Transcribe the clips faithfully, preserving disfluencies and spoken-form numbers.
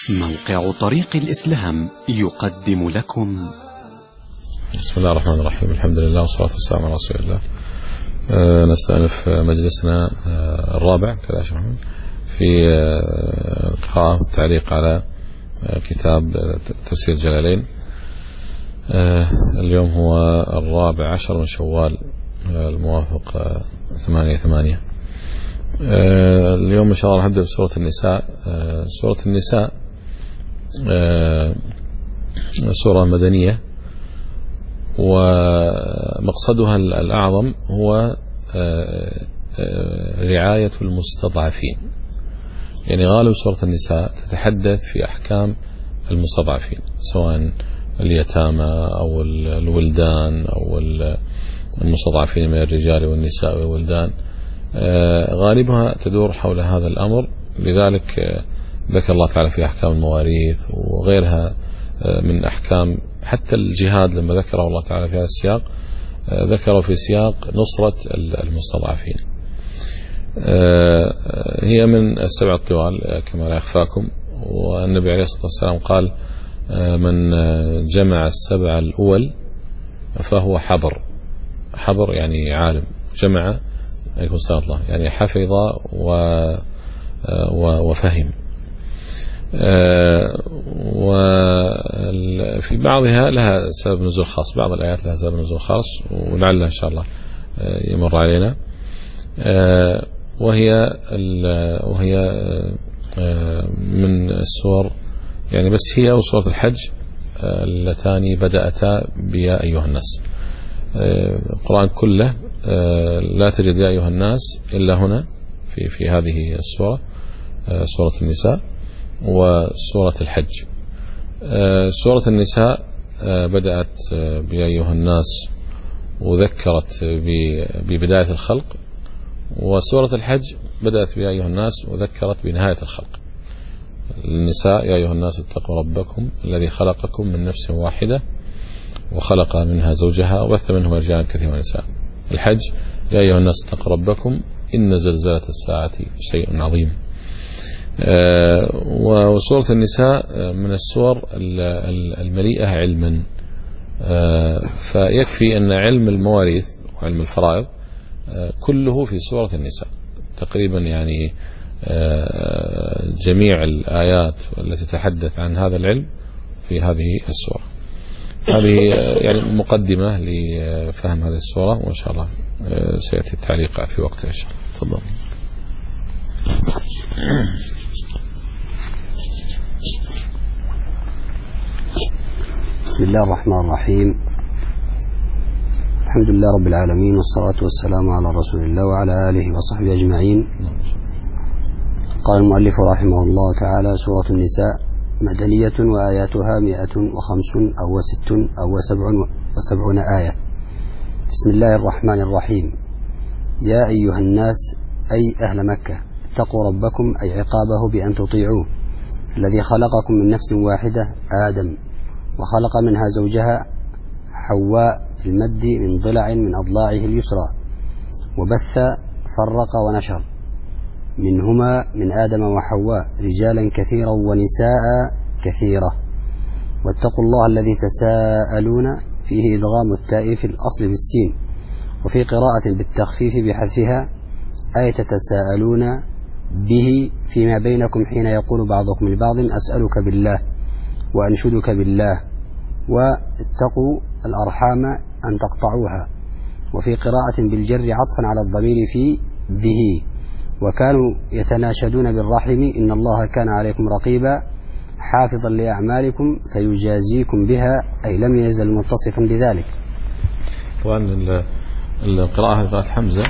موقع طريق الإسلام يقدم لكم. بسم الله الرحمن الرحيم. الحمد لله والصلاة والسلام على رسول الله. أه نستأنف مجلسنا أه الرابع كذا في أه قراءة والتعليق على أه كتاب تفسير جلالين. أه اليوم هو الرابع عشر من شوال أه الموافق أه ثمانية ثمانية. أه اليوم إن شاء الله نبدأ بسورة النساء. أه سورة النساء أه سورة مدنية، ومقصدها الأعظم هو رعاية المستضعفين. يعني غالب سورة النساء تتحدث في أحكام المستضعفين، سواء اليتامى أو الولدان أو المستضعفين من الرجال والنساء والولدان، غالبها تدور حول هذا الأمر. لذلك ذكر الله تعالى في أحكام المواريث وغيرها من أحكام، حتى الجهاد لما ذكره الله تعالى في هذا السياق ذكره في سياق نصرة المستضعفين. هي من السبع الطوال كما لا يخفاكم، والنبي عليه الصلاة والسلام قال: من جمع السبع الأول فهو حبر. حبر يعني عالم، جمع يكون سنة الله، يعني حفظ وفهم. وفي بعضها لها سبب نزول خاص، بعض الآيات لها سبب نزول خاص، ولعلها إن شاء الله يمر علينا. وهي وهي من السور، يعني بس هي وسورة الحج اللتان بدأتا بيا أيها الناس. القرآن كله لا تجد يا أيها الناس إلا هنا في في هذه السورة، سورة النساء وسورة الحج. سورة النساء بدأت بيا أيها الناس وذكرت ببداية الخلق، وسورة الحج بدأت بيا أيها الناس وذكرت بنهاية الخلق. النساء: يا أيها الناس اتقوا ربكم الذي خلقكم من نفس واحدة وخلق منها زوجها وبث منهما رجالا كثيرا ونساء. الحج: يا أيها الناس اتقوا ربكم إن زلزلة الساعة شيء عظيم. وسورة النساء من السور المليئة علما، فيكفي أن علم المواريث وعلم الفرائض كله في سورة النساء تقريبا. يعني جميع الآيات التي تتحدث عن هذا العلم في هذه السورة. هذه يعني مقدمة لفهم هذه السورة، وإن شاء الله سيأتي التعليق في وقتها إن شاء الله. تفضل. بسم الله الرحمن الرحيم. الحمد لله رب العالمين، والصلاة والسلام على رسول الله وعلى آله وصحبه أجمعين. قال المؤلف رحمه الله تعالى: سورة النساء مدنية، وآياتها مئة وخمس أو ست أو سبع وسبعون آية. بسم الله الرحمن الرحيم. يا أيها الناس، أي أهل مكة، اتقوا ربكم، أي عقابه بأن تطيعوه، الذي خلقكم من نفس واحدة آدم، وخلق منها زوجها حواء المد من ضلع من أضلاعه اليسرى، وبث فرق ونشر منهما من آدم وحواء رجالا كثيرا ونساء كثيرة. واتقوا الله الذي تساءلون فيه، إدغام التاء في الأصل بالسين، وفي قراءة بالتخفيف بحذفها، أي تتساءلون به فيما بينكم حين يقول بعضكم لبعض: أسألك بالله وأنشدك بالله. واتقوا الأرحام أن تقطعوها. وفي قراءة بالجر عطفا على الضمير في به. وكانوا يتناشدون بالرحم: إن الله كان عليكم رقيبا حافظا لأعمالكم فيجازيكم بها، أي لم يزل متصفا بذلك. وأن القراءة قراءة حمزة،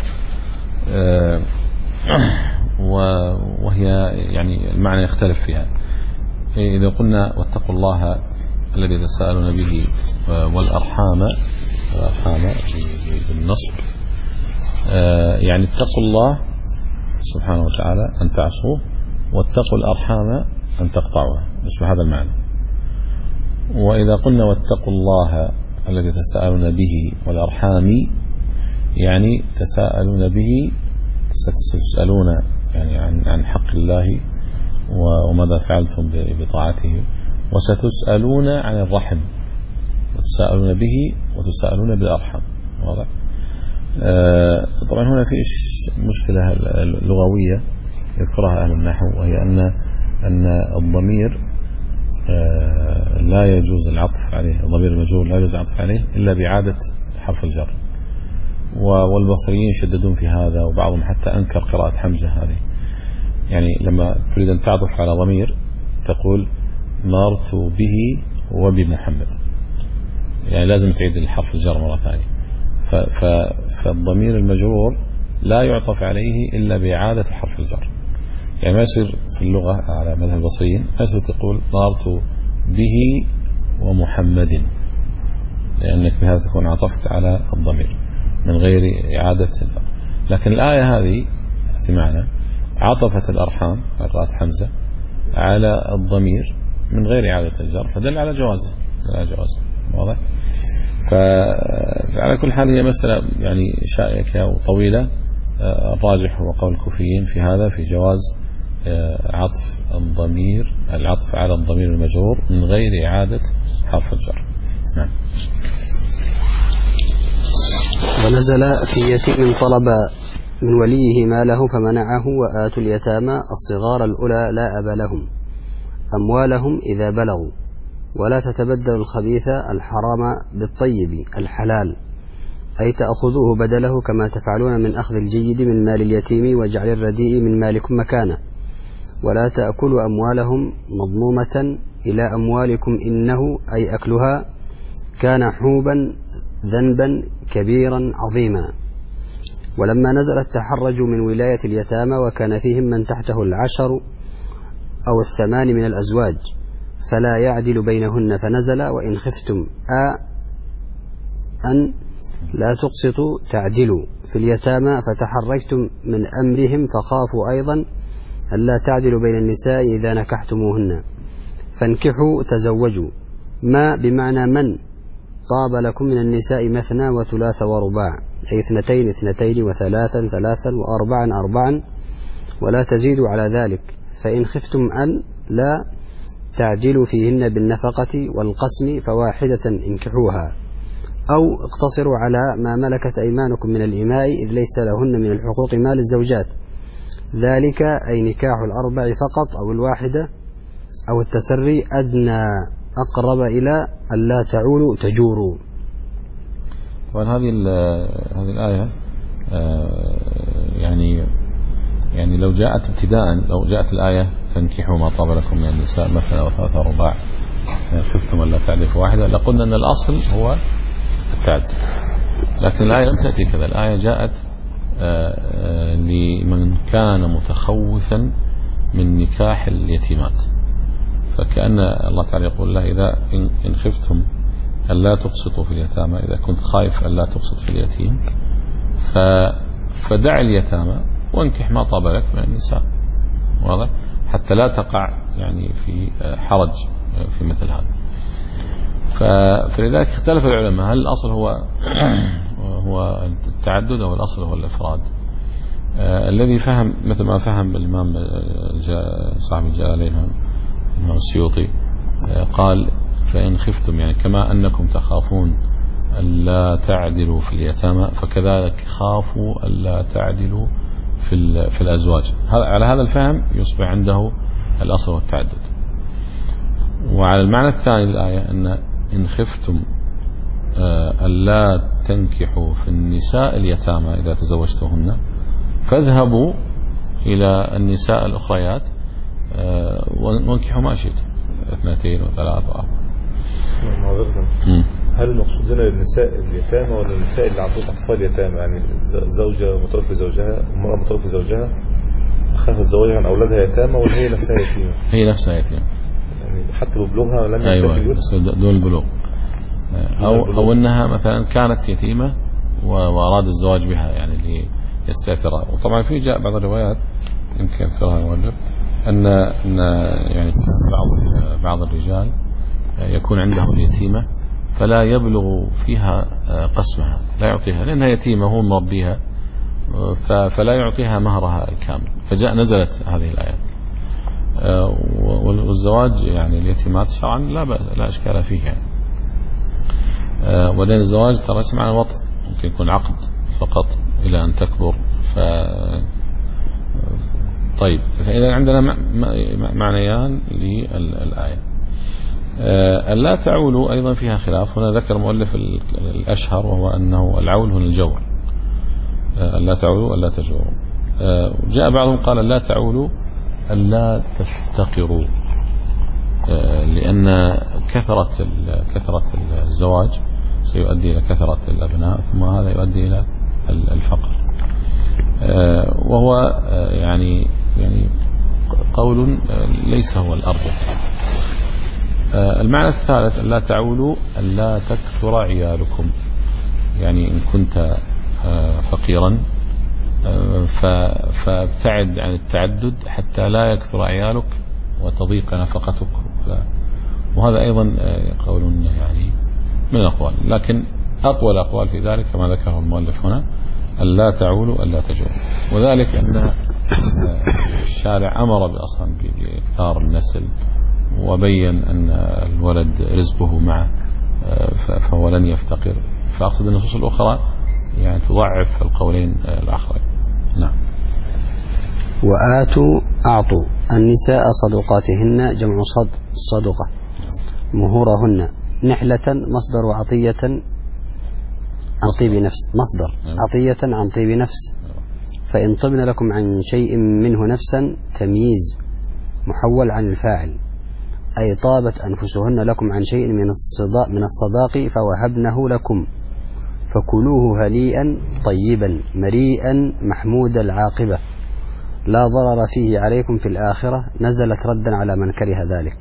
وهي يعني المعنى يختلف فيها. إذا قلنا واتقوا الله الذي تساءلون به والأرحام، الأرحام بالنصب، يعني اتقوا الله سبحانه وتعالى أن تعصوه، واتقوا الأرحام أن تقطعوها، بس هذا المعنى. وإذا قلنا واتقوا الله الذي تساءلون به والأرحام، يعني تساءلون به، ستسألون يعني عن عن حق الله وماذا فعلتم بطاعته، وستسألون عن الرحم، وتسألون به وتسألون بالأرحام. واضح؟ آه طبعا هنا في مشكلة لغوية يذكرها أهل النحو، وهي أن أن الضمير آه لا يجوز العطف عليه، الضمير المجرور لا يجوز العطف عليه إلا بإعادة حرف الجر، والبصريين يشددون في هذا، وبعضهم حتى أنكر قراءة حمزة هذه. يعني لما تريد أن تعطف على ضمير تقول مررت به وبمحمد، يعني لازم تعيد الحرف الجر مرة ثانية. فالضمير المجرور لا يعطف عليه إلا بإعادة حرف الجر. يعني ما يصير في اللغة على مذهب البصريين ما يصير تقول مررت به ومحمد، لأنك بهذا تكون عطفت على الضمير من غير إعادة الجر. لكن الآية هذه سمعنا عطفت الأرحام على قراءة حمزة على الضمير من غير إعادة الجر، فدل على جوازه، على جوازه. واضح؟ فعلى كل حال هي مسألة يعني شائكة وطويلة. الراجح هو قول الكوفيين في هذا، في جواز عطف الضمير العطف على الضمير المجرور من غير إعادة حرف الجر. نعم. ونزل في يتيم طلب من وليه ماله فمنعه وآتوا اليتامى الصغار الأولى لا أب لهم أموالهم إذا بلغوا ولا تتبدل الخبيث الحرام بالطيب الحلال، أي تأخذوه بدله كما تفعلون من أخذ الجيد من مال اليتيم وجعل الرديء من مالكم مكانه، ولا تأكلوا أموالهم مضمومة إلى أموالكم إنه أي أكلها كان حوبا ذنبا كبيرا عظيما. ولما نزلت تحرجوا من ولاية اليتامى وكان فيهم من تحته العشر أو الثمان من الأزواج فلا يعدل بينهن، فنزل وإن خفتم آ أن لا تقسطوا تعدلوا في اليتامى فتحرجتم من أمرهم فخافوا أيضا ألا تعدلوا بين النساء إذا نكحتموهن فانكحوا تزوجوا ما بمعنى من طاب لكم من النساء مثنى وثلاث ورباع، أي اثنتين اثنتين وثلاثا ثلاثا وأربعا أربعا ولا تزيدوا على ذلك، فإن خفتم أن لا تعدلوا فيهن بالنفقة والقسم فواحدة انكحوها، أو اقتصروا على ما ملكت أيمانكم من الإماء إذ ليس لهن من الحقوق ما للزوجات، ذلك أي نكاح الأربع فقط أو الواحدة أو التسري أدنى أقرب إلى ألا تعولوا تجوروا. طبعا هذه هذه الآية يعني يعني لو جاءت ابتداء لو جاءت الآية فانكحوا ما طاب لكم من النساء مثنى وثلاث ورباع خفتم ألا تعدلوا واحدة لقلنا أن الأصل هو التعدد، لكن الآية لم تأتي كذا. الآية جاءت لمن كان متخوفا من نكاح اليتيمات، فكأن الله تعالى يقول له إذا إن خفتم ألا تقسطوا في اليتامى، إذا كنت خايف ألا تقسط في اليتيم فدع اليتامى وانكح ما طاب لك من النساء، واضح؟ حتى لا تقع يعني في حرج في مثل هذا. فلذلك اختلف العلماء هل الأصل هو هو التعدد أو الأصل هو الإفراد. آه الذي فهم مثل ما فهم الإمام صاحب الجلالين الإمام السيوطي آه قال فإن خفتم يعني كما أنكم تخافون ألا تعدلوا في اليتامى فكذلك خافوا ألا تعدلوا في في الأزواج. على هذا الفهم يصبح عنده الأصل والتعدد. وعلى المعنى الثاني للآية أن إن خفتم ألا تنكحوا في النساء اليتامى إذا تزوجتهن فاذهبوا إلى النساء الأخريات وانكحوا ما شئتم اثنتين وثلاث وأربع. هل المقصود هنا النساء اليتامى ولا النساء اللي عندهم أطفال يتامى؟ يعني زوجة متوفي زوجها، امرأة متوفي زوجها خافت زواجها عن أولادها يتامى ولا هي نفسها يتيمة؟ هي نفسها يتيمة يعني حتى ببلوغها لم أيوة دون البلوغ، أو أو أنها مثلا كانت يتيمة وأراد الزواج بها يعني ليستأثرها. وطبعا في جاء بعض الروايات يمكن يذكرها المؤلف أن أن يعني بعض بعض الرجال يكون عنده اليتيمة فلا يبلغ فيها قسمها، لا يعطيها لأنها يتيمة هو مربيها فلا يعطيها مهرها الكامل، فجاء نزلت هذه الآية. والزواج يعني اليتيمات شرعا لا لا إشكال فيه يعني. وبعدين الزواج ترى اسم عن الوطن، ممكن يكون عقد فقط إلى أن تكبر. ف طيب فإذا عندنا معنيان للآية. ألا تعولوا أيضا فيها خلاف. هنا ذكر مؤلف الأشهر وهو أنه العول هنا الجور. ألا تعولوا ألا تجوروا. جاء بعضهم قال ألا تعولوا ألا تفتقروا، لأن كثرة كثرة الزواج سيؤدي إلى كثرة الأبناء، ثم هذا يؤدي إلى الفقر. وهو يعني يعني قول ليس هو الأرجح. المعنى الثالث ألا تعولوا ألا تكثر عيالكم، يعني إن كنت فقيرا فابتعد عن التعدد حتى لا يكثر عيالك وتضيق نفقتك. وهذا أيضا قول يعني من الأقوال، لكن أقوى الأقوال في ذلك كما ذكره المؤلف هنا ألا تعولوا ألا تجوروا، وذلك أن الشارع أمر بأصلا بإكثار النسل وبين أن الولد رزقه معه فهو لن يفتقر. فأقصد النصوص الأخرى يعني تضعف القولين الآخرين. نعم. وآتوا أعطوا النساء صدقاتهن جمع صد صدقة مهورهن نحلة مصدر عطية عن طيب نفس مصدر عطية عن طيب نفس، فإن طبن لكم عن شيء منه نفسا تمييز محول عن الفاعل، أي طابت أنفسهن لكم عن شيء من الصداق من الصداق فوهبنه لكم فكلوه هنيئا طيبا مريئا محمود العاقبة لا ضرر فيه عليكم في الآخرة، نزلت ردا على من كره ذلك.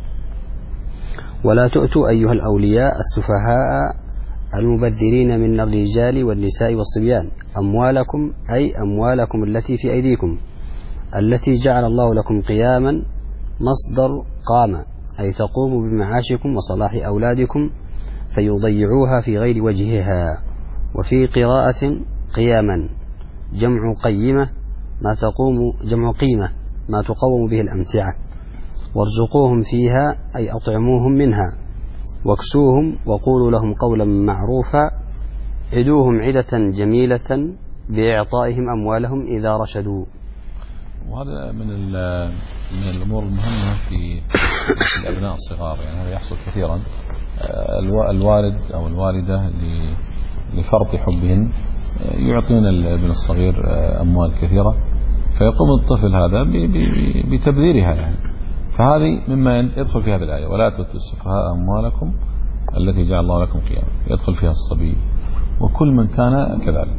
ولا تؤتوا أيها الأولياء السفهاء المبذرين من الرجال والنساء والصبيان أموالكم، أي أموالكم التي في أيديكم التي جعل الله لكم قياما، مصدر قام أي تقوم بمعاشكم وصلاح أولادكم فيضيعوها في غير وجهها. وفي قراءة قياما جمع قيمة ما تقوم جمع قيمة ما تقوم به الأمتعة. وارزقوهم فيها أي أطعموهم منها، واكسوهم وقولوا لهم قولا معروفا، عدوهم عدة جميلة بإعطائهم أموالهم إذا رشدوا. وهذا من من الأمور المهمة في الأبناء الصغار، يعني هذا يحصل كثيرا. الوالد أو الوالدة لفرط حبهن يعطين الابن الصغير أموال كثيرة، فيقوم الطفل هذا بتبذيرها يعني. فهذه مما يدخل في هذه الآية ولا تؤتوا السفهاء أموالكم التي جعل الله لكم قياما، يدخل فيها الصبي وكل من كان كذلك.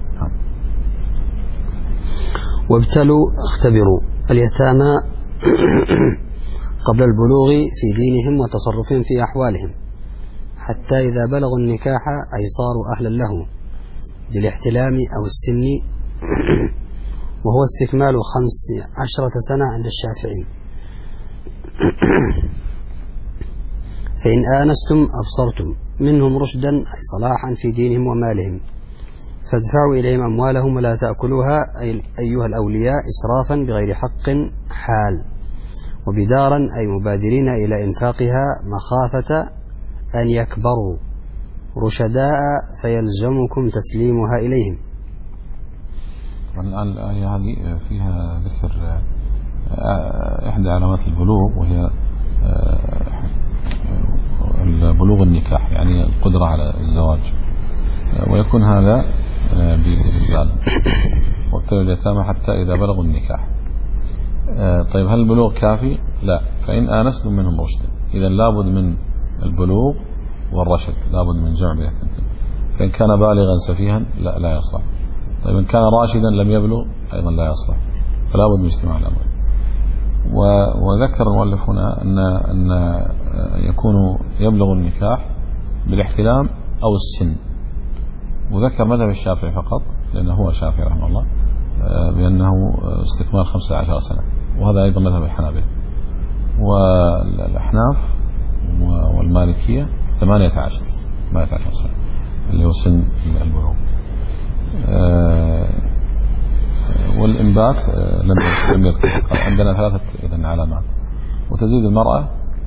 وابتلوا اختبروا اليتامى قبل البلوغ في دينهم وتصرفهم في أحوالهم حتى إذا بلغوا النكاح أي صاروا أهلا له بالاحتلام أو السن، وهو استكمال خمس عشرة سنة عند الشافعي. فإن آنستم أبصرتم منهم رشدا أي صلاحا في دينهم ومالهم فادفعوا إليهم أموالهم ولا تأكلوها أيها الأولياء إسرافا بغير حق حال، وبدارا أي مبادرين إلى إنفاقها مخافة أن يكبروا رشداء فيلزمكم تسليمها إليهم. الآن الآية هذه فيها ذكر إحدى علامات البلوغ، وهي البلوغ النكاح، يعني القدرة على الزواج، ويكون هذا بالبالغ. وابتلوا اليتامى حتى إذا بلغوا النكاح. طيب هل البلوغ كافي؟ لا. فإن آنستم منهم رشدا، إذا لابد من البلوغ والرشد، لابد من جمع بين الاثنين. فإن كان بالغا سفيها لا لا يصلح. طيب إن كان راشدا لم يبلغ أيضا لا يصلح، فلا بد من اجتماع الأمرين. وذكر المؤلف هنا أن أن يكون يبلغ النكاح بالاحتلام أو السن، وذكر مذهب الشافعي فقط لأنه هو الشافعي رحمه الله بأنه استكمال خمسة عشر سنة، وهذا أيضا مذهب الحنابلة. والأحناف والمالكية ثمانية عشر ثمانية عشر سنة اللي هو سن البلوغ. والإنبات لم لم يذكر. عندنا ثلاثة إذن علامات، وتزيد المرأة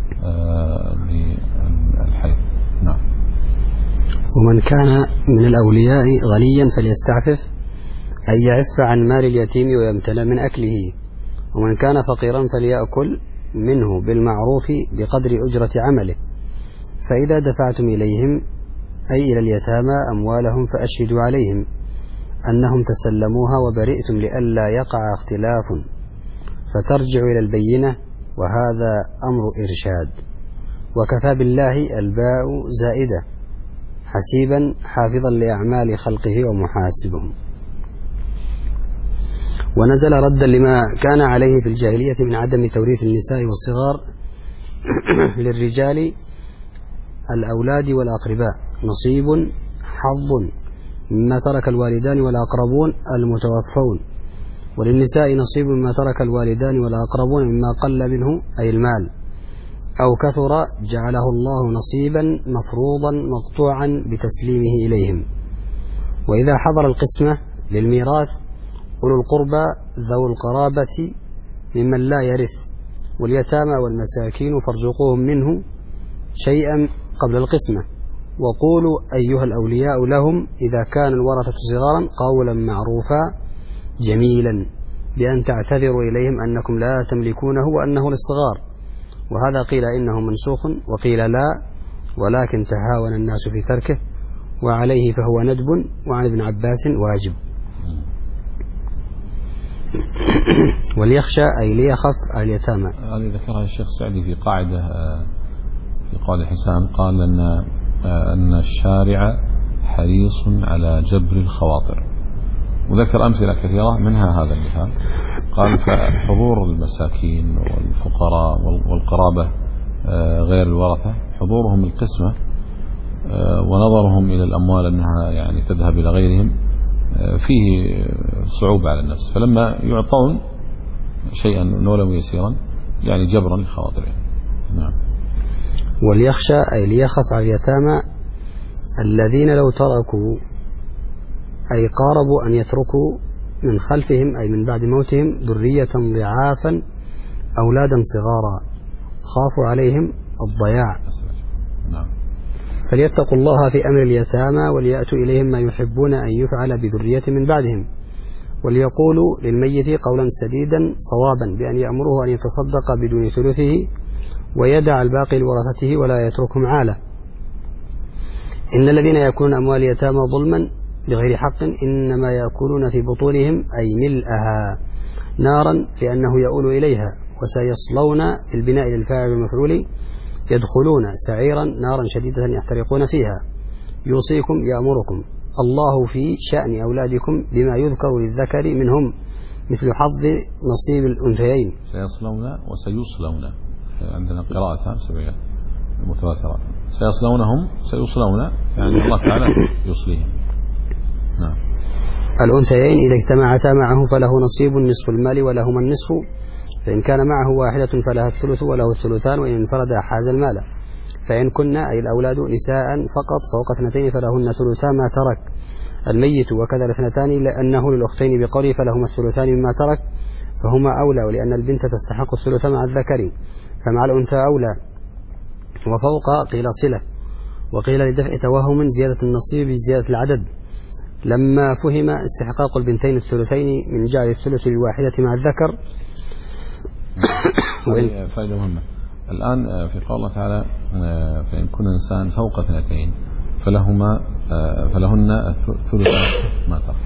بالحيض. نعم. ومن كان من الأولياء غنيا فليستعفف أي يعف عن مال اليتيم ويمتنع من أكله، ومن كان فقيرا فليأكل منه بالمعروف بقدر أجرة عمله، فإذا دفعتم إليهم أي إلى اليتامى أموالهم فأشهدوا عليهم أنهم تسلموها وبرئتم لئلا يقع اختلاف فترجعوا إلى البينة، وهذا أمر إرشاد. وكفى بالله الباء زائدة حسيبا حافظا لأعمال خلقه ومحاسبهم. ونزل ردا لما كان عليه في الجاهلية من عدم توريث النساء والصغار للرجال الأولاد والأقرباء نصيب حظ مما ترك الوالدان والأقربون المتوفون، وللنساء نصيب مما ترك الوالدان والأقربون مما قل منه أي المال أو كثر جعله الله نصيبا مفروضا مقطوعا بتسليمه إليهم. وإذا حضر القسمة للميراث أولو القربى ذو القرابة ممن لا يرث واليتامى والمساكين فارزقوهم منه شيئا قبل القسمة، وقولوا أيها الأولياء لهم إذا كان الورثة صغارا قولا معروفا جميلا بأن تعتذروا إليهم أنكم لا تملكونه وأنه للصغار، وهذا قيل إنه منسوخ وقيل لا، ولكن تهاون الناس في تركه وعليه فهو ندب، وعن ابن عباس واجب. وليخشى أي ليخف على اليتامى. هذه ذكرها الشيخ السعدي في قاعدة في قول حسام، قال أن أن الشارع حريص على جبر الخواطر، وذكر أمثلة كثيرة منها هذا المثال. قال فحضور المساكين والفقراء والقرابة غير الورثة، حضورهم القسمة ونظرهم إلى الأموال أنها يعني تذهب إلى غيرهم فيه صعوبة على النفس، فلما يعطون شيئا ولو يسيرا يعني جبرا لخواطرهم. نعم. وليخشى أي ليخف على اليتامى الذين لو تركوا أي قاربوا أن يتركوا من خلفهم أي من بعد موتهم ذرية ضعافا أولادا صغارا خافوا عليهم الضياع. نعم. فليتقوا الله في أمر اليتامى وليأتوا إليهم ما يحبون أن يفعل بذرية من بعدهم، وليقولوا للميت قولا سديدا صوابا بأن يأمره أن يتصدق بدون ثلثه ويدع الباقي لورثته ولا يتركهم عالة. إن الذين يأكلون أموال اليتامى ظلما بغير حق إنما يأكلون في بطونهم أي ملئها نارا لأنه يؤول إليها، وسيصلون بالبناء للفاعل والمفعول يدخلون سعيرا نارا شديدة يحترقون فيها. يوصيكم يأمركم الله في شأن أولادكم بما يذكر للذكر منهم مثل حظ نصيب الأنثيين. سيصلون وسيصلون، عندنا قراءتان سبعية متواترة، سيصلونهم سيصلون يعني الله تعالى يصليهم. نعم. الأنثيين إذا اجتمعتا معه فله نصيب نصف المال ولهما النصف، فإن كان معه واحدة فلها الثلث وله الثلثان، وإن انفردا حاز المال. فإن كنا أي الأولاد نساء فقط فوق اثنتين فلهن ثلثا ما ترك الميت، وكذا الاثنتان لأنه للأختين بقوله فلهما الثلثان مما ترك، فهما أولى، ولأن البنت تستحق الثلث مع الذكر فمع الأنثى أولى. وفوق قيل صلة، وقيل لدفع توهم زيادة النصيب بزيادة العدد، لما فهم استحقاق البنتين الثلثين من جعل الثلث للواحدة مع الذكر. هذه فائدة مهمة. الآن في قول الله تعالى فإن كن إنسان فوق اثنتين فلهما فلهن ثلث ما ترك.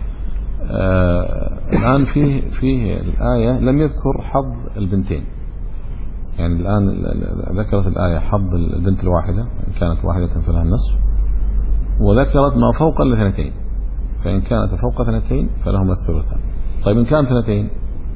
الآن فيه فيه الآية لم يذكر حظ البنتين، يعني الآن ذكرت الآية حظ البنت الواحدة إن كانت واحدة فلها النصف، وذكرت ما فوق الاثنتين، فإن كانت فوق اثنتين فلهما الثلثان. طيب إن كانت اثنتين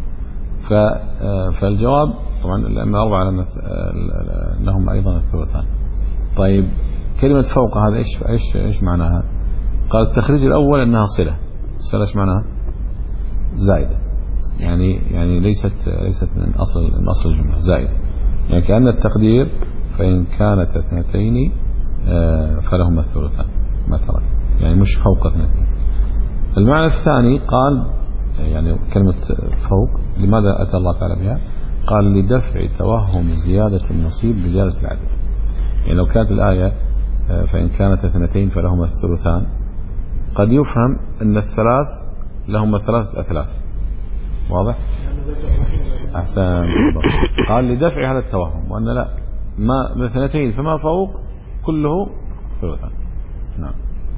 فالجواب طبعا الأئمة الأربعة لهم أيضا الثلثان. طيب كلمة فوق هذا إيش إيش إيش معناها؟ قال التخريج الأول أنها صلة. صلة إيش معناها؟ زائدة، يعني يعني ليست ليست من أصل من أصل الجملة، زائدة، يعني كأن التقدير فإن كانت اثنتين فلهما الثلثان ما ترك، يعني مش فوق اثنتين. المعنى الثاني قال يعني كلمة فوق لماذا أتى الله تعالى بها؟ قال لدفع توهم زيادة النصيب بزيادة العدد. يعني لو كانت الآية فإن كانت اثنتين فلهما الثلثان، قد يفهم أن الثلاث لهما ثلاثة أثلاث. واضح؟ أحسن. قال لدفع هذا التوهم، وأن لا، ما من اثنتين فما فوق كله ثلثان. نعم.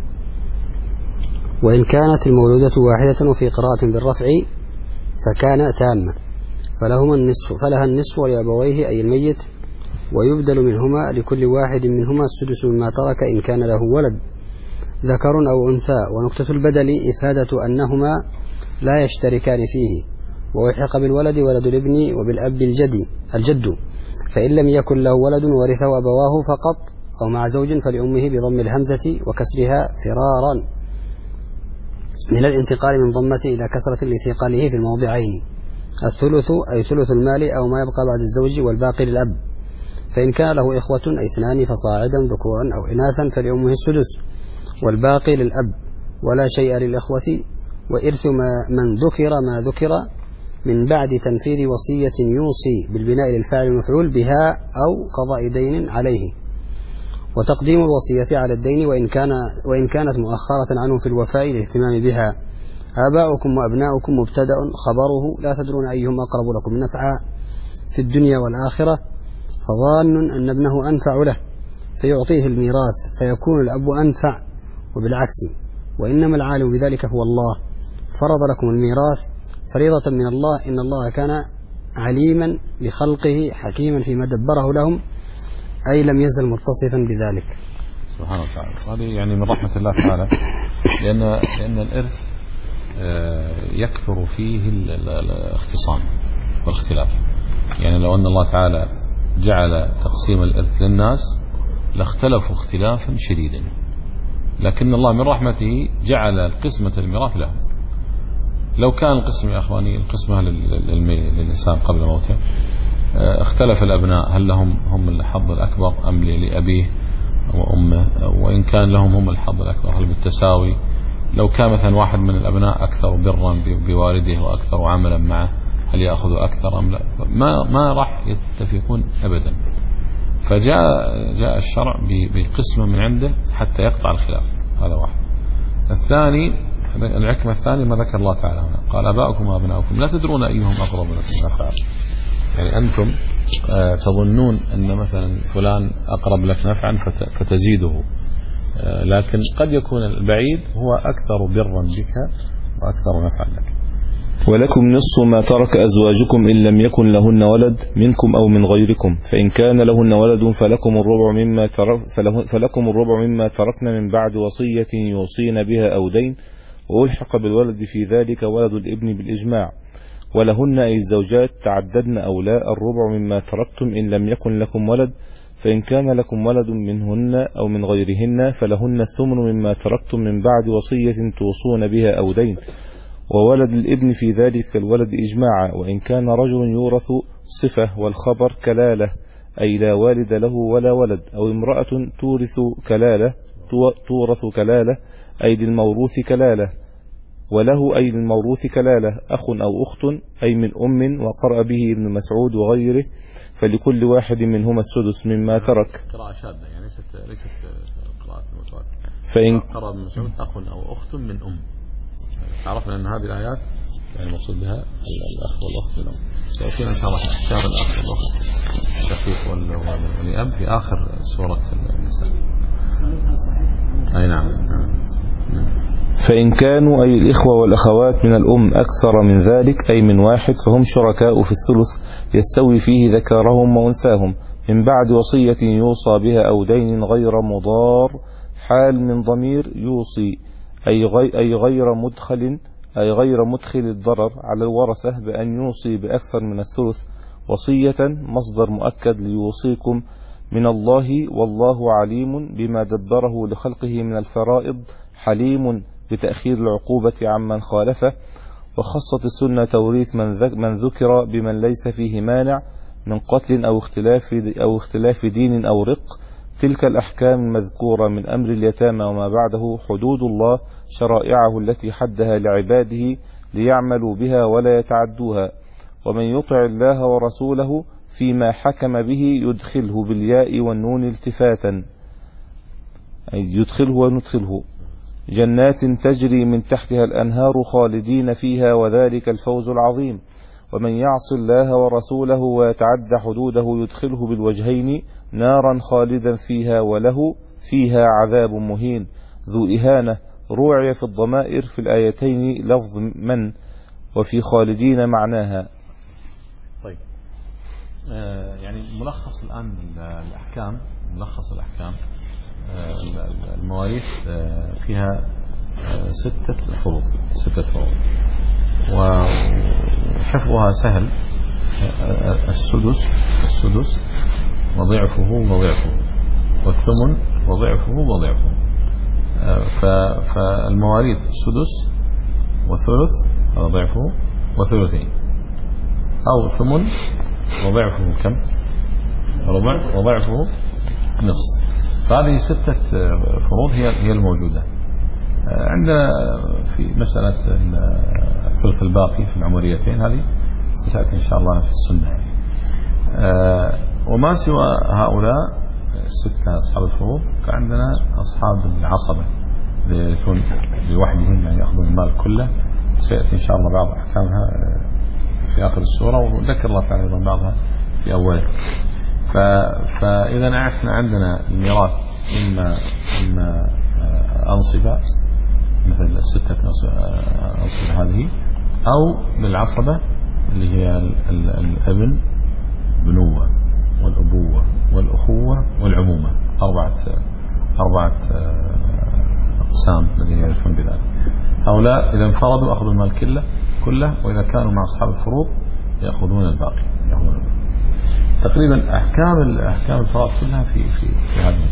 وإن كانت المولودة واحدة وفي قراءة بالرفع فكان تامة فلهما النصف فلها النصف ولأبويه أي الميت، ويبدل منهما لكل واحد منهما السدس مما ترك إن كان له ولد ذكر أو أنثى. ونكتة البدل إفادة أنهما لا يشتركان فيه، ويلحق بالولد ولد الابن وبالأب الجد الجد، فإن لم يكن له ولد ورثه أبواه فقط أو مع زوج فلأمه بضم الهمزة وكسرها فرارا من الانتقال من ضمة إلى كسرة لثقله في الموضعين. الثلث أي ثلث المال أو ما يبقى بعد الزوج والباقي للأب. فإن كان له إخوة أي اثنان فصاعدا ذكورا أو إناثا فلأمه السدس والباقي للأب ولا شيء للإخوة. وإرث ما من ذكر ما ذكر من بعد تنفيذ وصية يوصي بالبناء للفاعل المفعول بها أو قضاء دين عليه، وتقديم الوصية على الدين وإن كان وإن كانت مؤخرة عنه في الوفاء للاهتمام بها. آباؤكم وأبناؤكم مبتدأ خبره لا تدرون أيهم أقرب لكم نفعا في الدنيا والآخرة، فظان أن ابنه أنفع له فيعطيه الميراث فيكون الأب أنفع، وبالعكس. وإنما العالم بذلك هو الله، فرض لكم الميراث فريضة من الله، إن الله كان عليما بخلقه حكيما فيما دبره لهم، أي لم يزل متصفا بذلك سبحانه وتعالى. هذه يعني من رحمة الله تعالى، لأن لأن الإرث يكثر فيه الاختصام والاختلاف. يعني لو أن الله تعالى جعل تقسيم الإرث للناس لاختلفوا اختلافا شديدا، لكن الله من رحمته جعل قسمة الميراث لهم. لو كان القسم يا أخواني القسمة للإنسان قبل موته، اختلف الأبناء هل لهم هم الحظ الأكبر أم لأبيه وأمه، وإن كان لهم هم الحظ الأكبر هل بالتساوي. لو كان مثلا واحد من الأبناء أكثر برا بوالده وأكثر عملا معه هل يأخذ أكثر أم لا، ما ما راح يتفقون أبدا. فجاء جاء الشرع بقسمة من عنده حتى يقطع الخلاف. هذا واحد. الثاني الحكمة الثانية ما ذكر الله تعالى هنا، قال آباؤكم وأبناؤكم لا تدرون أيهم أقرب لكم نفعا. يعني أنتم تظنون أن مثلا فلان أقرب لك نفعا فتزيده، لكن قد يكون البعيد هو أكثر برا بك وأكثر نفعا لك. ولكم نصف ما ترك أزواجكم إن لم يكن لهن ولد منكم أو من غيركم، فإن كان لهن ولد فلكم الربع مما ترك فلكم الربع مما تركن من بعد وصية يوصين بها أو دين، وألحق بالولد في ذلك ولد الابن بالإجماع. ولهن أي الزوجات تعددن أو لا الربع مما تركتم إن لم يكن لكم ولد، فإن كان لكم ولد منهن أو من غيرهن فلهن الثمن مما تركتم من بعد وصية توصون بها أو دين، وولد الابن في ذلك الولد إجماعا. وإن كان رجل يورث صفة والخبر كلالة أي لا والد له ولا ولد، أو امرأة تورث كلالة تورث كلالة أي للموروث كلالة، وله أي للموروث كلالة أخ أو أخت أي من أم، وقرأ به ابن مسعود وغيره، فلكل واحد منهما السدس مما ترك. قراءة شاذة يعني ليست ليست قراءة متواترة. فإن قرأ ابن مسعود أخ أو أخت من أم، عرفنا أن هذه الآيات يعني مقصود بها الأخ والأخت من أم. سيأتينا إن شاء الله أحكام الأخ والأخت الشقيق والأب في آخر سورة النساء. أي نعم. فإن كانوا أي الإخوة والأخوات من الأم أكثر من ذلك أي من واحد فهم شركاء في الثلث يستوي فيه ذكرهم وأنثاهم، من بعد وصية يوصى بها أو دين غير مضار، حال من ضمير يوصي أي غير, أي غير مدخل أي غير مدخل الضرر على الورثة بأن يوصي بأكثر من الثلث. وصية مصدر مؤكد ليوصيكم من الله، والله عليم بما دبره لخلقه من الفرائض، حليم بتأخير العقوبة عمن خالفه. وخصت السنة توريث من ذكر بمن ليس فيه مانع من قتل أو اختلاف, أو اختلاف دين أو رق. تلك الأحكام المذكورة من أمر اليتامى وما بعده حدود الله شرائعه التي حدها لعباده ليعملوا بها ولا يتعدوها. ومن يطع الله ورسوله فيما حكم به يدخله بالياء والنون التفاتا، أي يدخله وندخله جنات تجري من تحتها الأنهار خالدين فيها وذلك الفوز العظيم. ومن يعص الله ورسوله ويتعد حدوده يدخله بالوجهين نارا خالدا فيها وله فيها عذاب مهين ذو إهانة. روعي في الضمائر في الآيتين لفظ من وفي خالدين معناها. طيب آه يعني ملخص الآن الأحكام، ملخص الأحكام آه المواريث آه فيها آه ستة فروض، ستة فروض وحفظها سهل. آه السدس السدس وضعفه وضعفه، والثمن وضعفه وضعفه. آه فالمواريث السدس وثلث وضعفه وثلثين، أو ثمن وضعفه كم؟ ربع وضعفه نصف. فهذه ستة فروض هي هي الموجودة عندنا في مسألة الثلث الباقي في العمريتين، هذه ستأتي إن شاء الله في السنة. وما سوى هؤلاء الستة أصحاب الفروض فعندنا أصحاب العصبة يكون لوحدهم، يعني يأخذون المال كله. سيأتي إن شاء الله بعض أحكامها في آخر السورة، وذكر الله تعالى أيضا بعضها في أولها. فإذا عرفنا عندنا الميراث إما إما أنصبة مثل الستة أنصبة هذه، أو بالعصبة اللي هي الابن بنوة والأبوة والأخوة والعمومة، أربعة أربعة أقسام الذين يعرفون بذلك. هؤلاء إذا انفردوا أخذوا المال كله كله، وإذا كانوا مع أصحاب الفروض يأخذون الباقي. يأخذون الباقي. تقريبا أحكام الأحكام الفرائض كلها في في في هذه.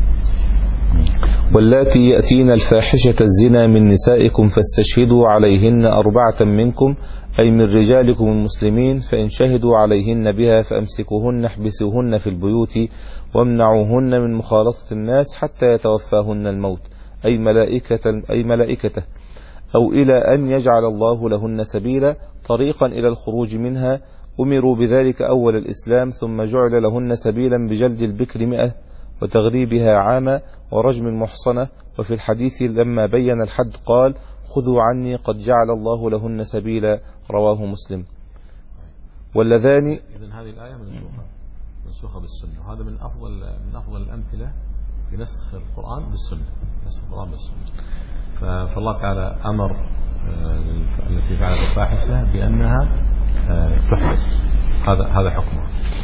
واللاتي يأتين الفاحشة الزنا من نسائكم فاستشهدوا عليهن أربعة منكم، أي من رجالكم المسلمين، فإن شهدوا عليهن بها فأمسكوهن احبسوهن في البيوت وامنعوهن من مخالطة الناس حتى يتوفاهن الموت، أي ملائكة أي ملائكته، أو إلى أن يجعل الله لهن سبيلا طريقا إلى الخروج منها. أمروا بذلك أول الإسلام، ثم جعل لهن سبيلا بجلد البكر مئة وتغريبها عاما ورجم المحصنة. وفي الحديث لما بين الحد قال: خذوا عني قد جعل الله لهن سبيلا، رواه مسلم. واللذان إذن هذه الآية منسوخة منسوخة بالسنة، وهذا من أفضل من أفضل الأمثلة في نسخ القرآن بالسنة، نسخ القرآن بالسنة. فالله تعالى أمر التي فعلت الفاحشة بأنها تحبس، هذا هذا حكمه،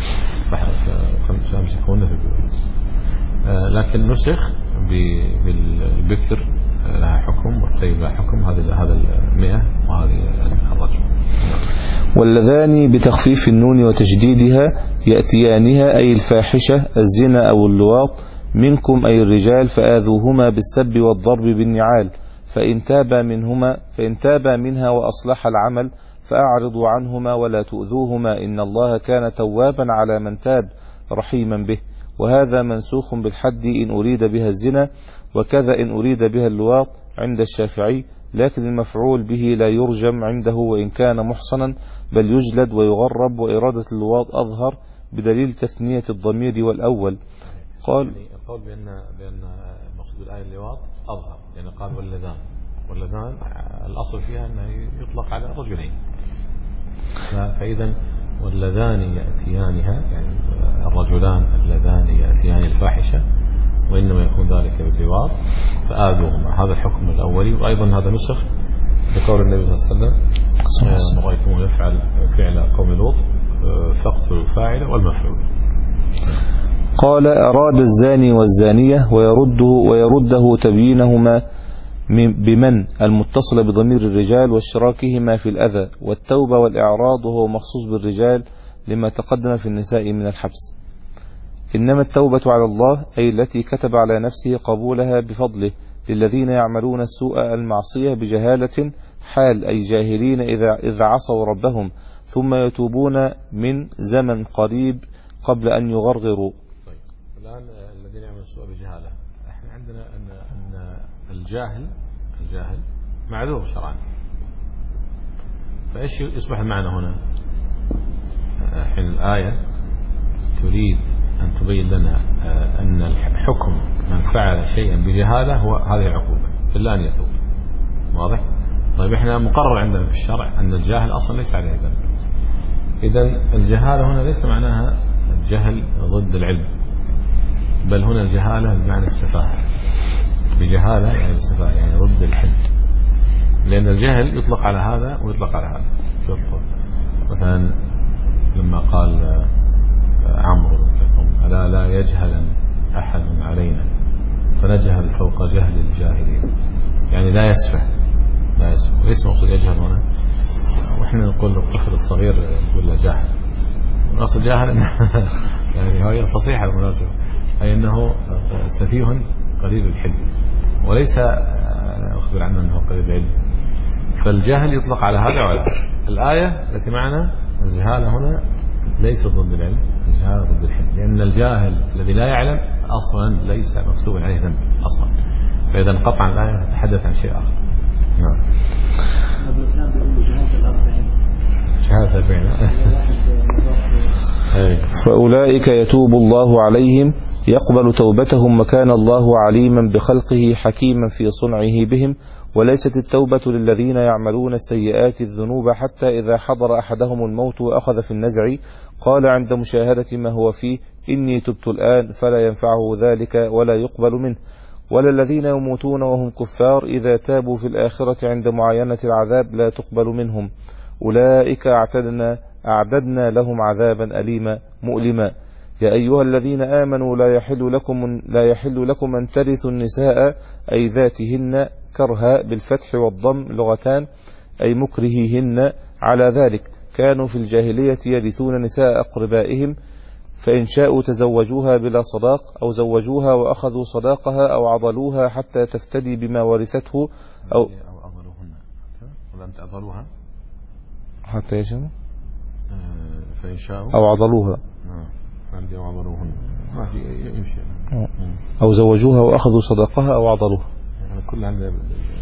فامسكوهن في البيوت. لكن نسخ بالبكر لها حكم والثيب لها حكم، هذا هذا المئة وهذه الرجم. واللذان بتخفيف النون وتشديدها يأتيانها، أي الفاحشة الزنا أو اللواط، منكم أي الرجال، فآذوهما بالسب والضرب بالنعال، فإن تابا منهما فإن تابا منها وأصلح العمل فأعرضوا عنهما ولا تؤذوهما، إن الله كان توابا على من تاب رحيما به. وهذا منسوخ بالحد إن أريد بها الزنا، وكذا إن أريد بها اللواط عند الشافعي، لكن المفعول به لا يرجم عنده وإن كان محصنا، بل يجلد ويغرب، وإرادة اللواط أظهر بدليل تثنية الضمير والأول. قال القول بأن بأن مقصود الآية اللواط أظهر، يعني قال واللذان واللذان الأصل فيها أنه يطلق على الرجلين، فإذا واللذان يأتيانها يعني الرجلان اللذان يأتيان الفاحشة، وإنما يكون ذلك باللواط فآذوهما، هذا الحكم الأولي. وأيضا هذا نسخ بقول النبي صلى الله عليه وسلم: من رأيتم يفعل فعل قوم لوط فاقتلوا الفاعل والمفعول. قال: أراد الزاني والزانية ويرده, ويرده تبيينهما بمن المتصل بضمير الرجال واشتراكهما في الأذى والتوبة والإعراض، وهو مخصوص بالرجال لما تقدم في النساء من الحبس. إنما التوبة على الله، أي التي كتب على نفسه قبولها بفضله، للذين يعملون السوء المعصية بجهالة حال، أي جاهلين إذا, إذا عصوا ربهم، ثم يتوبون من زمن قريب قبل أن يغرغروا. طيب الآن الذين يعملون السوء بجهالة، احنا عندنا أن, أن الجاهل الجاهل معذور شرعا، فإيش يصبح المعنى هنا؟ حين الآية تريد أن تبين لنا أن الحكم من فعل شيئا بجهالة هو هذه العقوبة إلا أن يتوب. واضح؟ طيب إحنا مقرر عندنا في الشرع أن الجاهل أصلا ليس عليه ذنب. إذن الجهالة هنا ليس معناها الجهل ضد العلم، بل هنا الجهالة بمعنى السفاهة. بجهالة يعني السفاهة، يعني ضد الحلم، لأن الجهل يطلق على هذا ويطلق على هذا. شوف مثلا لما قال عمرو ألا لا يجهل أحد علينا فنجهل فوق جهل الجاهلين، يعني لا يسفه لا يسفه. ليس مقصود يجهل هنا، وإحنا نقول الطفل الصغير يقول له جاهل، ونقصد جاهل يعني هي فصيحة بالمناسبة، أي أنه سفيه قليل الحلم، وليس أخبر عنه أنه قليل العلم. فالجهل يطلق على هذا وعلى هذا. الآية التي معنا الجهالة هنا ليس ضد العلم، الجهالة ضد الحلم، لأن الجاهل الذي لا يعلم أصلا ليس مكتوب عليه ذنب أصلا، فإذا انقطع الآية تتحدث عن شيء آخر. نعم. جهالة الأربعين. فأولئك يتوب الله عليهم يقبل توبتهم، وكان الله عليما بخلقه حكيما في صنعه بهم. وليست التوبة للذين يعملون السيئات الذنوب حتى إذا حضر أحدهم الموت وأخذ في النزع قال عند مشاهدة ما هو فيه إني تبت الآن، فلا ينفعه ذلك ولا يقبل منه. ولا الذين يموتون وهم كفار إذا تابوا في الآخرة عند معاينة العذاب لا تقبل منهم. أولئك أعتدنا, أعددنا لهم عذابا أليما مؤلما. يا أيها الذين آمنوا لا يحل لكم, لا يحل لكم أن ترثوا النساء أي ذاتهن كرها بالفتح والضم لغتان، أي مكرهيهن على ذلك. كانوا في الجاهلية يرثون نساء أقربائهم، فإن شاءوا تزوجوها بلا صداق أو زوجوها وأخذوا صداقها أو عضلوها حتى تفتدي بما ورثته أو عضلوهن ولم تعضلوها حتى يشاءوا فإن شاءوا أو عضلوها عندي أو عضلوهن ما في يمشي أو زوجوها وأخذوا صداقها أو عضلوها، يعني كل عندنا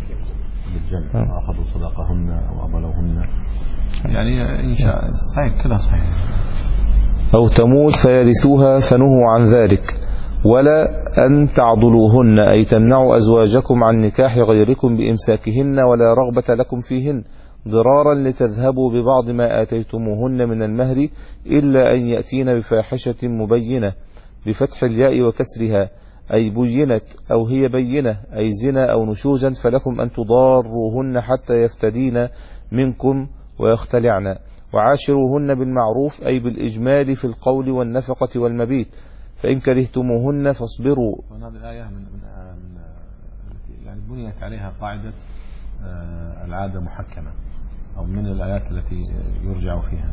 بالجمع أخذوا صداقهن أو عضلوهن، يعني إن شاء صحيح كلها صحيح. أو تموت فيرثوها فنهوا عن ذلك. ولا أن تعضلوهن أي تمنعوا أزواجكم عن نكاح غيركم بإمساكهن ولا رغبة لكم فيهن ضرارا لتذهبوا ببعض ما آتيتموهن من المهر إلا أن يأتين بفاحشة مبينة بفتح الياء وكسرها، أي بينت أو هي بينة أي زنا أو نشوزا، فلكم أن تضاروهن حتى يفتدين منكم ويختلعن. وعاشروهن بالمعروف أي بالإجمال في القول والنفقة والمبيت، فإن كرهتموهن فاصبروا. وهذه الآية من, من يعني بنيت عليها قاعدة العادة محكمة، أو من الآيات التي يرجع فيها.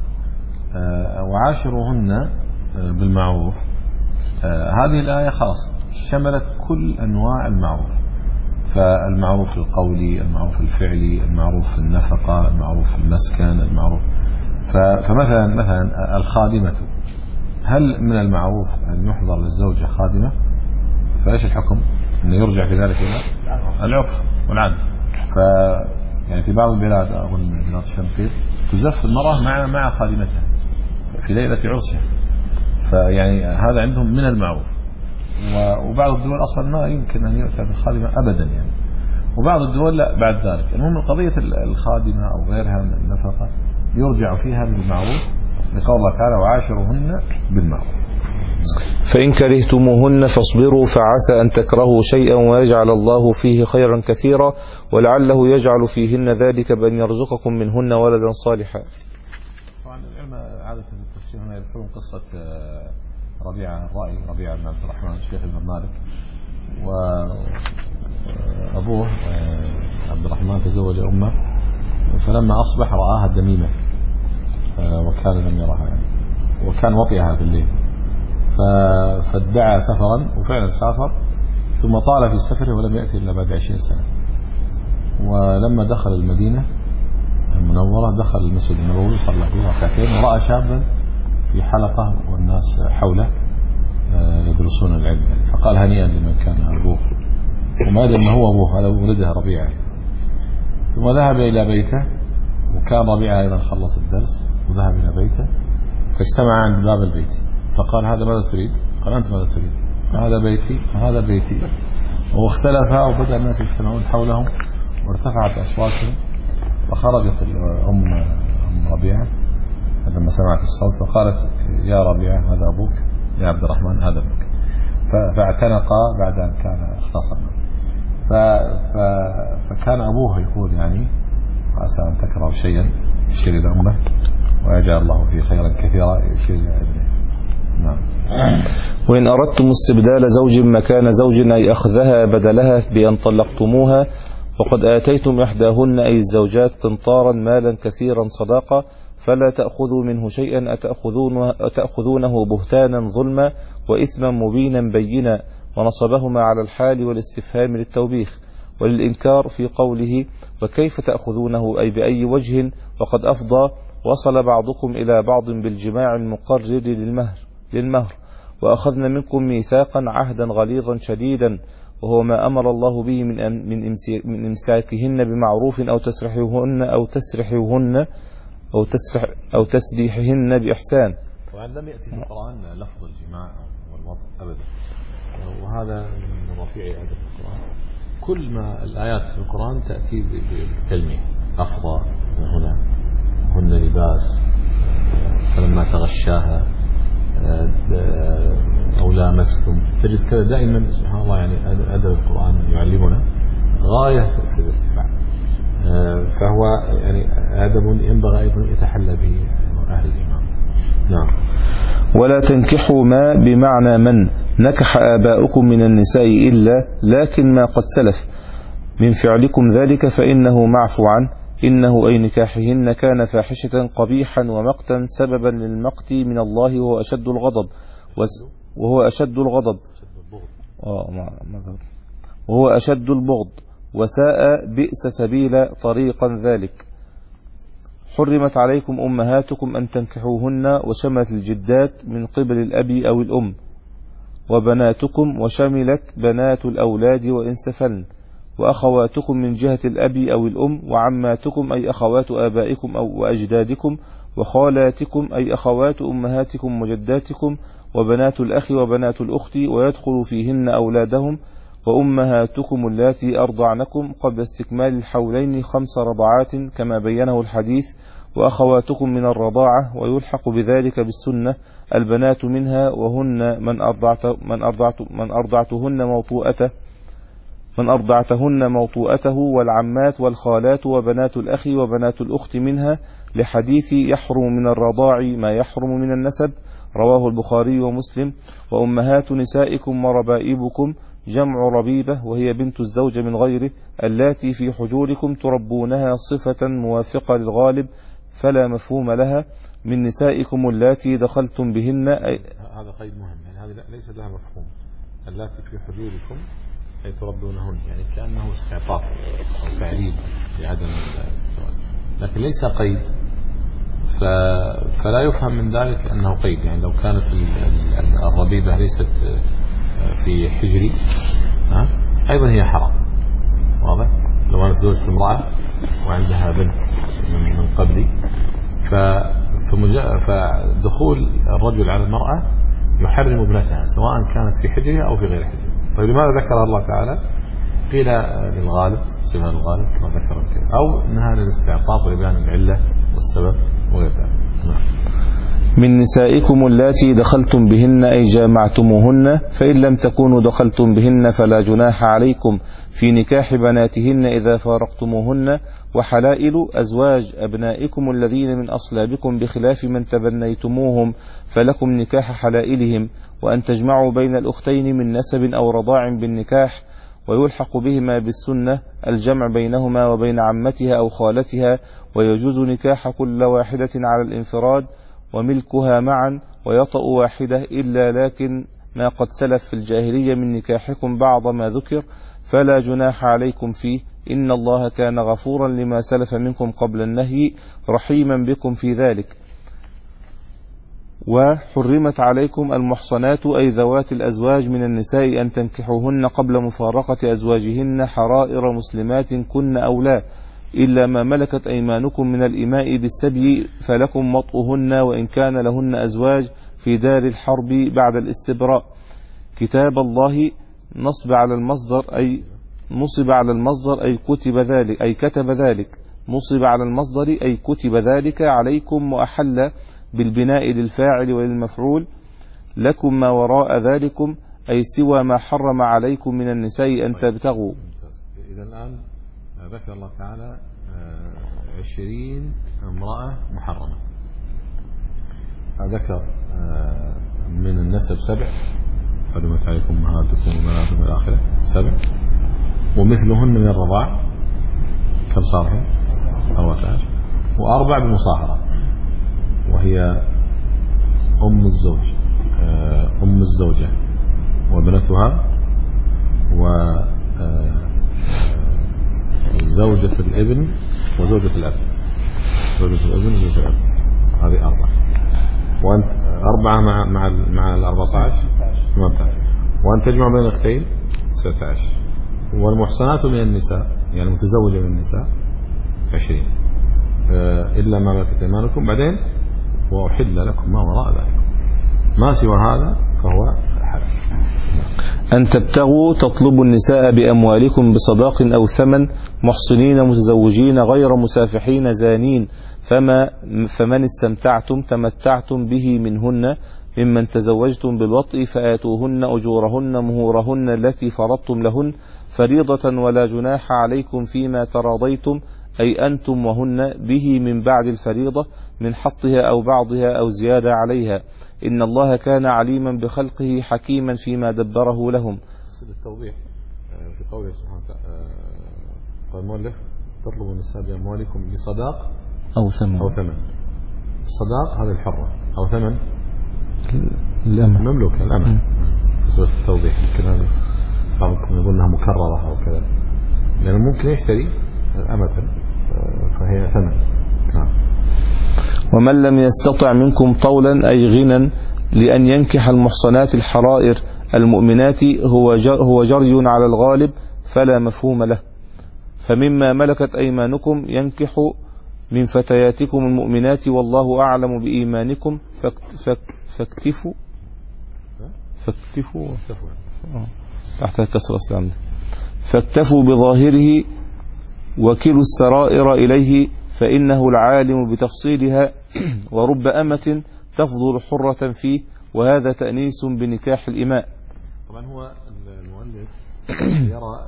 وعاشروهن بالمعروف، هذه الآية خاصة شملت كل أنواع المعروف، فالمعروف القولي، المعروف الفعلي، المعروف في النفقة، المعروف في المسكن، المعروف. فمثلا مثلا الخادمة، هل من المعروف أن يحضر للزوجة خادمة؟ فإيش الحكم؟ أنه يرجع في ذلك إلى العرف والعادة. ف يعني في بعض البلاد أظن بلاد الشنقيط تزف المرأة مع مع خادمتها في ليلة عرسها، فيعني هذا عندهم من المعروف. وبعض الدول أصلا ما يمكن أن يؤتى بالخادمة أبدا يعني، وبعض الدول لا بعد ذلك. المهم قضية الخادمة أو غيرها من النفقة يرجع فيها بالمعروف، لقول الله تعالى وعاشروهن بالمعروف. فإن كرهتموهن فاصبروا فعسى أن تكرهوا شيئا ويجعل الله فيه خيرا كثيرا، ولعله يجعل فيهن ذلك بأن يرزقكم منهن ولدا صالحا. طبعا العلماء عادة في التفسير هنا يذكرون قصة ربيعة الرأي، ربيعة بن عبد الرحمن الشيخ بن مالك، وأبوه عبد الرحمن تزوج أمه، فلما أصبح رآها دميمة وكان لم يرها يعني، وكان وطئها في الليل، فادعى سفرا وفعلا سافر، ثم طال في سفره ولم يأتي إلا بعد عشرين سنة. ولما دخل المدينة المنورة دخل المسجد النبوي صلى فيه ركعتين، ورأى شابا في حلقة والناس حوله يدرسون العلم، فقال هنيئا لمن كان أبوه، وما أدري ما هو أبوه، هذا ولده ربيعة. ثم ذهب إلى بيته وكان ربيعة أيضا خلص الدرس وذهب إلى بيته، فاجتمع عند باب البيت، فقال هذا ماذا تريد؟ قال أنت ماذا تريد؟ هذا بيتي وهذا بيتي. واختلفا وبدأ الناس يجتمعون حولهم وارتفعت أصواتهم، فخرجت أم أم ربيعة لما سمعت الصوت فقالت يا ربيعة هذا أبوك، يا عبد الرحمن هذا ابنك. فاعتنقا بعد أن كان اختصما. فكان أبوه يقول يعني عسى أن تكرهوا شيئا يشير إلى أمه ويجعل الله فيه خيرا كثيرا يشير إلى ابنه. نعم. وإن أردتم استبدال زوج مكان زوج أي أخذها بدلها بأن طلقتموها وقد آتيتم إحداهن أي الزوجات قنطارا مالا كثيرا صداقة فلا تأخذوا منه شيئا أتأخذونه, أتأخذونه بهتانا ظلما وإثما مبينا بينا، ونصبهما على الحال والاستفهام للتوبيخ وللإنكار في قوله وكيف تأخذونه أي بأي وجه وقد أفضى وصل بعضكم إلى بعض بالجماع المقرر للمهر, للمهر وأخذنا منكم ميثاقا عهدا غليظا شديدا وهو ما أمر الله به من من إمساكهن بمعروف أو تسرحهن أو تسرحهن أو تسرح أو تسريحهن بإحسان. وأن لم يأتي في القرآن لفظ الجماع والوضع أبدا، وهذا من رفيع آيات القرآن. كل ما الآيات في القرآن تأتي بالكلمة أفضى من هنا، هن لباس، فلما تغشاها أو لامستم، تجد كذا دائما سبحان الله. يعني أدب القرآن يعلمنا غاية في الارتفاع، فهو يعني أدب ينبغي أيضا يتحلى به أهل الإيمان. نعم. ولا تنكحوا ما بمعنى من نكح آباؤكم من النساء إلا لكن ما قد سلف من فعلكم ذلك فإنه معفو عنه، إنه أي نكاحهن كان فاحشة قبيحا ومقتا سببا للمقت من الله وهو أشد الغضب وهو أشد الغضب وهو أشد البغض وساء بئس سبيل طريقا ذلك. حرمت عليكم أمهاتكم أن تنكحوهن وشملت الجدات من قبل الأب أو الأم وبناتكم وشملت بنات الأولاد وإن سفلن وأخواتكم من جهة الأب أو الأم وعماتكم أي أخوات آبائكم أو وأجدادكم وخالاتكم أي أخوات أمهاتكم وجداتكم وبنات الأخ وبنات الأخت ويدخل فيهن أولادهم وأمهاتكم اللاتي أرضعنكم قبل استكمال الحولين خمس رضعات كما بينه الحديث وأخواتكم من الرضاعة ويلحق بذلك بالسنة البنات منها وهن من أرضعت من أرضعت من أرضعتهن موطوءته من أرضعتهن موطوءته والعمات والخالات وبنات الأخ وبنات الأخت منها لحديث يحرم من الرضاع ما يحرم من النسب رواه البخاري ومسلم. وأمهات نسائكم وربائبكم جمع ربيبة وهي بنت الزوج من غيره اللاتي في حجوركم تربونها صفة موافقة للغالب فلا مفهوم لها من نسائكم اللاتي دخلتم بهن. هذا قيد مهم، يعني هذا ليس لها مفهوم. اللاتي في حجوركم أي تربونهن، يعني كأنه استعطاف أو تعليل لعدم الزواج، لكن ليس قيد، فلا يفهم من ذلك أنه قيد. يعني لو كانت الربيبة ليست في حجري ها أيضا هي حرام، واضح؟ لو أنا تزوجت امرأة وعندها بنت من قبلي فدخول الرجل على المرأة يحرم ابنتها سواء كانت في حجرها أو في غير حجرها. طيب لماذا ذكر الله تعالى؟ قيل للغالب، شبه الغالب كما ذكر الكلام، أو أنها للاستعطاف ولبيان العلة والسبب وغير ذلك. نعم. من نسائكم اللاتي دخلتم بهن أي جامعتموهن، فإن لم تكونوا دخلتم بهن فلا جناح عليكم في نكاح بناتهن إذا فارقتموهن. وحلائل أزواج أبنائكم الذين من أصلابكم بخلاف من تبنيتموهم فلكم نكاح حلائلهم، وأن تجمعوا بين الأختين من نسب أو رضاع بالنكاح، ويلحق بهما بالسنة الجمع بينهما وبين عمتها أو خالتها، ويجوز نكاح كل واحدة على الانفراد وملكها معا ويطأ واحدة إلا لكن ما قد سلف في الجاهلية من نكاحكم بعض ما ذكر فلا جناح عليكم فيه، إن الله كان غفورا لما سلف منكم قبل النهي رحيما بكم في ذلك. وحرمت عليكم المحصنات أي ذوات الأزواج من النساء أن تنكحوهن قبل مفارقة أزواجهن حرائر مسلمات كن أو لا، إلا ما ملكت أيمانكم من الإماء بالسبي فلكم وطئهن وإن كان لهن أزواج في دار الحرب بعد الاستبراء. كتاب الله نصب على المصدر أي نصب على المصدر أي كتب ذلك أي كتب ذلك نصب على المصدر أي كتب ذلك عليكم، وأحل بالبناء للفاعل وللمفعول. لكم ما وراء ذلكم أي سوى ما حرم عليكم من النساء أن تبتغوا. إذا الآن ذكر الله تعالى عشرين امرأة محرمة، ذكر من النسب سبع، حرمت عليكم أمهاتكم وبناتكم إلى آخره سبع، ومثلهن من الرضاع كم صار؟ أربعة عشر، وأربع بالمصاهرة وهي أم الزوج أم الزوجة وابنتها وزوجة الابن وزوجة الأب. زوجة الابن وزوجة الأب هذه أربعة، وأنت أربعة مع مع مع الأربعة عشر ثمانية عشر، وأن تجمع بين الأختين ستة عشر. والمحصنات من النساء يعني متزوجة من النساء عشرين إلا ما ملكت أيمانكم. بعدين وأحل لكم ما وراء ذلك، ما سوى هذا فهو حلال. أن تبتغوا تطلبوا النساء بأموالكم بصداق أو ثمن محصنين متزوجين غير مسافحين زانين، فما فمن استمتعتم تمتعتم به منهن ممن تزوجتم بالوطء فآتوهن أجورهن مهورهن التي فرضتم لهن فريضة ولا جناح عليكم فيما تراضيتم أي أنتم وهن به من بعد الفريضة من حطها أو بعضها أو زيادة عليها، إن الله كان عليما بخلقه حكيما فيما دبره لهم. التوضيح في قوله سبحانه وتعالى قال المؤلف تطلبوا النساء بأموالكم بصداق أو ثمن. أو ثمن. الصداق هذه الحرة، أو ثمن الأمة مملوكة الأمة. سورة التوضيح يمكن هذه بعضكم يقول أنها مكررة أو كذا، لأنه ممكن يشتري أمة فهي ثمن. نعم. ومن لم يستطع منكم طولا أي غنى لأن ينكح المحصنات الحرائر المؤمنات هو هو جري على الغالب فلا مفهوم له، فمما ملكت أيمانكم ينكح من فتياتكم المؤمنات والله أعلم بإيمانكم فاكتفوا فاكتفوا تحت كسر أسلام فاكتفوا بظاهره وكلوا السرائر إليه فإنه العالم بتفصيلها، ورب أمة تفضل حرة فيه، وهذا تأنيس بنكاح الإماء. طبعا هو المؤلف يرى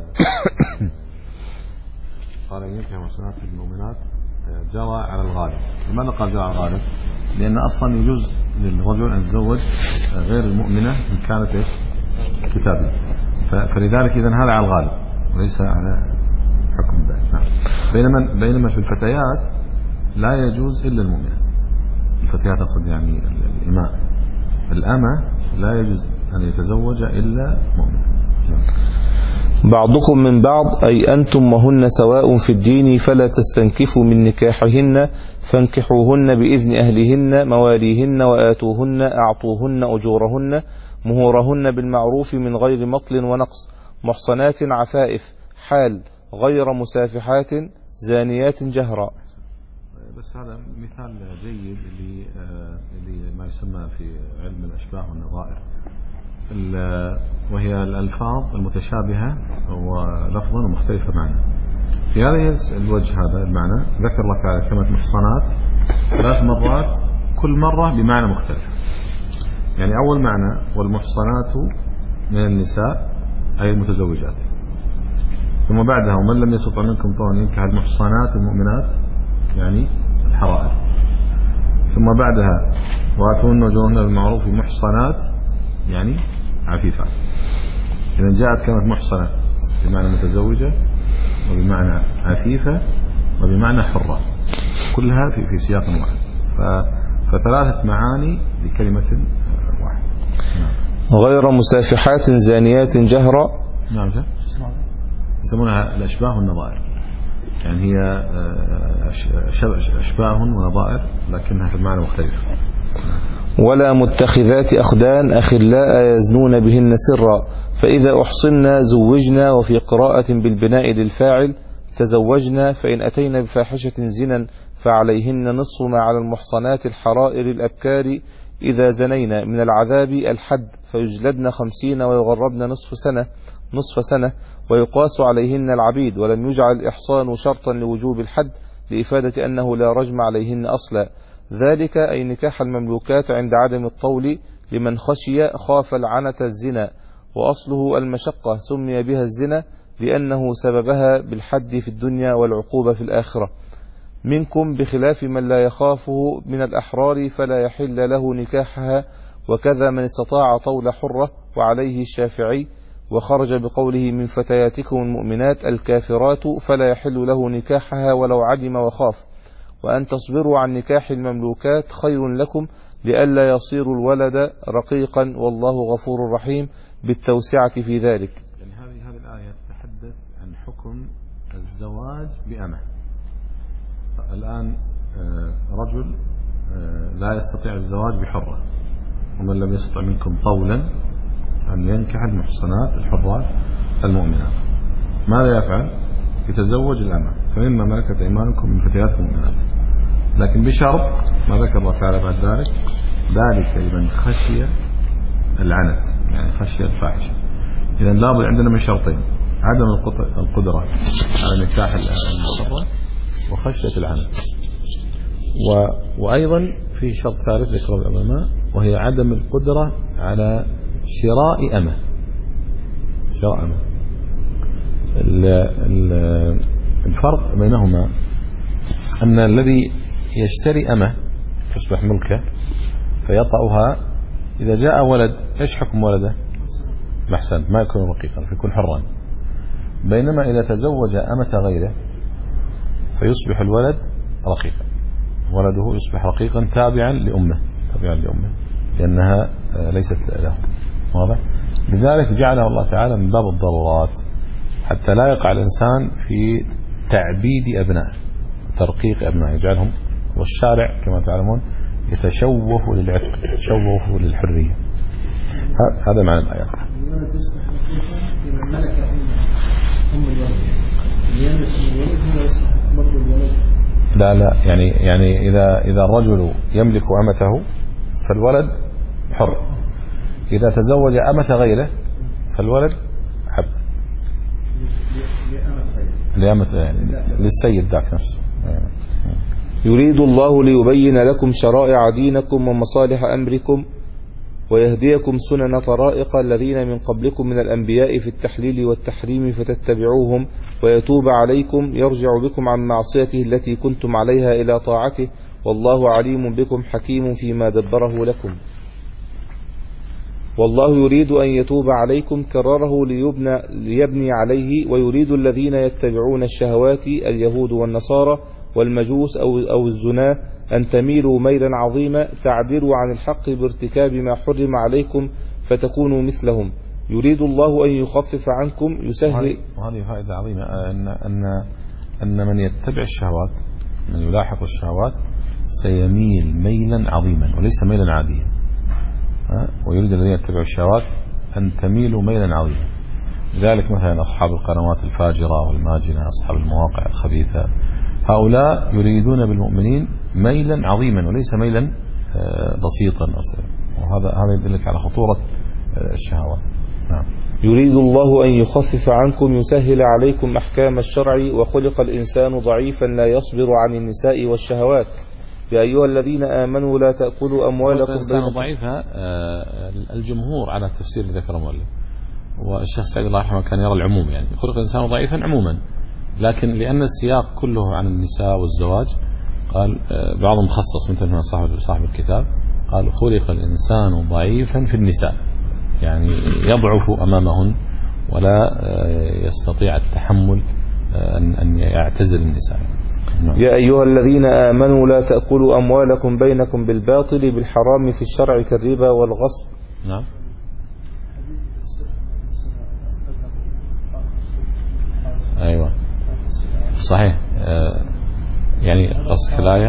قال ينكح المحصنات المؤمنات جرى على الغالب. لماذا قال جرى على الغالب؟ لأن أصلا يجوز للرجل أن يتزوج غير المؤمنة إن كانت إيش كتابية، فلذلك إذن هذا على الغالب وليس على حكم البعض. نعم. بينما بينما في الفتيات لا يجوز إلا المؤمنة. الفتيات أقصد يعني الإماء، الأمة لا يجوز أن يتزوج إلا مؤمنة. نعم. بعضكم من بعض أي أنتم وهن سواء في الدين فلا تستنكفوا من نكاحهن فانكحوهن بإذن أهلهن مواليهن وآتوهن أعطوهن أجورهن مهورهن بالمعروف من غير مطل ونقص محصنات عفائف حال غير مسافحات زانيات جهرا. بس هذا مثال جيد اللي اللي ما يسمى في علم الأشباه والنظائر، وهي الألفاظ المتشابهة ولفظا ومختلفة معنى. في هذا الوجه هذا المعنى ذكر الله تعالى كلمة محصنات ثلاث مرات كل مرة بمعنى مختلف. يعني أول معنى والمحصنات من النساء أي المتزوجات، ثم بعدها ومن لم يستطع منكم طولا ينكح المحصنات المؤمنات يعني الحرائر، ثم بعدها وآتوهن أجورهن بالمعروف محصنات يعني عفيفات. إذا جاءت كلمة محصنة بمعنى متزوجة وبمعنى عفيفة وبمعنى حرة، كلها في في سياق واحد، فثلاثة معاني لكلمة واحدة. غير مسافحات زانيات جهرا. نعم جاء يسمونها الأشباه والنظائر، يعني هي أشباه ونظائر لكنها في المعنى مختلف. ولا متخذات أخدان أخلاء يزنون بهن سرا، فإذا أحصنا زوجنا، وفي قراءة بالبناء للفاعل تزوجنا فإن أتينا بفاحشة زنا فعليهن نصف ما على المحصنات الحرائر الأبكار إذا زنينا من العذاب الحد فيجلدن خمسين ويغربن نصف سنة نصف سنة ويقاس عليهن العبيد ولم يجعل الإحصان شرطا لوجوب الحد لإفادة أنه لا رجم عليهن أصلا ذلك أي نكاح المملوكات عند عدم الطول لمن خشي خاف العنة الزنا وأصله المشقة سمي بها الزنا لأنه سببها بالحد في الدنيا والعقوبة في الآخرة منكم بخلاف من لا يخافه من الأحرار فلا يحل له نكاحها وكذا من استطاع طول حرة وعليه الشافعي وخرج بقوله من فتياتكم المؤمنات الكافرات فلا يحل له نكاحها ولو عدم وخاف وأن تصبروا عن نكاح المملوكات خير لكم لئلا يصير الولد رقيقا والله غفور رحيم بالتوسعة في ذلك. يعني هذه هذه الآية تتحدث عن حكم الزواج بأمة. الآن رجل لا يستطيع الزواج بحرة ومن لم يستطع منكم طولا أن ينكح المحصنات الحرات المؤمنات ماذا يفعل؟ يتزوج الأمة فمما ملكت أيمانكم من فتيات المؤمنات لكن بشرط ما ذكر الله تعالى بعد ذلك ذلك لمن خشي العنت يعني خشي الفاحشة. إذا لابد عندنا من شرطين عدم القدرة على نكاح الحرة وخشية العنت و... وأيضا في شرط ثالث ذكره العلماء وهي عدم القدرة على شراء أمة شراء أمة. الفرق بينهما أن الذي يشتري أمة تصبح ملكه فيطأها إذا جاء ولد إيش حكم ولده؟ محسن ما يكون رقيقا فيكون حرا بينما إذا تزوج أمة غيره فيصبح الولد رقيقا ولده يصبح رقيقا تابعا لأمه تابعا لأمه لأنها ليست له واضح. لذلك جعله الله تعالى من باب الضرورات حتى لا يقع الإنسان في تعبيد أبنائه ترقيق أبنائه يجعلهم والشارع كما تعلمون يتشوف للعتق يتشوف للحرية. هذا معنى الآيات. لا لا يعني يعني إذا إذا الرجل يملك أمته فالولد حر إذا تزوج أمة غيره فالولد عبد لأمة يعني للسيد ذاك نفسه. يريد الله ليبين لكم شرائع دينكم ومصالح أمركم ويهديكم سنن طرائق الذين من قبلكم من الأنبياء في التحليل والتحريم فتتبعوهم ويتوب عليكم يرجع بكم عن معصيته التي كنتم عليها إلى طاعته والله عليم بكم حكيم فيما دبره لكم. والله يريد أن يتوب عليكم كرره ليبنى, ليبني عليه ويريد الذين يتبعون الشهوات اليهود والنصارى والمجوس أو, أو الزنا أن تميلوا ميلا عظيما تعدلوا عن الحق بارتكاب ما حرم عليكم فتكونوا مثلهم. يريد الله أن يخفف عنكم يسهل. وهذه فائدة عظيمة أن, أن, أن من يتبع الشهوات من يلاحق الشهوات سيميل ميلا عظيما وليس ميلا عاديا ويريد الذين يتبعوا الشهوات أن تميلوا ميلا عظيما. لذلك مثلا أصحاب القنوات الفاجرة والماجنة أصحاب المواقع الخبيثة هؤلاء يريدون بالمؤمنين ميلا عظيما وليس ميلا بسيطا وهذا هذا يدلك على خطورة الشهوات. نعم. يريد الله أن يخفف عنكم يسهل عليكم أحكام الشرع وخلق الإنسان ضعيفا لا يصبر عن النساء والشهوات يا أيها الذين آمنوا لا تأكلوا أموالكم بينكم. ضعيفة الجمهور على التفسير اللي ذكره المؤلف والشيخ سعيد الله يرحمه كان يرى العموم يعني خلق الإنسان ضعيفا عموما لكن لأن السياق كله عن النساء والزواج قال بعضهم خصص مثل ما صاحب صاحب الكتاب قال خلق الإنسان ضعيفا في النساء يعني يضعف أمامهن ولا يستطيع التحمل أن يعتزل النساء. يا أيها الذين آمنوا لا تأكلوا أموالكم بينكم بالباطل بالحرام في الشرع كالربا والغصب. نعم. أيوة صحيح يعني قصد الآية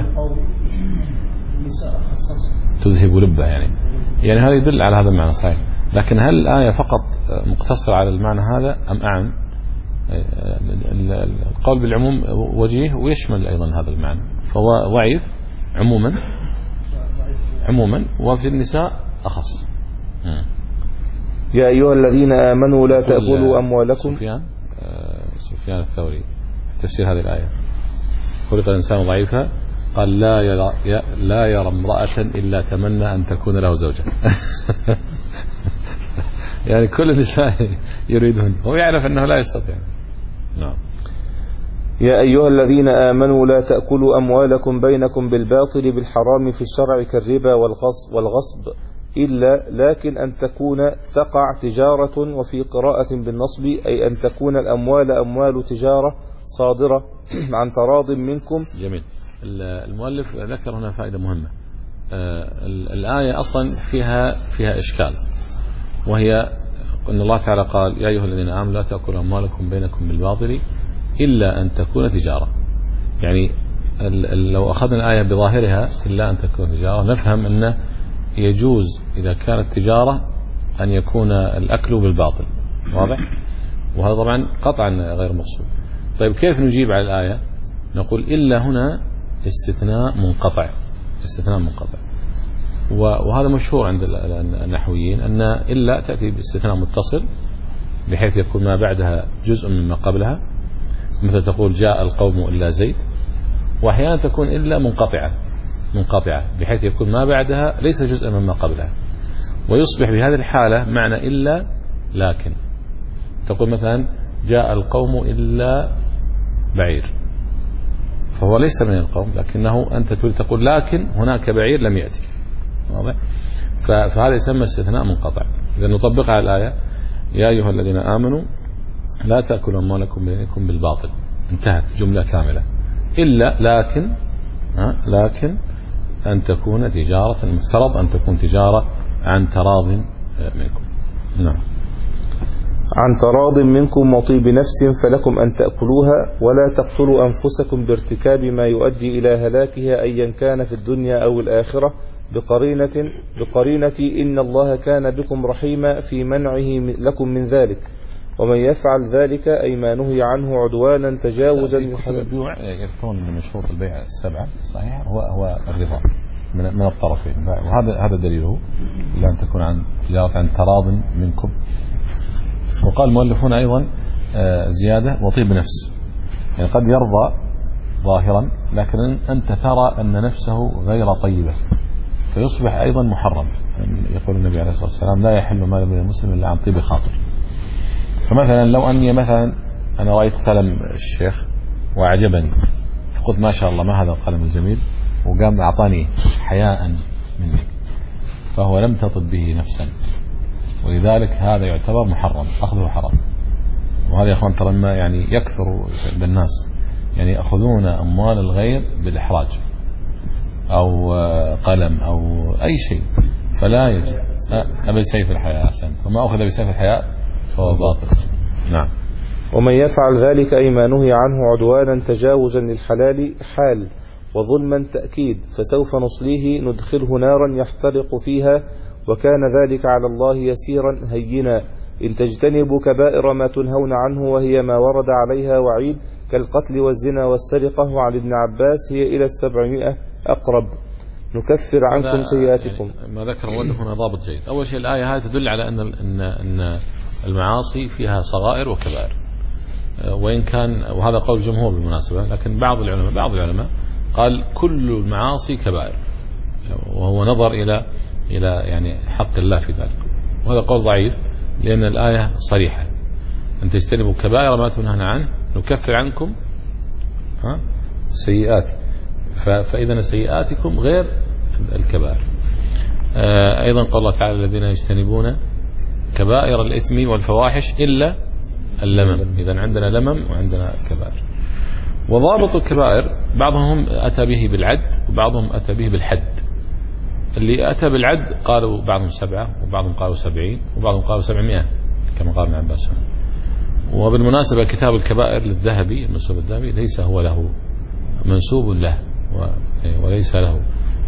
تذهب لبه يعني يعني هذا يدل على هذا المعنى صحيح. لكن هل الآية فقط مقتصرة على المعنى هذا أم أعم؟ القول بالعموم وجيه ويشمل أيضا هذا المعنى، فهو ضعيف عموما عموما وفي النساء أخص. يا أيها الذين آمنوا لا تأكلوا أموالكم. سفيان سفيان الثوري في تفسير هذه الآية خلق الإنسان ضعيفا قال لا يرى لا يرى امرأة إلا تمنى أن تكون له زوجة. يعني كل النساء يريدهن، هو يعرف أنه لا يستطيع. نعم. يا أيها الذين آمنوا لا تأكلوا أموالكم بينكم بالباطل بالحرام في الشرع كالربا والغصب إلا لكن أن تكون تقع تجارة، وفي قراءة بالنصب أي أن تكون الأموال أموال تجارة صادرة عن تراض منكم. جميل. المؤلف ذكر هنا فائدة مهمة. الآية أصلا فيها فيها إشكال، وهي أن الله تعالى قال يا أيها الذين آمنوا لا تأكلوا أموالكم بينكم بالباطل إلا أن تكون تجارة. يعني لو أخذنا الآية بظاهرها إلا أن تكون تجارة نفهم أنه يجوز إذا كانت تجارة أن يكون الأكل بالباطل، واضح؟ وهذا طبعا قطعا غير مقصود. طيب كيف نجيب على الآية؟ نقول إلا هنا استثناء منقطع، استثناء منقطع، وهذا مشهور عند النحويين أن إلا تأتي باستثناء متصل بحيث يكون ما بعدها جزء مما قبلها، مثل تقول جاء القوم إلا زيد، وأحيانا تكون إلا منقطعة منقطعة بحيث يكون ما بعدها ليس جزءا مما قبلها، ويصبح بهذه الحالة معنى إلا لكن. تقول مثلا جاء القوم إلا بعير، فهو ليس من القوم لكنه أنت تريد تقول لكن هناك بعير لم يأتي، واضح؟ فهذا يسمى استثناء منقطع. إذا نطبق على الآية يا أيها الذين آمنوا لا تأكلوا أموالكم بينكم بالباطل، انتهت جملة كاملة، إلا لكن لكن أن تكون تجارة، المفترض أن تكون تجارة عن تراض منكم. نعم. عن تراض منكم وطيب نفس فلكم أن تأكلوها ولا تقتلوا أنفسكم بارتكاب ما يؤدي إلى هلاكها أيا كان في الدنيا أو الآخرة بقرينة بقرينة إن الله كان بكم رحيما في منعه لكم من ذلك، ومن يفعل ذلك أي ما نهي عنه عدوانا تجاوزا البيوع يكون من شروط البيع السبعة صحيح هو هو الرضا من من الطرفين، وهذا هذا دليله إلا أن تكون عن تجارة عن تراض منكم. وقال المؤلفون أيضا زيادة وطيب نفس، يعني قد يرضى ظاهرا لكن أنت ترى أن نفسه غير طيبة فيصبح أيضا محرم. يقول النبي عليه الصلاة والسلام لا يحل مال ابن المسلم إلا عن طيب خاطر. فمثلا لو أني مثلا أنا رأيت قلم الشيخ وأعجبني فقلت ما شاء الله ما هذا القلم الجميل، وقام أعطاني حياء منك، فهو لم تطب به نفسا، ولذلك هذا يعتبر محرم، أخذه حرام. وهذا يا أخوان ترى ما يعني يكثر بالناس، يعني يأخذون أموال الغير بالإحراج أو قلم أو أي شيء، فلا يجب. أبي سيف الحياء أحسن، وما أخذ بسيف الحياء فهو باطل. نعم. ومن يفعل ذلك أي ما نهي عنه عدوانا تجاوزا للحلال حال وظلما تأكيد فسوف نصليه ندخله نارا يحترق فيها وكان ذلك على الله يسيرا هينا إن تجتنبوا كبائر ما تنهون عنه وهي ما ورد عليها وعيد كالقتل والزنا والسرقة. وعن ابن عباس هي إلى السبعمائة أقرب نكفر عنكم سيئاتكم. يعني ما ذكر المؤلف هنا ضابط جيد. أول شيء الآية هذه تدل على أن أن أن المعاصي فيها صغائر وكبائر، وإن كان وهذا قول الجمهور بالمناسبة، لكن بعض العلماء بعض العلماء قال كل المعاصي كبائر، وهو نظر إلى إلى يعني حق الله في ذلك، وهذا قول ضعيف لأن الآية صريحة أن تجتنبوا كبائر ما تنهون عنه نكفر عنكم ها سيئات، فإذا سيئاتكم غير الكبائر. أيضا قال الله تعالى الذين يجتنبون كبائر الإثم والفواحش إلا اللمم، إذا عندنا لمم وعندنا كبائر. وضابط الكبائر بعضهم أتى به بالعد وبعضهم أتى به بالحد. اللي أتى بالعد قالوا بعضهم سبعة وبعضهم قالوا سبعين وبعضهم قالوا سبعمائة كما قال ابن عباس. وبالمناسبة كتاب الكبائر للذهبي المنسوب الذهبي ليس هو له منسوب له وليس له،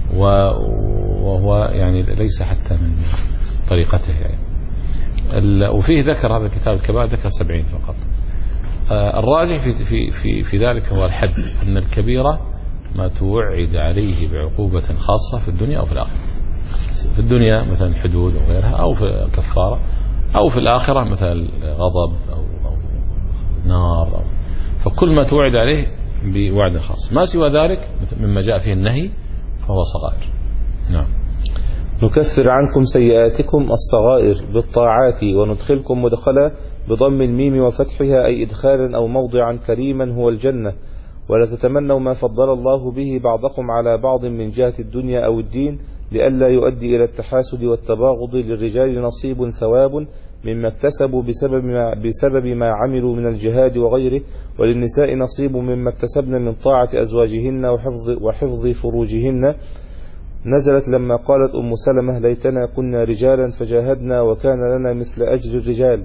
وهو يعني ليس حتى من طريقته يعني. وفيه ذكر هذا الكتاب الكبائر ذكر سبعين فقط. الراجح في في في في ذلك هو الحد، أن الكبيرة ما توعد عليه بعقوبة خاصة في الدنيا أو في الآخرة. في الدنيا مثلا حدود أو غيرها أو في كفارة، أو في الآخرة مثل غضب أو, أو نار أو فكل ما توعد عليه بوعد خاص. ما سوى ذلك مما جاء فيه النهي فهو صغائر. نعم. نكفر عنكم سيئاتكم الصغائر بالطاعات وندخلكم مدخلا بضم الميم وفتحها أي إدخالا أو موضعا كريما هو الجنة. ولا تتمنوا ما فضل الله به بعضكم على بعض من جهة الدنيا أو الدين لئلا يؤدي إلى التحاسد والتباغض. للرجال نصيب ثواب مما اكتسبوا بسبب ما, بسبب ما عملوا من الجهاد وغيره، وللنساء نصيب مما اكتسبن من طاعة أزواجهن وحفظ, وحفظ فروجهن. نزلت لما قالت أم سلمة ليتنا كنا رجالا فجاهدنا وكان لنا مثل أجر الرجال.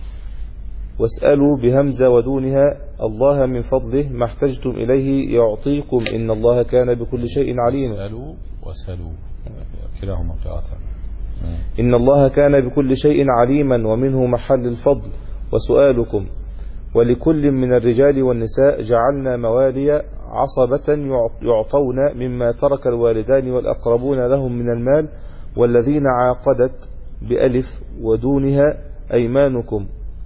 واسألوا بهمزة ودونها الله من فضله ما احتجتم إليه يعطيكم إن الله كان بكل شيء عليما. واسألوا واسألوا كلاهما قراءتان. إن الله كان بكل شيء عليما ومنه محل الفضل وسؤالكم. ولكل من الرجال والنساء جعلنا موالي عصبة يعطون مما ترك الوالدان والأقربون لهم من المال. والذين عاقدت بألف ودونها أيمانكم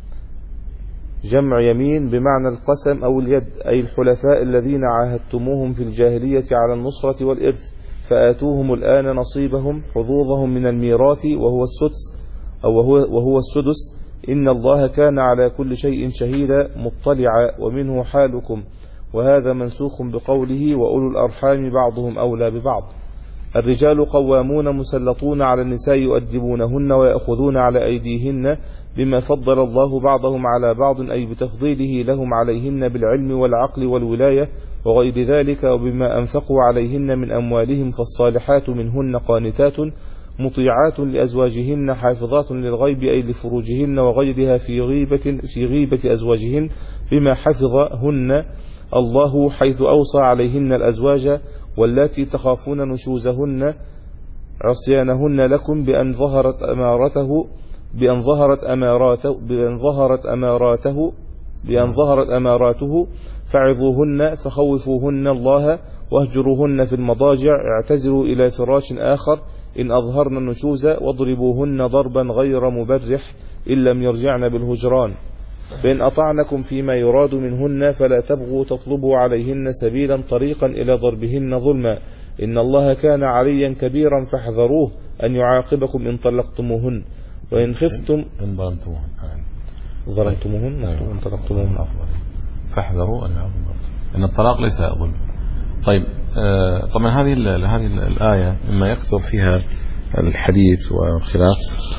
جمع يمين بمعنى القسم أو اليد، أي الحلفاء الذين عاهدتموهم في الجاهلية على النصرة والإرث فآتوهم الآن نصيبهم حظوظهم من الميراث وهو السدس أو وهو, وهو السدس. إن الله كان على كل شيء شهيدا مطلعا ومنه حالكم. وهذا منسوخ بقوله وأولو الأرحام بعضهم أولى ببعض. الرجال قوامون مسلطون على النساء يؤدبونهن ويأخذون على أيديهن بما فضل الله بعضهم على بعض، أي بتفضيله لهم عليهن بالعلم والعقل والولاية وغير ذلك، وبما أنفقوا عليهن من أموالهم. فالصالحات منهن قانتات مطيعات لأزواجهن حافظات للغيب أي لفروجهن وغيرها في غيبة, في غيبة أزواجهن بما حفظهن الله حيث أوصى عليهن الأزواج. واللاتي تخافون نشوزهن عصيانهن لكم بأن ظهرت أمارته بأن ظهرت أماراته بأن ظهرت أماراته بأن ظهرت أماراته فعظوهن فخوفوهن الله واهجروهن في المضاجع. اعتذروا إلى فراش آخر إن أظهرن النشوز واضربوهن ضربا غير مبرح إن لم يرجعن بالهجران. فإن أطعنكم فيما يراد منهن فلا تبغوا تطلبوا عليهن سبيلا طريقا إلى ضربهن ظلما إن الله كان عليا كبيرا فاحذروه أن يعاقبكم إن طلقتموهن. وإن خفتم إن ظلمتموهن ظلمتموهن إن طلقتموهن فاحذروا أن يعاقبكم إن الطلاق ليس ظلم. طيب آه طبعا هذه هذه الآية مما يكثر فيها الحديث والخلاف،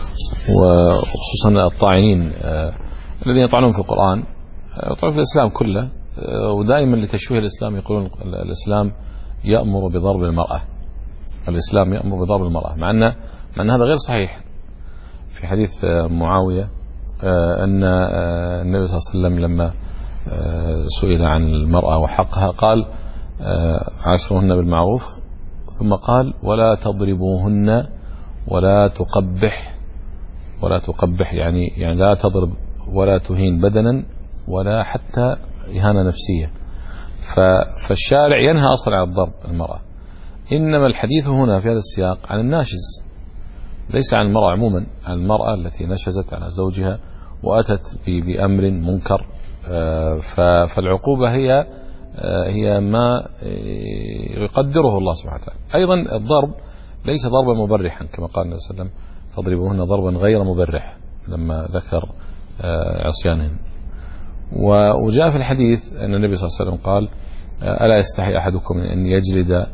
وخصوصا الطاعنين آه الذين يطعنون في القرآن يطعنون في الإسلام كله، ودائما لتشويه الإسلام يقولون الإسلام يأمر بضرب المرأة. الإسلام يأمر بضرب المرأة مع أن مع أن هذا غير صحيح. في حديث معاوية أن النبي صلى الله عليه وسلم لما سئل عن المرأة وحقها قال عاشروهن بالمعروف، ثم قال ولا تضربوهن ولا تقبح ولا تقبح يعني يعني لا تضرب ولا تهين بدنا ولا حتى إهانة نفسية. فالشارع ينهى أصلا عن الضرب المرأة، إنما الحديث هنا في هذا السياق عن الناشز ليس عن المرأة عموما، عن المرأة التي نشزت على زوجها وأتت بأمر منكر. فالعقوبة هي هي ما يقدره الله سبحانه وتعالى. أيضا الضرب ليس ضربا مبرحا كما قال النبي صلى الله عليه وسلم فاضربوهن ضربا غير مبرح لما ذكر عصيانهن. وجاء في الحديث أن النبي صلى الله عليه وسلم قال ألا يستحي أحدكم أن يجلد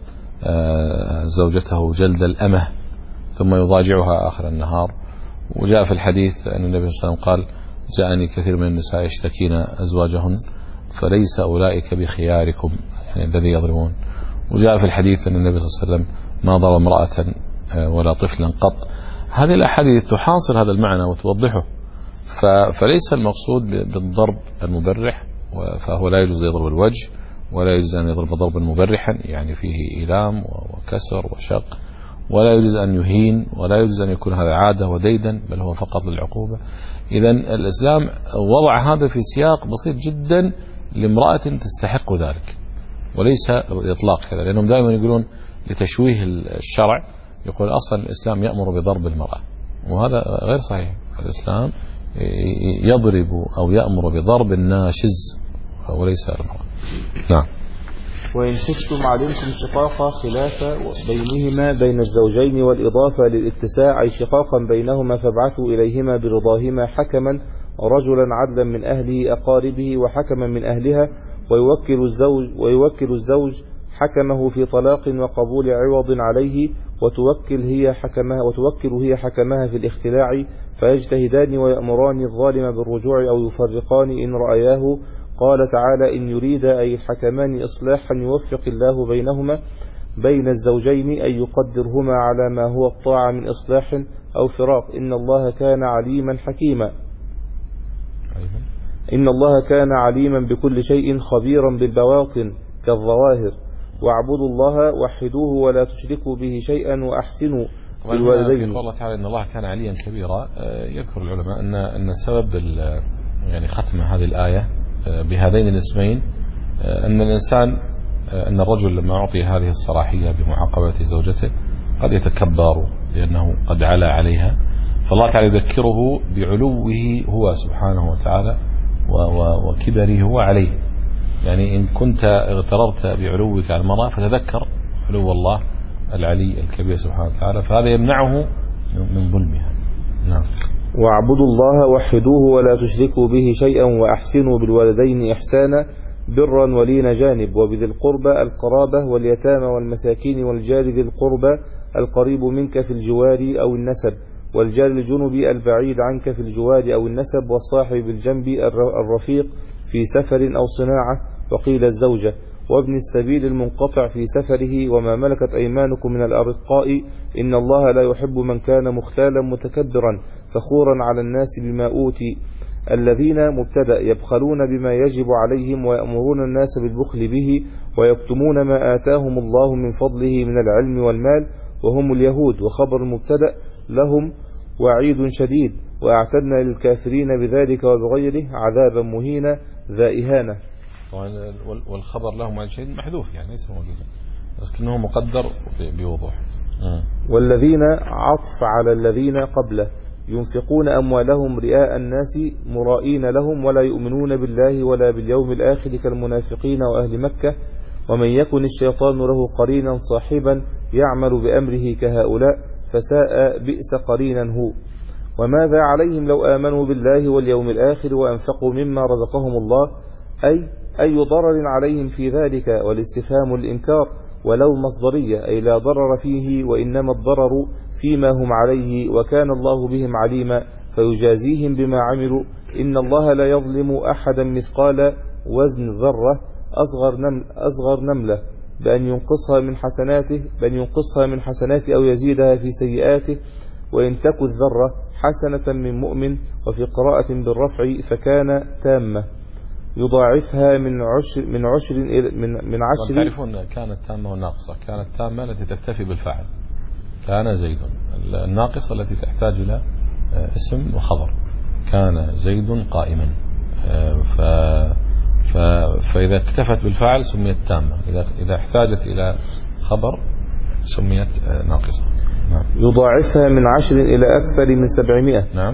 زوجته جلد الأمة ثم يضاجعها آخر النهار. وجاء في الحديث أن النبي صلى الله عليه وسلم قال جاءني كثير من النساء يشتكين أزواجهن فليس أولئك بخياركم يعني الذي يضربون. وجاء في الحديث أن النبي صلى الله عليه وسلم ما ضرب امرأة ولا طفلا قط. هذه الأحاديث تحاصر هذا المعنى وتوضحه. فليس المقصود بالضرب المبرح، فهو لا يجوز يضرب الوجه ولا يجوز أن يضرب ضربا مبرحا يعني فيه إيلام وكسر وشق ولا يجوز أن يهين، ولا يجوز أن يكون هذا عادة وديدا، بل هو فقط للعقوبة. إذن الإسلام وضع هذا في سياق بسيط جدا لامرأة تستحق ذلك، وليس إطلاق كذا، لأنهم دائما يقولون لتشويه الشرع، يقول أصلا الإسلام يأمر بضرب المرأة، وهذا غير صحيح. الإسلام يضرب أو يأمر بضرب الناشز وليس المرأة. نعم. وإن خفتم علمتم شقاق خلاف بينهما بين الزوجين والإضافة للاتساع أي شقاقا بينهما فابعثوا إليهما برضاهما حكما رجلا عدلا من أهله أقاربه وحكما من أهلها، ويوكل الزوج ويوكل الزوج حكمه في طلاق وقبول عوض عليه، وتوكل هي حكمها وتوكل هي حكمها في الاختلاع، فيجتهدان ويأمران الظالم بالرجوع أو يفرقان إن رأياه. قال تعالى: إن يريد أي حكمان إصلاحا يوفق الله بينهما بين الزوجين أن يقدرهما على ما هو الطاعة من إصلاح أو فراق، إن الله كان عليما حكيما. إن الله كان عليما بكل شيء خبيرا بالبواطن كالظواهر. واعبدوا الله وحدوه ولا تشركوا به شيئا وأحسنوا بالوالدين. الله تعالى إن الله كان عليا كبيرا. يذكر العلماء أن أن سبب يعني ختم هذه الآية بهذين الاسمين أن الإنسان أن الرجل لما أعطي هذه الصلاحية بمعاقبة زوجته قد يتكبر لأنه قد علا عليها، فالله تعالى يذكره بعلوه هو سبحانه وتعالى وكبره هو عليه. يعني إن كنت اغتررت بعلوك على المرأة فتذكر علو الله العلي الكبير سبحانه وتعالى، فهذا يمنعه من ظلمها. نعم. واعبدوا الله وحدوه ولا تشركوا به شيئا وأحسنوا بالوالدين إحسانا برا ولين جانب، وبذي القربى القرابة واليتامى والمساكين والجار ذي القربى القريب منك في الجوار أو النسب، والجار الجنب البعيد عنك في الجوار أو النسب، والصاحب بالجنب الرفيق في سفر أو صناعة، وقيل الزوجة، وابن السبيل المنقطع في سفره، وما ملكت أيمانكم من الأرقاء، إن الله لا يحب من كان مختالا متكبرا فخورا على الناس بما أوتي، الذين مبتدأ يبخلون بما يجب عليهم ويأمرون الناس بالبخل به ويكتمون ما آتاهم الله من فضله من العلم والمال، وهم اليهود، وخبر المبتدأ لهم وعيد شديد، وأعتدنا للكافرين بذلك وبغيره عذابا مهينا ذا إهانة. والخبر لهم وعيد شديد محذوف يعني ليس موجودا، لكنه مقدر بوضوح. والذين عطف على الذين قبله ينفقون أموالهم رئاء الناس مرائين لهم ولا يؤمنون بالله ولا باليوم الآخر كالمنافقين وأهل مكة، ومن يكن الشيطان له قرينا صاحبا يعمل بأمره كهؤلاء فساء بئس قرينا هو. وماذا عليهم لو آمنوا بالله واليوم الآخر وأنفقوا مما رزقهم الله، أي أي ضرر عليهم في ذلك، والاستفهام الإنكار ولو مصدرية أي لا ضرر فيه، وإنما الضرر فيما هم عليه، وكان الله بهم عليما فيجازيهم بما عملوا، إن الله لا يظلم أحدا مثقال وزن ذرة أصغر, نمل أصغر نملة بأن ينقصها من حسناته بأن ينقصها من حسناته أو يزيدها في سيئاته، وإن تك الذرة حسنة من مؤمن، وفي قراءة بالرفع فكان تامة يضاعفها من عشر من عشر إلى من من عشر. تعرفون كانت تامة وناقصة. كانت تامة التي تكتفي بالفعل، كان زيد. الناقصة التي تحتاج إلى اسم وخبر، كان زيد قائما. ف ف فإذا اكتفت بالفعل سميت تامة، إذا إذا احتاجت إلى خبر سميت ناقصة. نعم. يضاعفها من عشر إلى أكثر من سبعمائة. نعم.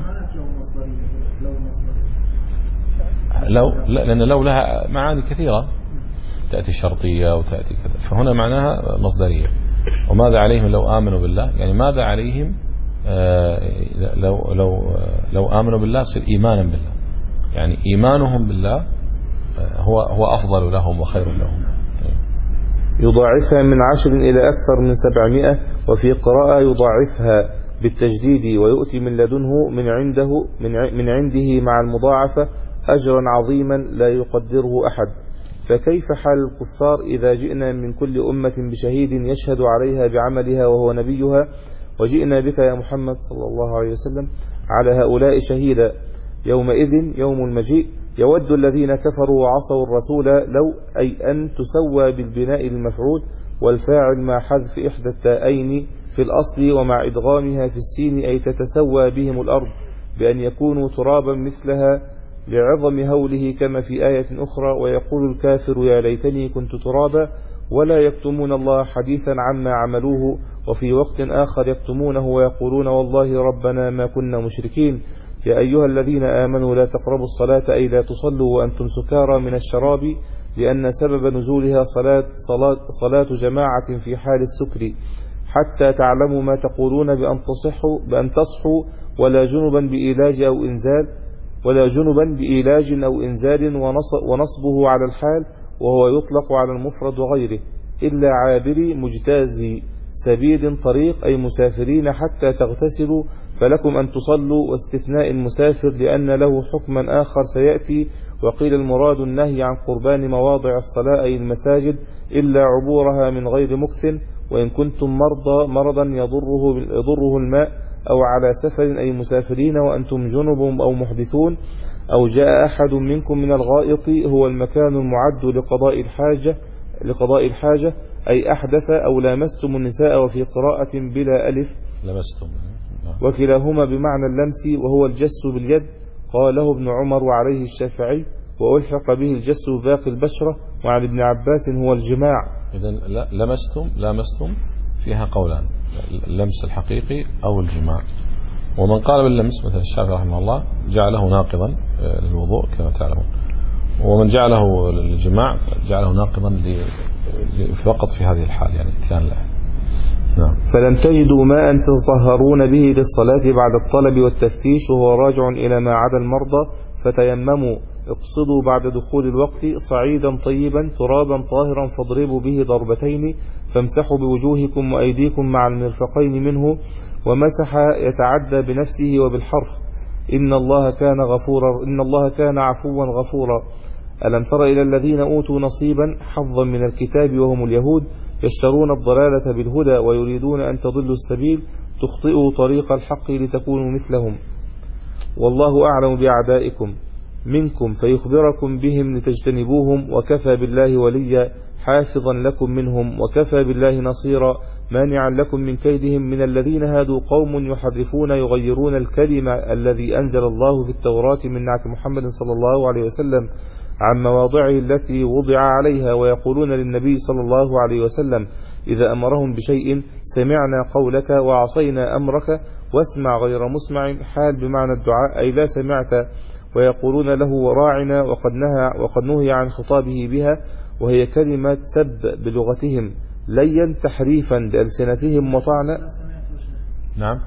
لو لا لأن لو لها معاني كثيرة، تأتي شرطية وتأتي كذا، فهنا معناها مصدرية. وماذا عليهم لو آمنوا بالله، يعني ماذا عليهم آه لو لو لو آمنوا بالله يصير إيمانا بالله، يعني إيمانهم بالله آه هو هو أفضل لهم وخير لهم. يضاعفها من عشر إلى أكثر من سبعمائة، وفي قراءة يضاعفها بالتجديد ويؤتي من لدنه من عنده من من عنده مع المضاعفة أجرا عظيما لا يقدره أحد. فكيف حال الكفار إذا جئنا من كل أمة بشهيد يشهد عليها بعملها وهو نبيها، وجئنا بك يا محمد صلى الله عليه وسلم على هؤلاء شهيدا، يومئذ يوم المجيء يود الذين كفروا وعصوا الرسول لو أي أن تسوى بالبناء المفعول والفاعل مع حذف إحدى التاءين في الأصل ومع إدغامها في السين، أي تتسوى بهم الأرض بأن يكونوا ترابا مثلها لعظم هوله، كما في آية أخرى: ويقول الكافر يا ليتني كنت ترابا، ولا يكتمون الله حديثا عما عملوه. وفي وقت آخر يكتمونه ويقولون والله ربنا ما كنا مشركين. يا أيها الذين آمنوا لا تقربوا الصلاة، أي لا تصلوا وأنتم سكارى من الشراب، لأن سبب نزولها صلاة, صلاة, صلاة جماعة في حال السكر، حتى تعلموا ما تقولون بأن تصحوا, بأن تصحوا ولا جنبا بإيلاج أو إنزال ولا جنبا بإيلاج أو إنزال ونصبه على الحال، وهو يطلق على المفرد وغيره، إلا عابري مجتازي سبيل طريق، أي مسافرين حتى تغتسلوا، فلكم أن تصلوا، واستثناء المسافر لأن له حكما آخر سيأتي. وقيل المراد النهي عن قربان مواضع الصلاة، أي المساجد، إلا عبورها من غير مكث، وإن كنتم مرضى مرضا يضره, يضره الماء، أو على سفر، أي مسافرين وأنتم جنب أو محدثون، أو جاء أحد منكم من الغائط، هو المكان المعد لقضاء الحاجة لقضاء الحاجة أي أحدث، أو لامستم النساء، وفي قراءة بلا ألف لمستم، وكلاهما بمعنى اللمس وهو الجس باليد، قاله ابن عمر وعليه الشافعي، وألحق به الجس باقي البشرة، وعن ابن عباس هو الجماع. إذن لمستم لامستم فيها قولان: اللمس الحقيقي أو الجماع. ومن قال باللمس مثل الشافعي رحمه الله جعله ناقضا للوضوء كما تعلمون، ومن جعله للجماع جعله ناقضا فقط في هذه الحال، يعني اتيان له. نعم. فلم تجدوا ماء تطهرون به للصلاة بعد الطلب والتفتيش، وهو راجع إلى ما عدا المرضى، فتيمموا اقصدوا بعد دخول الوقت صعيدا طيبا ترابا طاهرا فاضربوا به ضربتين، فامسحوا بوجوهكم وأيديكم مع المرفقين منه. ومسح يتعدى بنفسه وبالحرف. إن الله كان غفورا إن الله كان عفوا غفورا. ألم تر إلى الذين أوتوا نصيبا حظا من الكتاب وهم اليهود، يشترون الضلالة بالهدى ويريدون أن تضلوا السبيل، تخطئوا طريق الحق لتكونوا مثلهم. والله أعلم بأعدائكم منكم فيخبركم بهم لتجتنبوهم، وكفى بالله وليا حافظا لكم منهم، وكفى بالله نصيرا مانعا لكم من كيدهم. من الذين هادوا قوم يحرفون يغيرون الكلمة الذي أنزل الله في التوراة من نعت محمد صلى الله عليه وسلم عن مواضعه التي وضع عليها، ويقولون للنبي صلى الله عليه وسلم إذا أمرهم بشيء: سمعنا قولك وعصينا أمرك واسمع غير مسمع، حال بمعنى الدعاء، أي لا سمعت. ويقولون له وراعنا، وقد نهى وقد نهي عن خطابه بها، وهي كلمة سب بلغتهم، ليا تحريفا بألسنتهم وطعنا. نعم.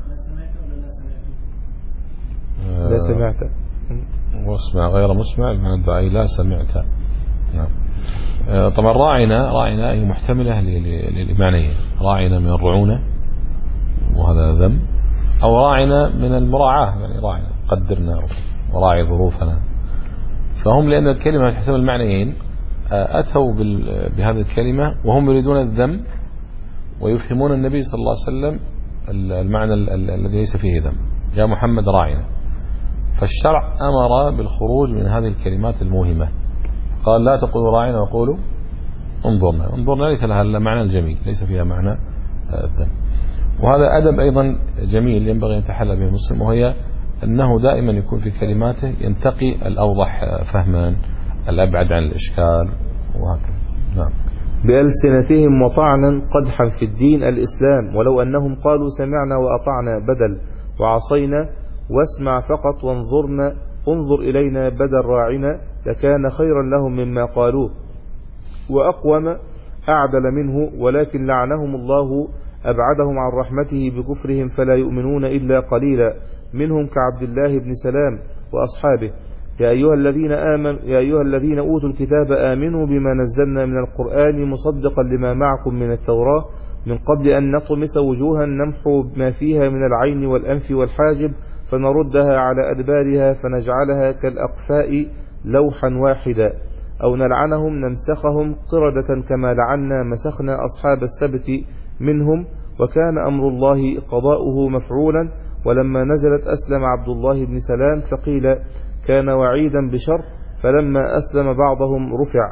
لا سمعت واسمع غير مسمع بمعنى الدعاء لا سمعت. نعم. طبعا راعنا راعنا هي محتملة لمعنيين: راعنا من الرعونة وهذا ذم، أو راعنا من المراعاة، يعني راعنا قدرنا وراعي ظروفنا. فهم لأن الكلمة تحتمل المعنيين أتوا بهذه الكلمة وهم يريدون الذم، ويفهمون النبي صلى الله عليه وسلم المعنى الذي ليس فيه ذم: يا محمد راعنا. فالشرع أمر بالخروج من هذه الكلمات الموهمة، قال لا تقولوا راعنا وقولوا انظرنا. انظرنا ليس لها إلا معنى الجميل، ليس فيها معنى الذم. وهذا أدب أيضا جميل ينبغي أن يتحلى به المسلم، وهي أنه دائما يكون في كلماته ينتقي الأوضح فهما، الأبعد عن الإشكال، وهكذا. نعم. بألسنتهم وطعنا قدحا في الدين الإسلام، ولو أنهم قالوا سمعنا وأطعنا بدل، وعصينا واسمع فقط وانظرنا انظر إلينا بدل راعنا، لكان خيرا لهم مما قالوه وأقوم أعدل منه. ولكن لعنهم الله أبعدهم عن رحمته بكفرهم، فلا يؤمنون إلا قليلا منهم، كعبد الله بن سلام وأصحابه. يا أيها الذين آمنوا يا أيها الذين أوتوا الكتاب آمنوا بما نزلنا من القرآن مصدقا لما معكم من التوراة، من قبل أن نطمس وجوها نمحو ما فيها من العين والأنف والحاجب، فنردها على أدبارها فنجعلها كالأقفاء لوحا واحدا، أو نلعنهم نمسخهم قردة كما لعنا مسخنا أصحاب السبت منهم، وكان أمر الله قضاؤه مفعولا. ولما نزلت أسلم عبد الله بن سلام، فقيل كان وعيدا بشر، فلما أسلم بعضهم رفع.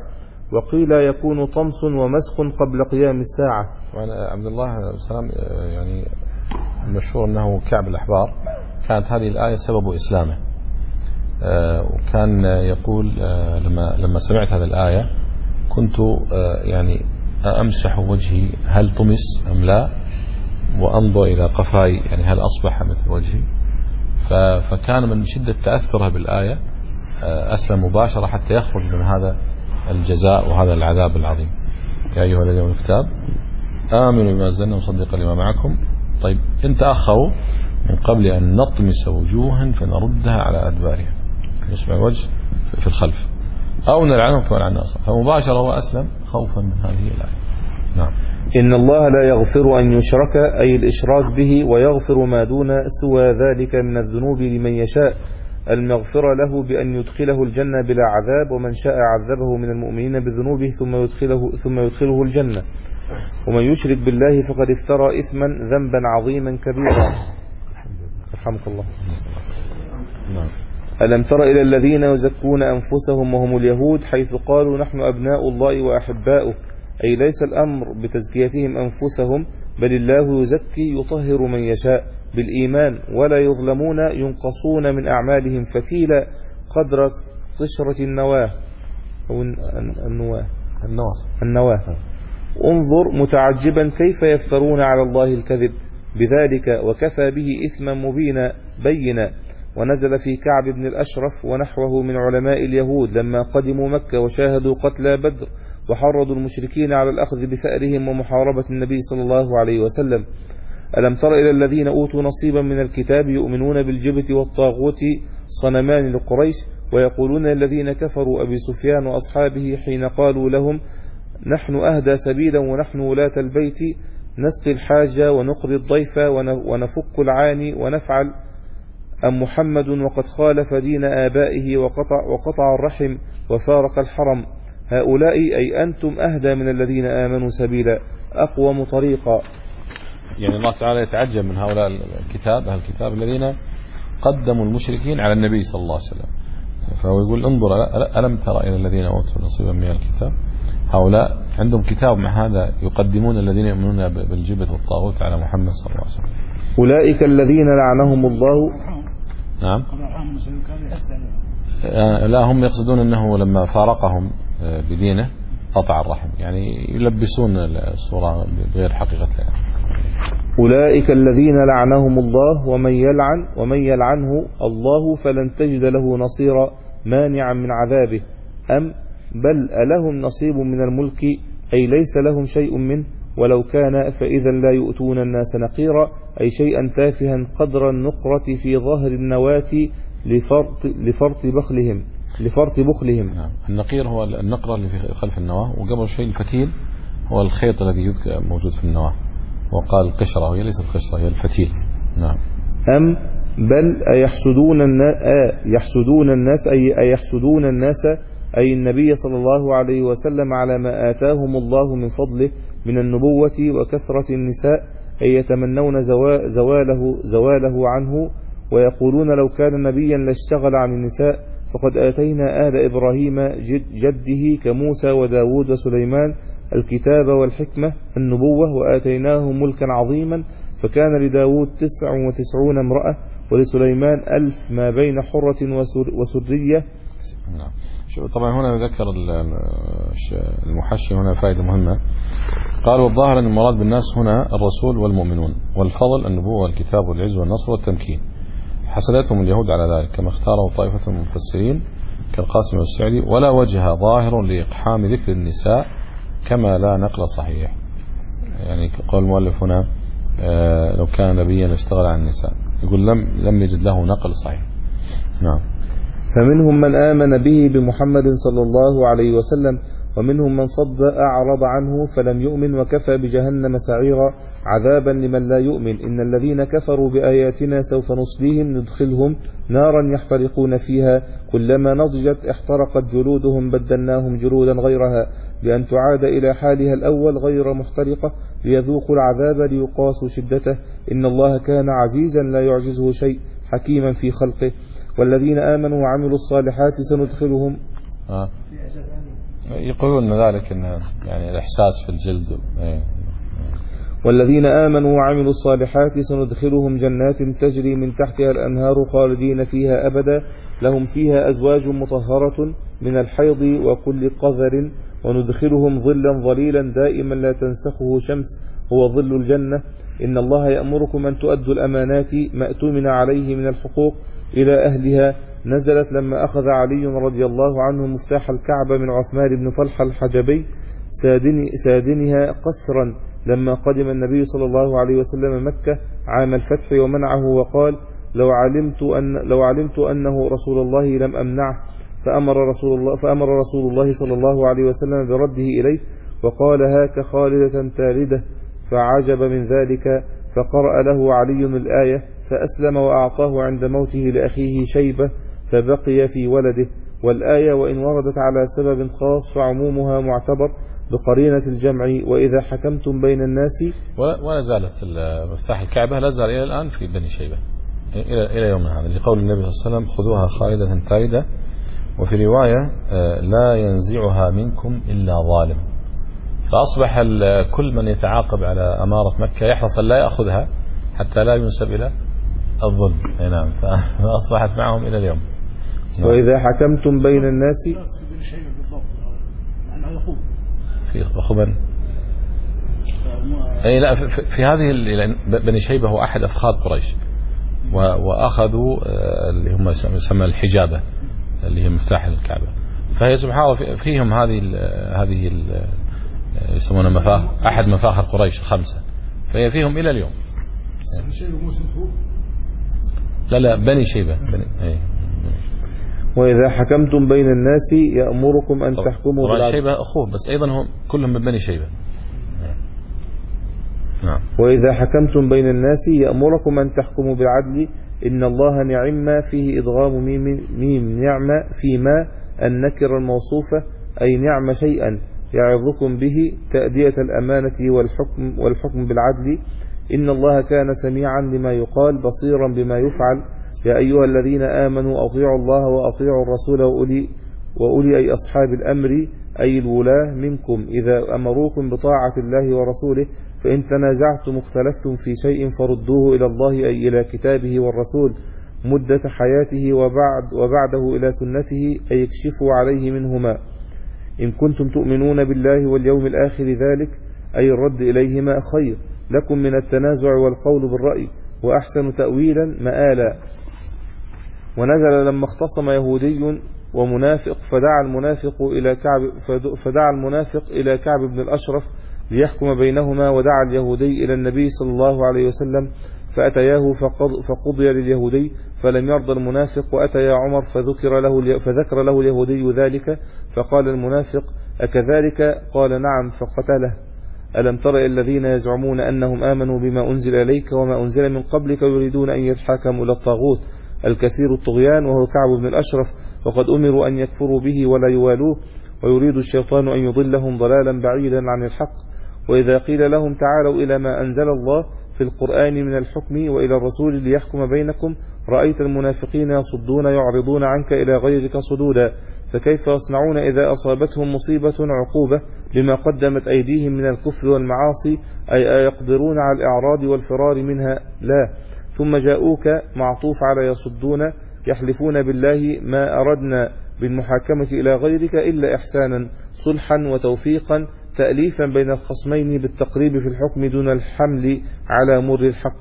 وقيل يكون طمس ومسخ قبل قيام الساعة. عبد الله السلام يعني المشهور أنه كعب الأحبار كانت هذه الآية سبب إسلامه، وكان يقول لما لما سمعت هذه الآية كنت يعني أمسح وجهي هل طمس أم لا، وأنظر إلى قفاي يعني هل أصبح مثل وجهي. فكان من شدة تأثره بالآية أسلم مباشرة حتى يخرج من هذا الجزاء وهذا العذاب العظيم. يا أيها الذين آمنوا الكتاب آمنوا بما أنزلنا مصدقا لما معكم. طيب إن تأخروا من قبل أن نطمس وجوها فنردها على أدبارها، نسمع الوجه في الخلف، أو نلعنهم كما لعنا أصلا. فمباشرة هو أسلم خوفا من هذه الآية. نعم. إن الله لا يغفر أن يشرك أي الإشراك به، ويغفر ما دون سوى ذلك من الذنوب لمن يشاء، المغفرة له بأن يدخله الجنة بلا عذاب، ومن شاء عذبه من المؤمنين بذنوبه ثم يدخله, ثم يدخله الجنة. ومن يشرك بالله فقد افترى إثما ذنبا عظيما كبيرا. رحمك الله. ألم تر إلى الذين يزكون أنفسهم وهم اليهود حيث قالوا نحن أبناء الله وأحباؤه، أي ليس الأمر بتزكيتهم أنفسهم، بل الله يزكي يطهر من يشاء بالإيمان، ولا يظلمون ينقصون من أعمالهم فتيلا قدر قشرة النواة أو النواة النواة, النواة. انظر متعجبا كيف يفترون على الله الكذب بذلك، وكفى به إثما مبينا بينا. ونزل في كعب بن الأشرف ونحوه من علماء اليهود لما قدموا مكة وشاهدوا قتلى بدر، وحرضوا المشركين على الأخذ بثأرهم ومحاربة النبي صلى الله عليه وسلم. ألم تر إلى الذين أوتوا نصيبا من الكتاب يؤمنون بالجبت والطاغوت صنمان لقريش، ويقولون الذين كفروا أبي سفيان وأصحابه حين قالوا لهم نحن أهدى سبيلا ونحن ولاة البيت نسقي الحاجة ونقضي الضيف ونفك العاني ونفعل، أم محمد وقد خالف دين آبائه وقطع, وقطع الرحم وفارق الحرم. هؤلاء أي أنتم أهدى من الذين آمنوا سبيلا أقوم طريقا. يعني الله تعالى يتعجب من هؤلاء الكتاب أهل الكتاب الذين قدموا المشركين على النبي صلى الله عليه وسلم. فهو يقول انظر ألم ترى إلى الذين أوتوا نصيبا من الكتاب، هؤلاء عندهم كتاب مع هذا يقدمون الذين يؤمنون بالجبت والطاغوت على محمد صلى الله عليه وسلم. أولئك الذين لعنهم الله. نعم. لا هم يقصدون أنه لما فارقهم بدينه قطع الرحم، يعني يلبسون الصورة بغير حقيقتها. أولئك الذين لعنهم الله ومن يلعن ومن يلعنه الله فلن تجد له نصيرا مانعا من عذابه. أم بل ألهم نصيب من الملك أي ليس لهم شيء منه، ولو كان فإذا لا يؤتون الناس نقيرا أي شيئا تافها قدر النقرة في ظهر النواة لفرط, لفرط بخلهم لفرط بخلهم. نعم. النقير هو النقرة اللي في خلف النواة، وقبل شيء الفتيل هو الخيط الذي موجود في النواة، وقال القشرة وهي ليست قشرة هي الفتيل. نعم. أم بل أيحسدون الناس يحسدون الناس أي أيحسدون الناس أي النبي صلى الله عليه وسلم على ما آتاهم الله من فضله من النبوة وكثرة النساء، أي يتمنون زواله زواله عنه، ويقولون لو كان نبيا لاشتغل عن النساء، فقد آتينا آل إبراهيم جد جده كموسى وداود وسليمان الكتاب والحكمة النبوة، وآتيناهم ملكا عظيما، فكان لداود تسع وتسعون امرأة ولسليمان ألف ما بين حرة وسرية. نعم. طبعا هنا ذكر المحشي هنا فائدة مهمة، قال والظاهر أن المراد بالناس هنا الرسول والمؤمنون، والفضل النبوة والكتاب والعز والنصر والتمكين. حصلتهم اليهود على ذلك كما اختاره طائفة من المفسرين كالقاسم والسعدي، ولا وجه ظاهر لإقحام ذكر النساء كما لا نقل صحيح. يعني قول المؤلف هنا آه لو كان نبيا اشتغل عن النساء، يقول لم لم يجد له نقل صحيح. نعم. فمنهم من آمن به بمحمد صلى الله عليه وسلم، ومنهم من صد أعرض عنه فلم يؤمن، وكفى بجهنم سعيرا عذابا لمن لا يؤمن. إن الذين كفروا بآياتنا سوف نصليهم ندخلهم نارا يحترقون فيها كلما نضجت احترقت جلودهم بدلناهم جلودا غيرها بأن تعاد إلى حالها الأول غير محترقة ليذوقوا العذاب ليقاسوا شدته. إن الله كان عزيزا لا يعجزه شيء حكيما في خلقه. والذين آمنوا وعملوا الصالحات سندخلهم آه. يقولون ذلك إن يعني الإحساس في الجلد. والذين آمنوا وعملوا الصالحات سندخلهم جنات تجري من تحتها الأنهار خالدين فيها أبدا لهم فيها أزواج مطهرة من الحيض وكل قذر وندخلهم ظلا ظليلا دائما لا تنسخه شمس هو ظل الجنة إن الله يأمركم أن تؤدوا الأمانات ما اؤتمن عليه من الحقوق إلى أهلها نزلت لما أخذ علي رضي الله عنه مفتاح الكعبة من عثمان بن طلحة الحجبي سادن سادنها قسرا لما قدم النبي صلى الله عليه وسلم مكة عام الفتح ومنعه وقال لو علمت أن لو علمت أنه رسول الله لم أمنعه فأمر رسول الله فأمر رسول الله صلى الله عليه وسلم برده إليه وقال هاك خالدة تالدة فعجب من ذلك فقرأ له علي الآية فأسلم وأعطاه عند موته لأخيه شيبة فبقي في ولده والآية وإن وردت على سبب خاص فعمومها معتبر بقرينة الجمع وإذا حكمتم بين الناس. ولا زالت مفتاح الكعبة لا زال إلى الآن في بني شيبة إلى إلى يومنا هذا لقول النبي صلى الله عليه وسلم خذوها خالدة تالدة وفي رواية لا ينزعها منكم إلا ظالم فأصبح كل من يتعاقب على أمارة مكة يحرص لا يأخذها حتى لا ينسب إلى الظلم. نعم فأصبحت معهم إلى اليوم. وإذا حكمتم بين الناس في خبن أي لا في, في هذه بني شيبة هو أحد أفخاذ قريش وأخذوا اللي هم يسمى الحجابة اللي هي مفتاح الكعبة فهي سبحان الله فيهم هذه ال هذه ال يسمونها مفاخر أحد مفاخر قريش الخمسة فهي فيهم إلى اليوم. لا لا بني شيبة بني أي. وإذا حكمتم بين الناس يأمركم أن تحكموا بالعدل. شيبة أخوه بس أيضا هم كلهم من بني شيبة. نعم. وإذا حكمتم بين الناس يأمركم أن تحكموا بالعدل إن الله نعم ما فيه إدغام ميم, ميم نعمة فيما النكر الموصوفة أي نعم شيئا يعظكم به تأدية الأمانة والحكم, والحكم بالعدل إن الله كان سميعا لما يقال بصيرا بما يفعل يا أيها الذين آمنوا أطيعوا الله وأطيعوا الرسول وأولي, وأولي أي أصحاب الأمر أي الولاة منكم إذا أمروكم بطاعة الله ورسوله فإن تنازعتم اختلفتم في شيء فردوه إلى الله أي إلى كتابه والرسول مدة حياته وبعد وبعده إلى سنته أي يكشفوا عليه منهما إن كنتم تؤمنون بالله واليوم الآخر ذلك أي الرد إليهما خير لكم من التنازع والقول بالرأي وأحسن تأويلا مآلا. ونزل لما اختصم يهودي ومنافق فدعا المنافق إلى كعب فدعا المنافق إلى كعب بن الأشرف ليحكم بينهما ودعا اليهودي إلى النبي صلى الله عليه وسلم فأتياه فقضي لليهودي فلم يرضى المنافق وأتيا عمر فذكر له فذكر له اليهودي ذلك فقال المنافق أكذلك قال نعم فقتله ألم تر الذين يزعمون أنهم آمنوا بما أنزل إليك وما أنزل من قبلك يريدون أن يتحاكموا إلى الطاغوت الكثير الطغيان وهو كعب بن الأشرف وقد أمروا أن يكفروا به ولا يوالوه ويريد الشيطان أن يضلهم ضلالا بعيدا عن الحق وإذا قيل لهم تعالوا إلى ما أنزل الله في القرآن من الحكم وإلى الرسول ليحكم بينكم رأيت المنافقين يصدون يعرضون عنك إلى غيرك صدودا فكيف يصنعون إذا أصابتهم مصيبة عقوبة بما قدمت أيديهم من الكفر والمعاصي أي يقدرون على الإعراض والفرار منها لا ثم جاءوك معطوف على يصدون يحلفون بالله ما أردنا بالمحاكمة إلى غيرك إلا إحسانا صلحا وتوفيقا تأليفا بين الخصمين بالتقريب في الحكم دون الحمل على مر الحق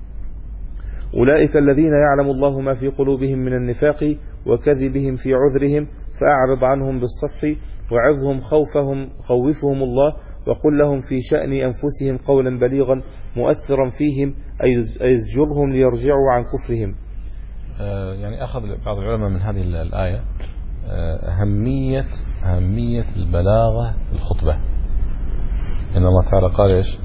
أولئك الذين يعلم الله ما في قلوبهم من النفاق وكذبهم في عذرهم فأعرض عنهم بالصفح وعظهم خوفهم خوفهم الله وقل لهم في شأن أنفسهم قولا بليغا مؤثرا فيهم أي يزجرهم ليرجعوا عن كفرهم. آه يعني أخذ بعض العلماء من هذه الآية آه أهمية أهمية البلاغة في الخطبة إن الله تعالى قال إيش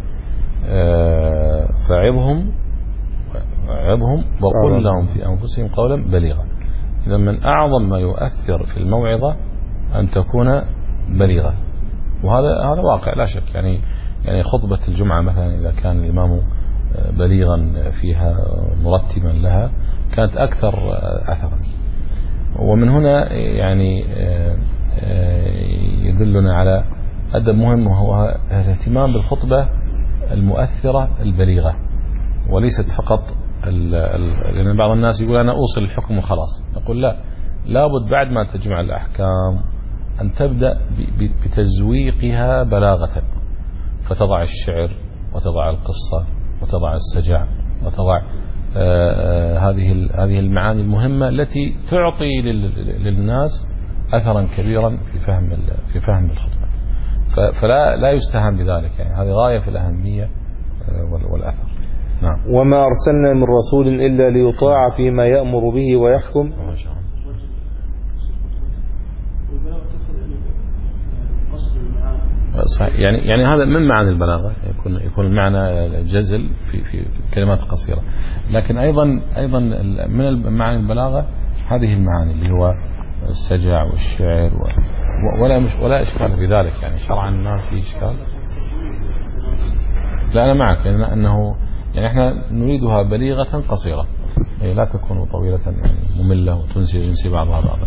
آه فعظهم وعظهم وقل لهم في أنفسهم قولا بليغا. إذا من أعظم ما يؤثر في الموعظة أن تكون بليغة وهذا هذا واقع لا شك يعني يعني خطبة الجمعة مثلا إذا كان الإمام بليغا فيها مرتبا لها كانت أكثر أثرا ومن هنا يعني يدلنا على أدب مهم، وهو الاهتمام بالخطبة المؤثرة البليغة، وليست فقط لأن بعض الناس يقول أنا أوصل الحكم وخلاص. نقول لا، لابد بعد ما تجمع الأحكام أن تبدأ بتزويقها بلاغة، فتضع الشعر وتضع القصة وتضع السجع وتضع آه هذه هذه المعاني المهمة التي تعطي للناس أثرا كبيرا في فهم في فهم الخطبة. فلا لا يستهان بذلك، يعني هذه غاية في الأهمية والأثر. نعم. وما أرسلنا من رسول إلا ليطاع فيما يأمر به ويحكم. صحيح. يعني يعني هذا من معاني البلاغة، يكون يكون المعنى جزل في في كلمات قصيرة، لكن أيضا أيضا من معاني البلاغة هذه المعاني اللي هو السجع والشعر و ولا مش ولا إشكال في ذلك، يعني شرعا ما في إشكال. لا أنا معك، يعني أنه يعني إحنا نريدها بليغة قصيرة، يعني لا تكون طويلة يعني مملة وتنسي ينسي بعضها بعضا.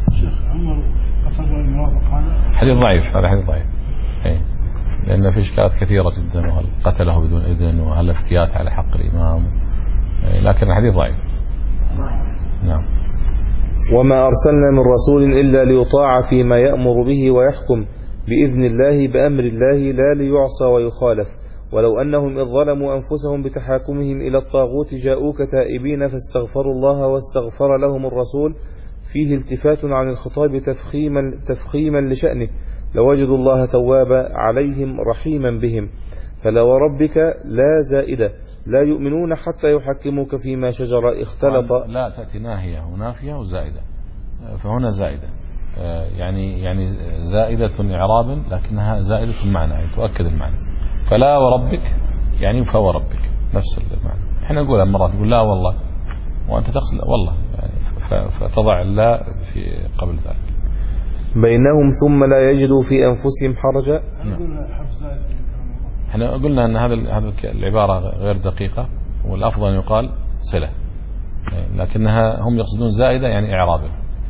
حديث ضعيف، هذا حديث ضعيف. إيه، لأن في إشكالات كثيرة جدا، وهل قتله بدون إذن، وهل افتيات على حق الإمام، إيه، لكن الحديث ضعيف. نعم. وما أرسلنا من رسول إلا ليطاع فيما يأمر به ويحكم بإذن الله بأمر الله لا ليعصى ويخالف. ولو أنهم إذ ظلموا أنفسهم بتحاكمهم إلى الطاغوت جاءوك تائبين فاستغفروا الله واستغفر لهم الرسول، فيه التفات عن الخطاب تفخيما, تفخيما لشأنه، لوجدوا الله توابا عليهم رحيما بهم. فلا وربك لا زائدة، لا يؤمنون حتى يحكموك فيما شجر اختلط. لا تأتي ناهية ونافية وزائدة، فهنا زائدة يعني يعني زائدة إعرابا، لكنها زائدة المعنى، يعني تؤكد المعنى. فلا وربك يعني فهو ربك، نفس المعنى. احنا نقولها مرات، نقول لا والله، وأنت تقصد والله، يعني فتضع لا في قبل ذلك. بينهم ثم لا يجدوا في أنفسهم حرجا. احنا قلنا أن هذا هذا العبارة غير دقيقة، والأفضل أن يقال صلة، لكنها هم يقصدون زائدة يعني إعرابا،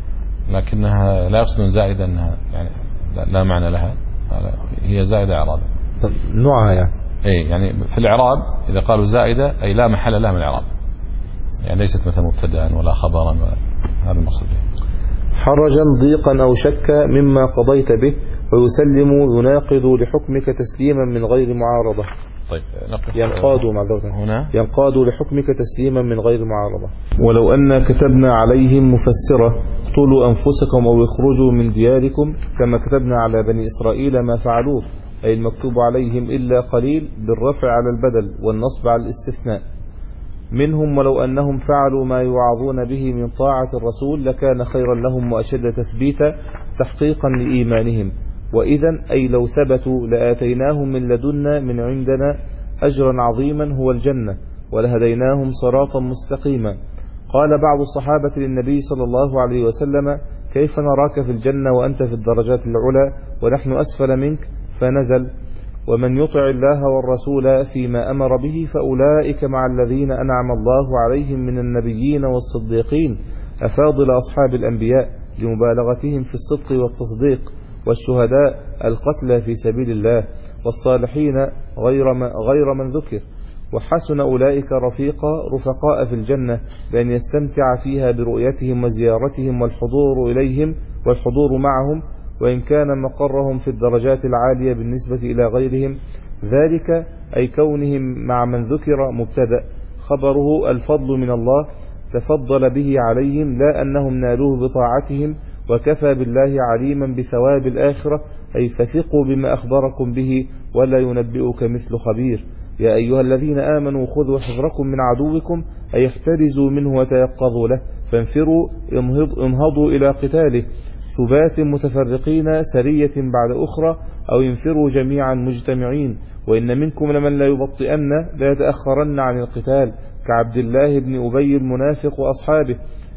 لكنها لا يقصدون زائدة أنها يعني لا معنى لها، هي زائدة إعرابا. نوعها يعني اي يعني في الإعراب إذا قالوا زائدة أي لا محل لها من الإعراب، يعني ليست مثل مبتدأ ولا خبرا، هذا المقصود. حرجا ضيقا أو شكا مما قضيت به، ويسلم يناقض لحكمك تسليما من غير معارضة. طيب ينقاد معذرة هنا ينقاد لحكمك تسليما من غير معارضة. ولو أن كتبنا عليهم مفسرة اقتلوا أنفسكم أو اخرجوا من دياركم كما كتبنا على بني إسرائيل ما فعلوه، أي المكتوب عليهم إلا قليل بالرفع على البدل والنصب على الاستثناء منهم، ولو أنهم فعلوا ما يوعظون به من طاعة الرسول لكان خيرا لهم وأشد تثبيتا تحقيقا لإيمانهم. وإذا أي لو ثبتوا لآتيناهم من لدنا من عندنا أجرا عظيما هو الجنة، ولهديناهم صراطا مستقيما. قال بعض الصحابة للنبي صلى الله عليه وسلم كيف نراك في الجنة وأنت في الدرجات العلى ونحن أسفل منك؟ فنزل ومن يطع الله والرسول فيما أمر به فأولئك مع الذين أنعم الله عليهم من النبيين والصديقين أفاضل أصحاب الأنبياء لمبالغتهم في الصدق والتصديق، والشهداء القتلى في سبيل الله، والصالحين غير من, غير من ذكر. وحسن أولئك رفيقا رفقاء في الجنة بأن يستمتع فيها برؤيتهم وزيارتهم والحضور إليهم والحضور معهم، وإن كان مقرهم في الدرجات العالية بالنسبة إلى غيرهم. ذلك أي كونهم مع من ذكر مبتدأ، خبره الفضل من الله تفضل به عليهم، لا أنهم نالوه بطاعتهم، وكفى بالله عليما بثواب الآخرة، أي فثقوا بما أخبركم به ولا ينبئك مثل خبير. يا أيها الذين آمنوا خذوا حذركم من عدوكم، أي احترزوا منه وتيقظوا له، فانفروا انهضوا إلى قتاله ثبات متفرقين سرية بعد أخرى، أو ينفروا جميعا مجتمعين. وإن منكم لمن لا يبطئن لا يتأخرن عن القتال كعبد الله بن أبي المنافق وأصحابه،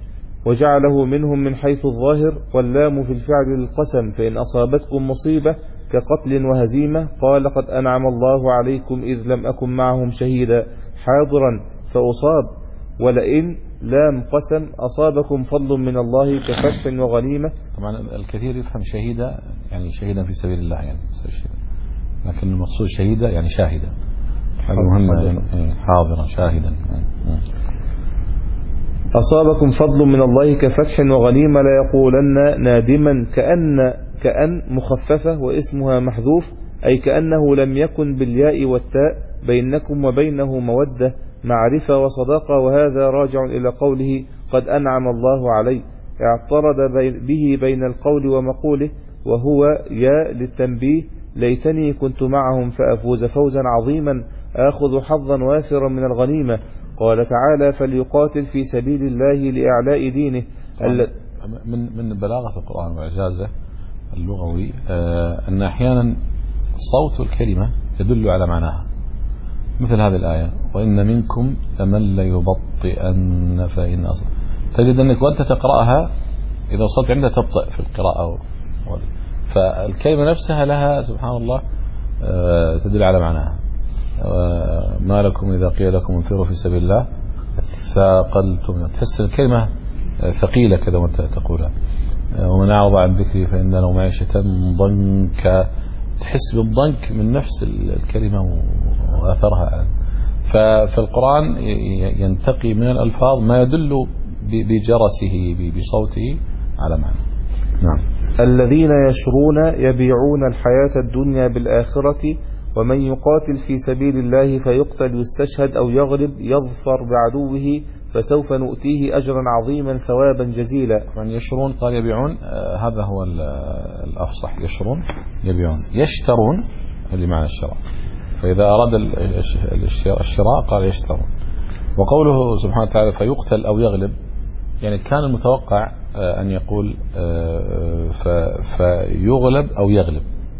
وجعله منهم من حيث الظاهر، واللام في الفعل للقسم، فإن أصابتكم مصيبة كقتل وهزيمة قال قد أنعم الله عليكم إذ لم أكن معهم شهيدا حاضرا فأصاب، ولئن لام قسم أصابكم فضل من الله كفتح وغنيمة. طبعا الكثير يفهم شهيدا يعني شهيدا في سبيل الله يعني لكن المقصود شهيدا يعني شاهدا هذا مهم يعني حاضرا شاهدا يعني. أصابكم فضل من الله كفتح وغنيمة لا يقولن نادما كأن كأن مخففة واسمها محذوف أي كأنه لم يكن بالياء والتاء بينكم وبينه مودة معرفة وصداقة وهذا راجع إلى قوله قد أنعم الله علي اعترض به بين القول ومقوله وهو يا للتنبيه ليتني كنت معهم فأفوز فوزا عظيما آخذ حظا وافرا من الغنيمة. قال تعالى فليقاتل في سبيل الله لإعلاء دينه. من من بلاغة القرآن وإعجازه اللغوي أن أحيانا صوت الكلمة يدل على معناها مثل هذه الآية وإن منكم لمن ليبطئن فإن أصل تجد أنك وأنت تقرأها إذا وصلت عندها تبطئ في القراءة فالكلمة نفسها لها سبحان الله تدل على معناها. ما لكم إذا قيل لكم انفروا في سبيل الله ثاقلتم تحس الكلمة ثقيلة كذا وأنت تقولها. ومن أعرض عن ذكري فإن له معيشة ضنكا تحس بالضنك من نفس الكلمة وأثرها. فالقرآن ينتقي من الألفاظ ما يدل بجرسه بصوته على معنى. نعم. الذين يشرون يبيعون الحياة الدنيا بالآخرة ومن يقاتل في سبيل الله فيقتل يستشهد أو يغلب يظفر بعدوه فسوف نؤتيه أجرا عظيما ثوابا جزيلا. يعني يشرون قال يبيعون آه هذا هو الأفصح يشرون يبيعون يشترون اللي معنى الشراء فإذا أراد الشراء قال يشترون. وقوله سبحانه وتعالى فيقتل أو يغلب يعني كان المتوقع آه أن يقول آه فيغلب أو يغلب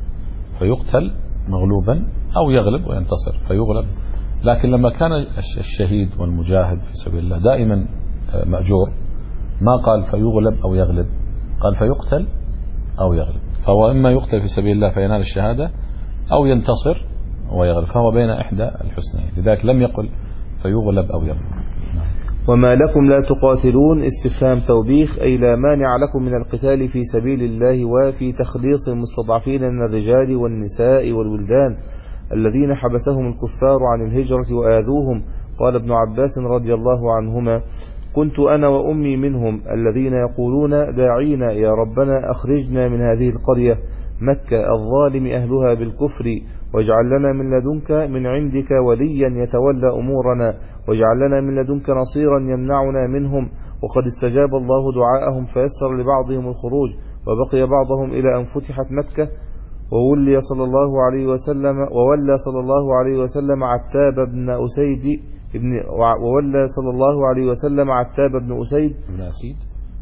فيقتل مغلوبا أو يغلب وينتصر فيغلب. لكن لما كان الشهيد والمجاهد في سبيل الله دائما مأجور ما قال فيغلب أو يغلب قال فيقتل أو يغلب فهو إما يقتل في سبيل الله فينال الشهادة أو ينتصر ويغلب فهو بين إحدى الحسنين لذلك لم يقل فيغلب أو يغلب. وما لكم لا تقاتلون استفهام توبيخ أي لا مانع لكم من القتال في سبيل الله وفي تخليص المستضعفين من الرجال والنساء والولدان الذين حبسهم الكفار عن الهجرة وآذوهم. قال ابن عباس رضي الله عنهما كنت أنا وأمي منهم الذين يقولون داعينا يا ربنا أخرجنا من هذه القرية مكة الظالم أهلها بالكفر واجعل لنا من لدنك من عندك وليا يتولى أمورنا واجعل لنا من لدنك نصيرا يمنعنا منهم. وقد استجاب الله دعاءهم فيسر لبعضهم الخروج وبقي بعضهم إلى أن فتحت مكة وولي صلى الله عليه وسلم وولى صلى الله عليه وسلم عتاب بن أسيد ابن وولى صلى الله عليه وسلم عتاب بن أسيد ابن أسيد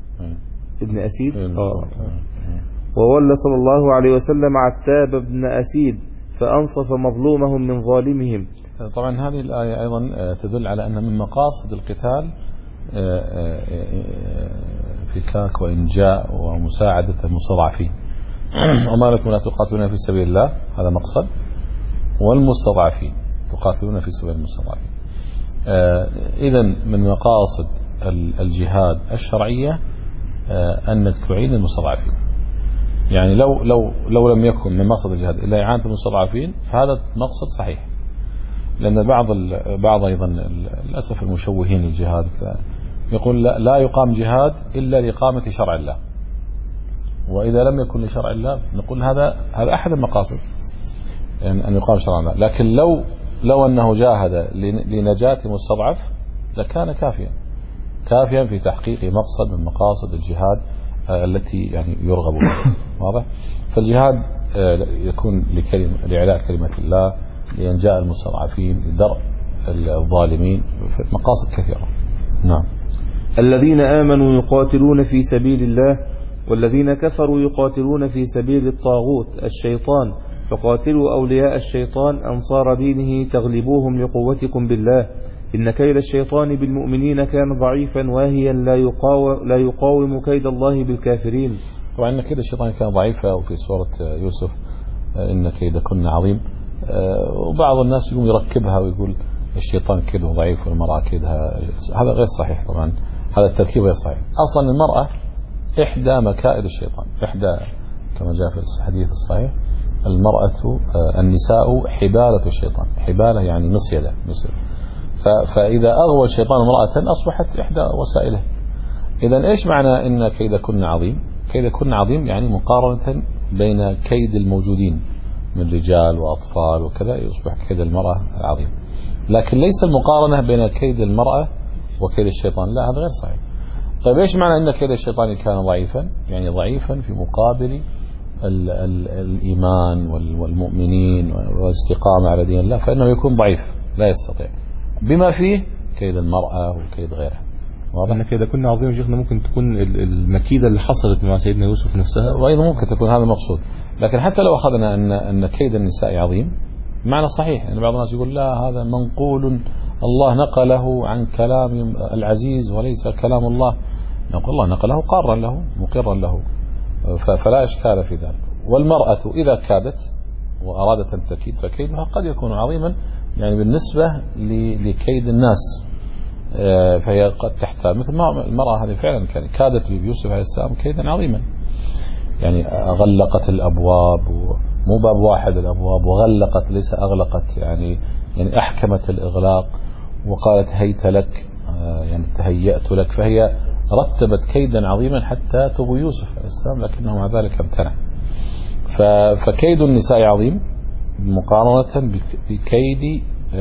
ابن أسيد وولى صلى الله عليه وسلم عتاب بن أسيد فأنصف مظلومهم من ظالمهم. طبعا هذه الآية أيضا تدل على أن من مقاصد القتال فكاك وإنجاء ومساعدة المستضعفين. وما لكم لا تقاتلون في سبيل الله هذا مقصد والمستضعفين تقاتلون في سبيل المستضعفين. إذا من مقاصد الجهاد الشرعية أنك تعين المستضعفين يعني لو لو لو لم يكن من مقصد الجهاد إلا إعانة المستضعفين فهذا مقصد صحيح لأن بعض بعض أيضا للأسف المشوهين للجهاد يقول لا, لا يقام جهاد إلا لإقامة شرع الله وإذا لم يكن لشرع الله نقول هذا هذا أحد المقاصد يعني أن يقام شرع الله. لكن لو لو أنه جاهد لنجاة مستضعف لكان كافيا كافيا في تحقيق مقصد من مقاصد الجهاد التي يعني يرغب بها. واضح. فالجهاد يكون لكلمة لإعلاء كلمة الله لإنجاء المستضعفين لدرء الظالمين مقاصد كثيرة. نعم. الذين آمنوا يقاتلون في سبيل الله والذين كفروا يقاتلون في سبيل الطاغوت الشيطان فقاتلوا أولياء الشيطان أنصار دينه تغلبوهم لقوتكم بالله إن كيد الشيطان بالمؤمنين كان ضعيفا واهيا لا يقاوم, لا يقاوم كيد الله بالكافرين. طبعا إن كيد الشيطان كان ضعيفا وفي سورة يوسف إن كيدكن عظيم وبعض الناس يقوم يركبها ويقول الشيطان كيده ضعيف والمرأة كيدها، هذا غير صحيح طبعا، هذا التركيب غير صحيح. أصلا المرأة إحدى مكائد الشيطان، إحدى كما جاء في الحديث الصحيح المرأة النساء حبالة الشيطان، حبالة يعني مصيدة، فإذا أغوى الشيطان امرأة أصبحت إحدى وسائله. إذن إيش معنى إن كيدكن عظيم؟ كيدكن عظيم يعني مقارنة بين كيد الموجودين من رجال وأطفال وكذا يصبح كيد المرأة عظيم، لكن ليس المقارنة بين كيد المرأة وكيد الشيطان، لا هذا غير صحيح. طيب إيش معنى إن كيد الشيطان كان ضعيفا؟ يعني ضعيفا في مقابل ال ال الإيمان والمؤمنين والاستقامة على دين الله، فإنه يكون ضعيف لا يستطيع، بما فيه كيد المرأة وكيد غيرها. واضح كده كنا عظيم شيخنا، ممكن تكون المكيدة اللي حصلت مع سيدنا يوسف نفسها، وأيضا ممكن تكون هذا المقصود. لكن حتى لو أخذنا أن أن كيد النساء عظيم، معنى صحيح. يعني بعض الناس يقول لا هذا منقول الله نقله عن كلام العزيز وليس كلام الله، نقول الله نقله قارا له مقرا له، فلا إشكال في ذلك. والمرأة إذا كادت وأرادت أن تكيد فكيدها قد يكون عظيما، يعني بالنسبة لكيد الناس، فهي قد تحتاج مثل ما المرأة هذه فعلا كانت كادت بيوسف عليه السلام كيدا عظيما، يعني غلقت الأبواب، مو باب واحد الأبواب، وغلقت ليس أغلقت، يعني يعني أحكمت الإغلاق وقالت هيت لك، يعني تهيأت لك، فهي رتبت كيدا عظيما حتى تغوي يوسف عليه السلام، لكنه مع ذلك امتنع. فكيد النساء عظيم مقارنة بكيد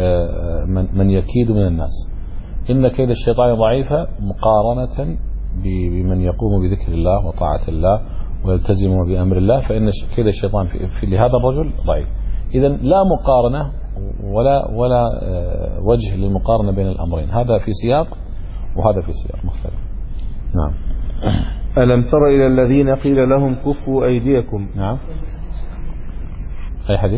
من يكيد من الناس. إن كيد الشيطان ضعيفة مقارنة بمن يقوم بذكر الله وطاعة الله ويلتزم بأمر الله، فإن كيد الشيطان في, في لهذا الرجل ضعيف. إذن لا مقارنة ولا ولا وجه للمقارنة بين الأمرين، هذا في سياق وهذا في سياق مختلف. نعم. ألم تر إلى الذين قيل لهم كفوا أيديكم؟ نعم. أي حديث؟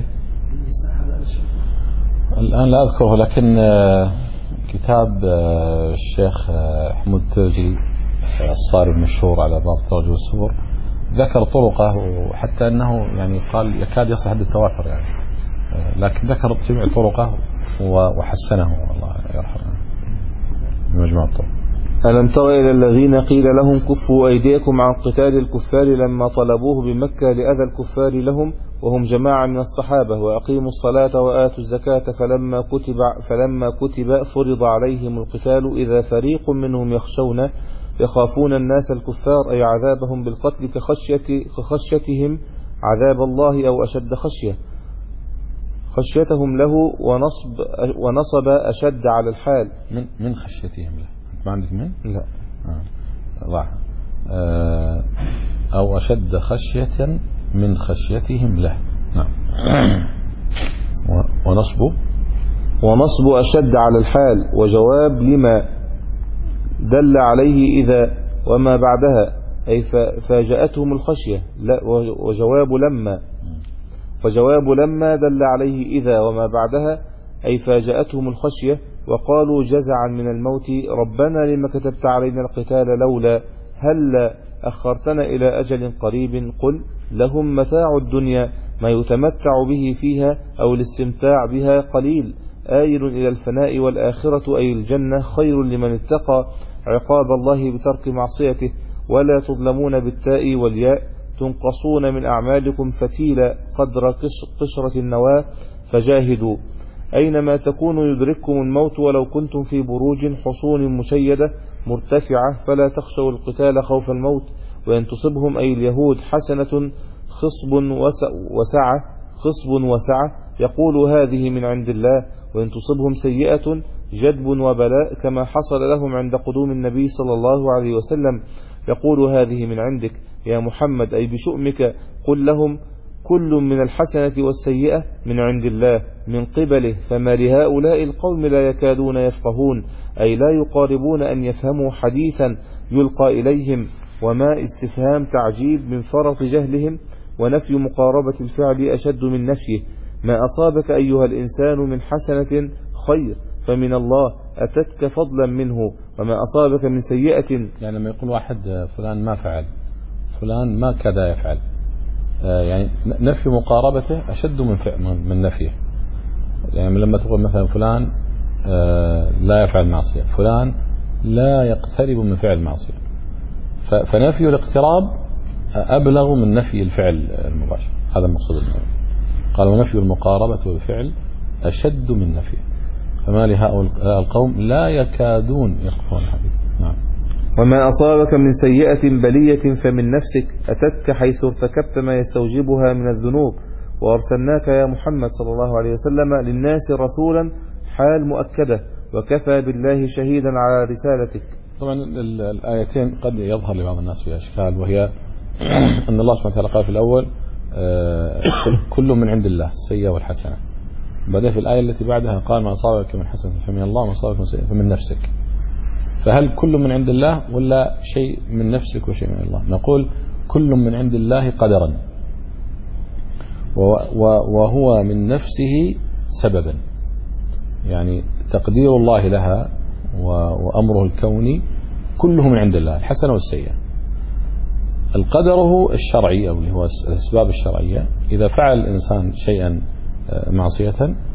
الآن لا أذكره، لكن كتاب الشيخ حمود التوجي الصارم المشهور على باب ترجو السبر ذكر طرقه، وحتى أنه يعني قال يكاد يصل حد التواتر يعني، لكن ذكر جميع طرقه وحسنه الله يرحمه بمجموع الطرق. ألم تر إلى الذين قيل لهم كفوا أيديكم عن قتال الكفار لما طلبوه بمكة لأذى الكفار لهم وهم جماعة من الصحابة، وأقيموا الصلاة وآتوا الزكاة فلما كتب, فلما كتب فرض عليهم القتال إذا فريق منهم يخشون يخافون الناس الكفار أي عذابهم بالقتل كخشية كخشيتهم عذاب الله أو أشد خشية خشيتهم له ونصب, ونصب أشد على الحال من, من خشيتهم له. ما عندك من؟ لا ضع آه. أو أشد خشية من خشيتهم له. نعم. ونصب ونصب أشد على الحال وجواب لما دل عليه إذا وما بعدها أي فاجأتهم الخشية، لا وجواب لما فجواب لما دل عليه إذا وما بعدها أي فاجأتهم الخشية، وقالوا جزعا من الموت ربنا لما كتبت علينا القتال لولا هل أخرتنا إلى أجل قريب قل لهم متاع الدنيا ما يتمتع به فيها أو الاستمتاع بها قليل آيل إلى الفناء والآخرة أي الجنة خير لمن اتقى عقاب الله بترك معصيته ولا تظلمون بالتاء والياء تنقصون من أعمالكم فتيلا قدر قشرة النواة فجاهدوا أينما تكونوا يدرككم الموت ولو كنتم في بروج حصون مشيدة مرتفعة فلا تخشوا القتال خوف الموت وإن تصبهم أي اليهود حسنة خصب وسعة خصب وسعة يقول هذه من عند الله وإن تصبهم سيئة جدب وبلاء كما حصل لهم عند قدوم النبي صلى الله عليه وسلم يقول هذه من عندك يا محمد أي بشؤمك قل لهم كل من الحسنة والسيئة من عند الله من قبله فما لهؤلاء القوم لا يكادون يفقهون أي لا يقاربون أن يفهموا حديثا يلقى إليهم وما استفهام تعجيب من فرط جهلهم ونفي مقاربة الفعل أشد من نفيه ما أصابك أيها الإنسان من حسنة خير فمن الله أتتك فضلا منه وما أصابك من سيئة يعني لما يقول واحد فلان ما فعل فلان ما كذا يفعل يعني نفي مقاربته أشد من من نفيه. يعني لما تقول مثلا فلان لا يفعل معصية، فلان لا يقترب من فعل معصية. فنفي الاقتراب أبلغ من نفي الفعل المباشر، هذا المقصود منه. قال ونفي المقاربة والفعل أشد من نفيه، فما لهؤلاء القوم لا يكادون يخفون الحديث. نعم. وما أصابك من سيئة بلية فمن نفسك، أتتك حيث ارتكبت ما يستوجبها من الذنوب، وأرسلناك يا محمد صلى الله عليه وسلم للناس رسولا، حال مؤكدة، وكفى بالله شهيدا على رسالتك. طبعا الآيتين قد يظهر لبعض الناس فيها إشكال، وهي أن الله سبحانه وتعالى قال في الأول كل من عند الله السيئة والحسنة، بعدين في الآية التي بعدها قال ما أصابك من حسنة فمن الله وما أصابك من سيئة فمن نفسك. فهل كل من عند الله ولا شيء من نفسك وشيء من الله؟ نقول كل من عند الله قدرا، وهو من نفسه سببا، يعني تقدير الله لها وأمره الكوني كله من عند الله، الحسنة والسيئة. القدر الشرعي أو اللي هو الأسباب الشرعية، إذا فعل الإنسان شيئا معصية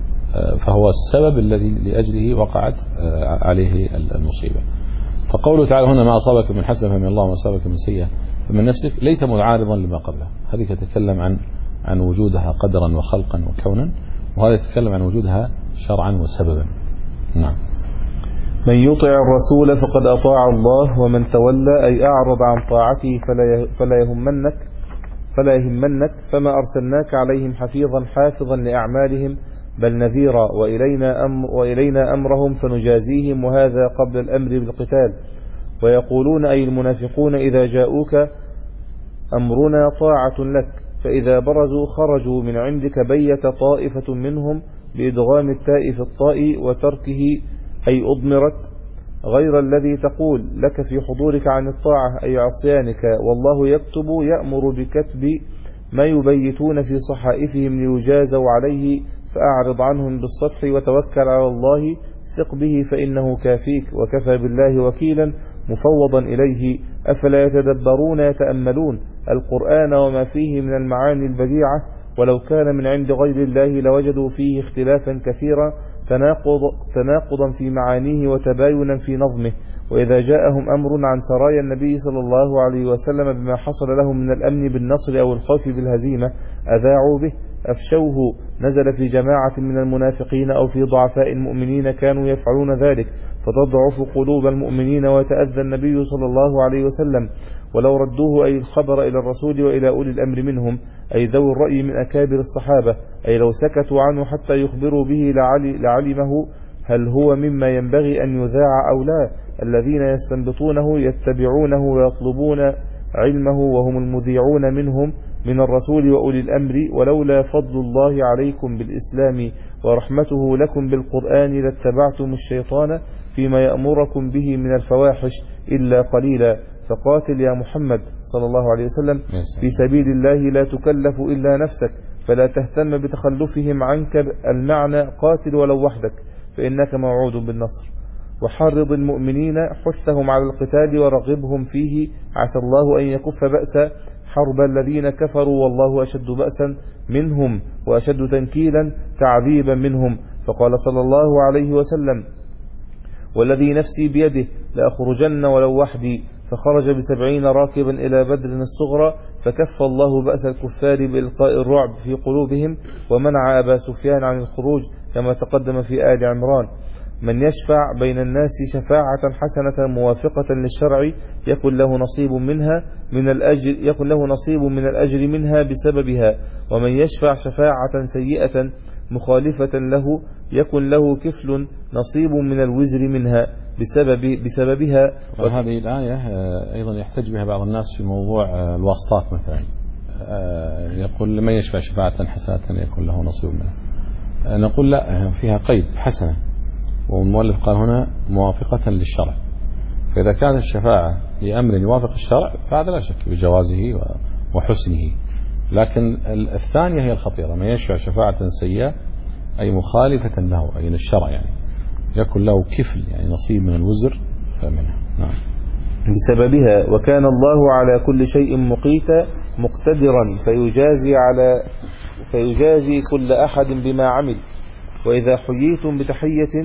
فهو السبب الذي لأجله وقعت عليه المصيبة. فقوله تعالى هنا ما أصابك من حسنة فمن الله وما أصابك من سيئة فمن نفسك ليس معارضا لما قبله، هذه تتكلم عن عن وجودها قدرا وخلقا وكونا، وهذا يتكلم عن وجودها شرعا وسببا. نعم. من يطع الرسول فقد أطاع الله، ومن تولى أي أعرض عن طاعته فلا فلا يهمنك فلا يهمنك فما أرسلناك عليهم حفيظا حافظا لأعمالهم بل نذيرا، وإلينا, أمر وإلينا أمرهم فنجازيهم، وهذا قبل الأمر بالقتال. ويقولون أي المنافقون إذا جاءوك أمرنا طاعة لك، فإذا برزوا خرجوا من عندك بيت طائفة منهم بإدغام التاء في الطاء وتركه أي أضمرت غير الذي تقول لك في حضورك عن الطاعة أي عصيانك، والله يكتب يأمر بكتب ما يبيتون في صحائفهم ليجازوا عليه، فأعرض عنهم بالصفح وتوكل على الله، ثق به فإنه كافيك، وكفى بالله وكيلا مفوضا إليه. أفلا يتدبرون يتأملون القرآن وما فيه من المعاني البديعة، ولو كان من عند غير الله لوجدوا فيه اختلافا كثيرا تناقض تناقضا في معانيه وتباينا في نظمه. وإذا جاءهم أمر عن سرايا النبي صلى الله عليه وسلم بما حصل لهم من الأمن بالنصر أو الخوف بالهزيمة أذاعوا به أفشوه، نزل في جماعة من المنافقين أو في ضعفاء المؤمنين كانوا يفعلون ذلك، فتضعف قلوب المؤمنين ويتأذى النبي صلى الله عليه وسلم. ولو ردوه أي الخبر إلى الرسول وإلى أولي الأمر منهم أي ذوي الرأي من أكابر الصحابة، أي لو سكتوا عنه حتى يخبروا به لعلمه هل هو مما ينبغي أن يذاع أو لا. الذين يستنبطونه يتبعونه ويطلبون علمه وهم المذيعون منهم من الرسول وأولي الأمر. ولولا فضل الله عليكم بالإسلام ورحمته لكم بالقرآن لاتبعتم الشيطان فيما يأمركم به من الفواحش إلا قليلا. فقاتل يا محمد صلى الله عليه وسلم في سبيل الله لا تكلف إلا نفسك، فلا تهتم بتخلفهم عنك، المعنى قاتل ولو وحدك فإنك موعود بالنصر. وحرض المؤمنين حثهم على القتال ورغبهم فيه، عسى الله أن يكف بأس حرب الذين كفروا والله أشد بأسا منهم وأشد تنكيلا تعذيبا منهم. فقال صلى الله عليه وسلم والذي نفسي بيده لأخرجن ولو وحدي، فخرج بسبعين راكبا إلى بدر الصغرى، فكف الله بأس الكفار بإلقاء الرعب في قلوبهم، ومنع أبا سفيان عن الخروج كما تقدم في آل عمران. من يشفع بين الناس شفاعة حسنة موافقة للشرع يكن له نصيب منها من الأجر يكن له نصيب من الأجر منها بسببها، ومن يشفع شفاعة سيئة مخالفة له يكن له كفل نصيب من الوزر منها بسبب بسببها. وهذه الآية أيضا يحتج بها بعض الناس في موضوع الواسطات مثلا، يقول من يشفع شفاعة حسنة يكون له نصيب منها. نقول لا، فيها قيد حسنة، والمؤلف قال هنا موافقة للشرع، فإذا كانت الشفاعة لأمر يوافق الشرع فهذا لا شك بجوازه وحسنه. لكن الثانية هي الخطيرة، من يشفع شفاعة سيئة أي مخالفة له أي للشرع، يعني يكون له كفل يعني نصيب من الوزر منها. نعم. بسببها. وكان الله على كل شيء مقيتا مقتدرا فيجازي على فيجازي كل أحد بما عمل. وإذا حييتم بتحية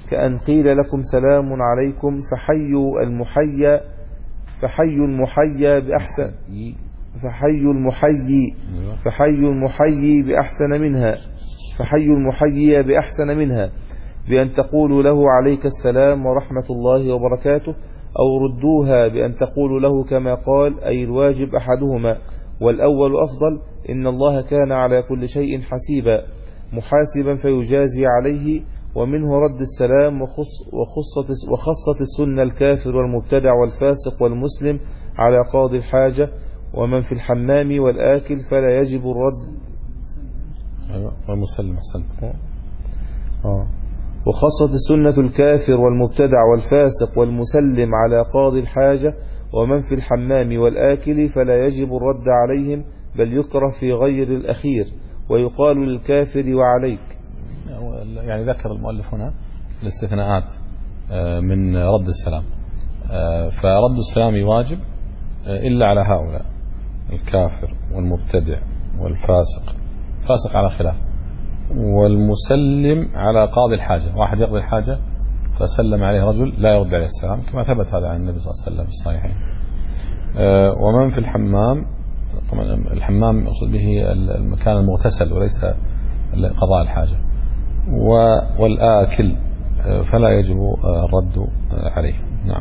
كأن قيل لكم سلام عليكم فحيوا المحيا فحيوا المحيا بأحسن فحيوا المحيي فحيوا المحيي بأحسن منها فحيوا المحيي بأحسن منها بأن تقولوا له عليك السلام ورحمة الله وبركاته، أو ردوها بأن تقولوا له كما قال، أي الواجب أحدهما، والأول أفضل. إن الله كان على كل شيء حسيبا محاسبا فيجازي عليه. ومنه رد السلام وخص وخصت, وخصت السنة الكافر والمبتدع والفاسق والمسلم على قاضي الحاجة ومن في الحمام والآكل فلا يجب الرد. والمسلم أحسنت. آه. وخصت السنة الكافر والمبتدع والفاسق والمسلم على قاضي الحاجة ومن في الحمام والآكل فلا يجب الرد عليهم، بل يكره في غير الأخير، ويقال للكافر وعليك. يعني ذكر المؤلف هنا الاستثناءات من رد السلام، فرد السلام واجب إلا على هؤلاء: الكافر والمبتدع والفاسق، فاسق على خلاف، والمسلم على قاضي الحاجة. واحد يقضي الحاجة فسلم عليه رجل لا يرد عليه السلام، كما ثبت هذا عن النبي صلى الله عليه وسلم في الصحيحين. ومن في الحمام، طبعا الحمام يقصد به المكان المغتسل وليس قضاء الحاجة. والآكل فلا يجب الرد عليه. نعم.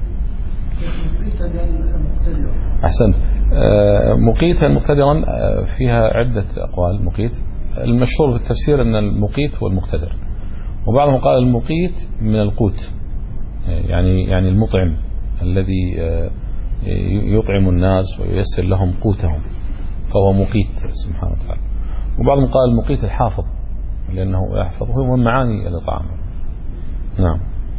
أحسنت. مقيتا مقتدرا فيها عدة أقوال. مقيت المشهور في التفسير أن المقيت هو المقتدر، وبعضهم قال المقيت من القوت، يعني يعني المطعم الذي يطعم الناس وييسر لهم قوتهم فهو مقيت سبحانه وتعالى. وبعضهم قال المقيت الحافظ لأنه يحفظه من معاني الإطعام. نعم.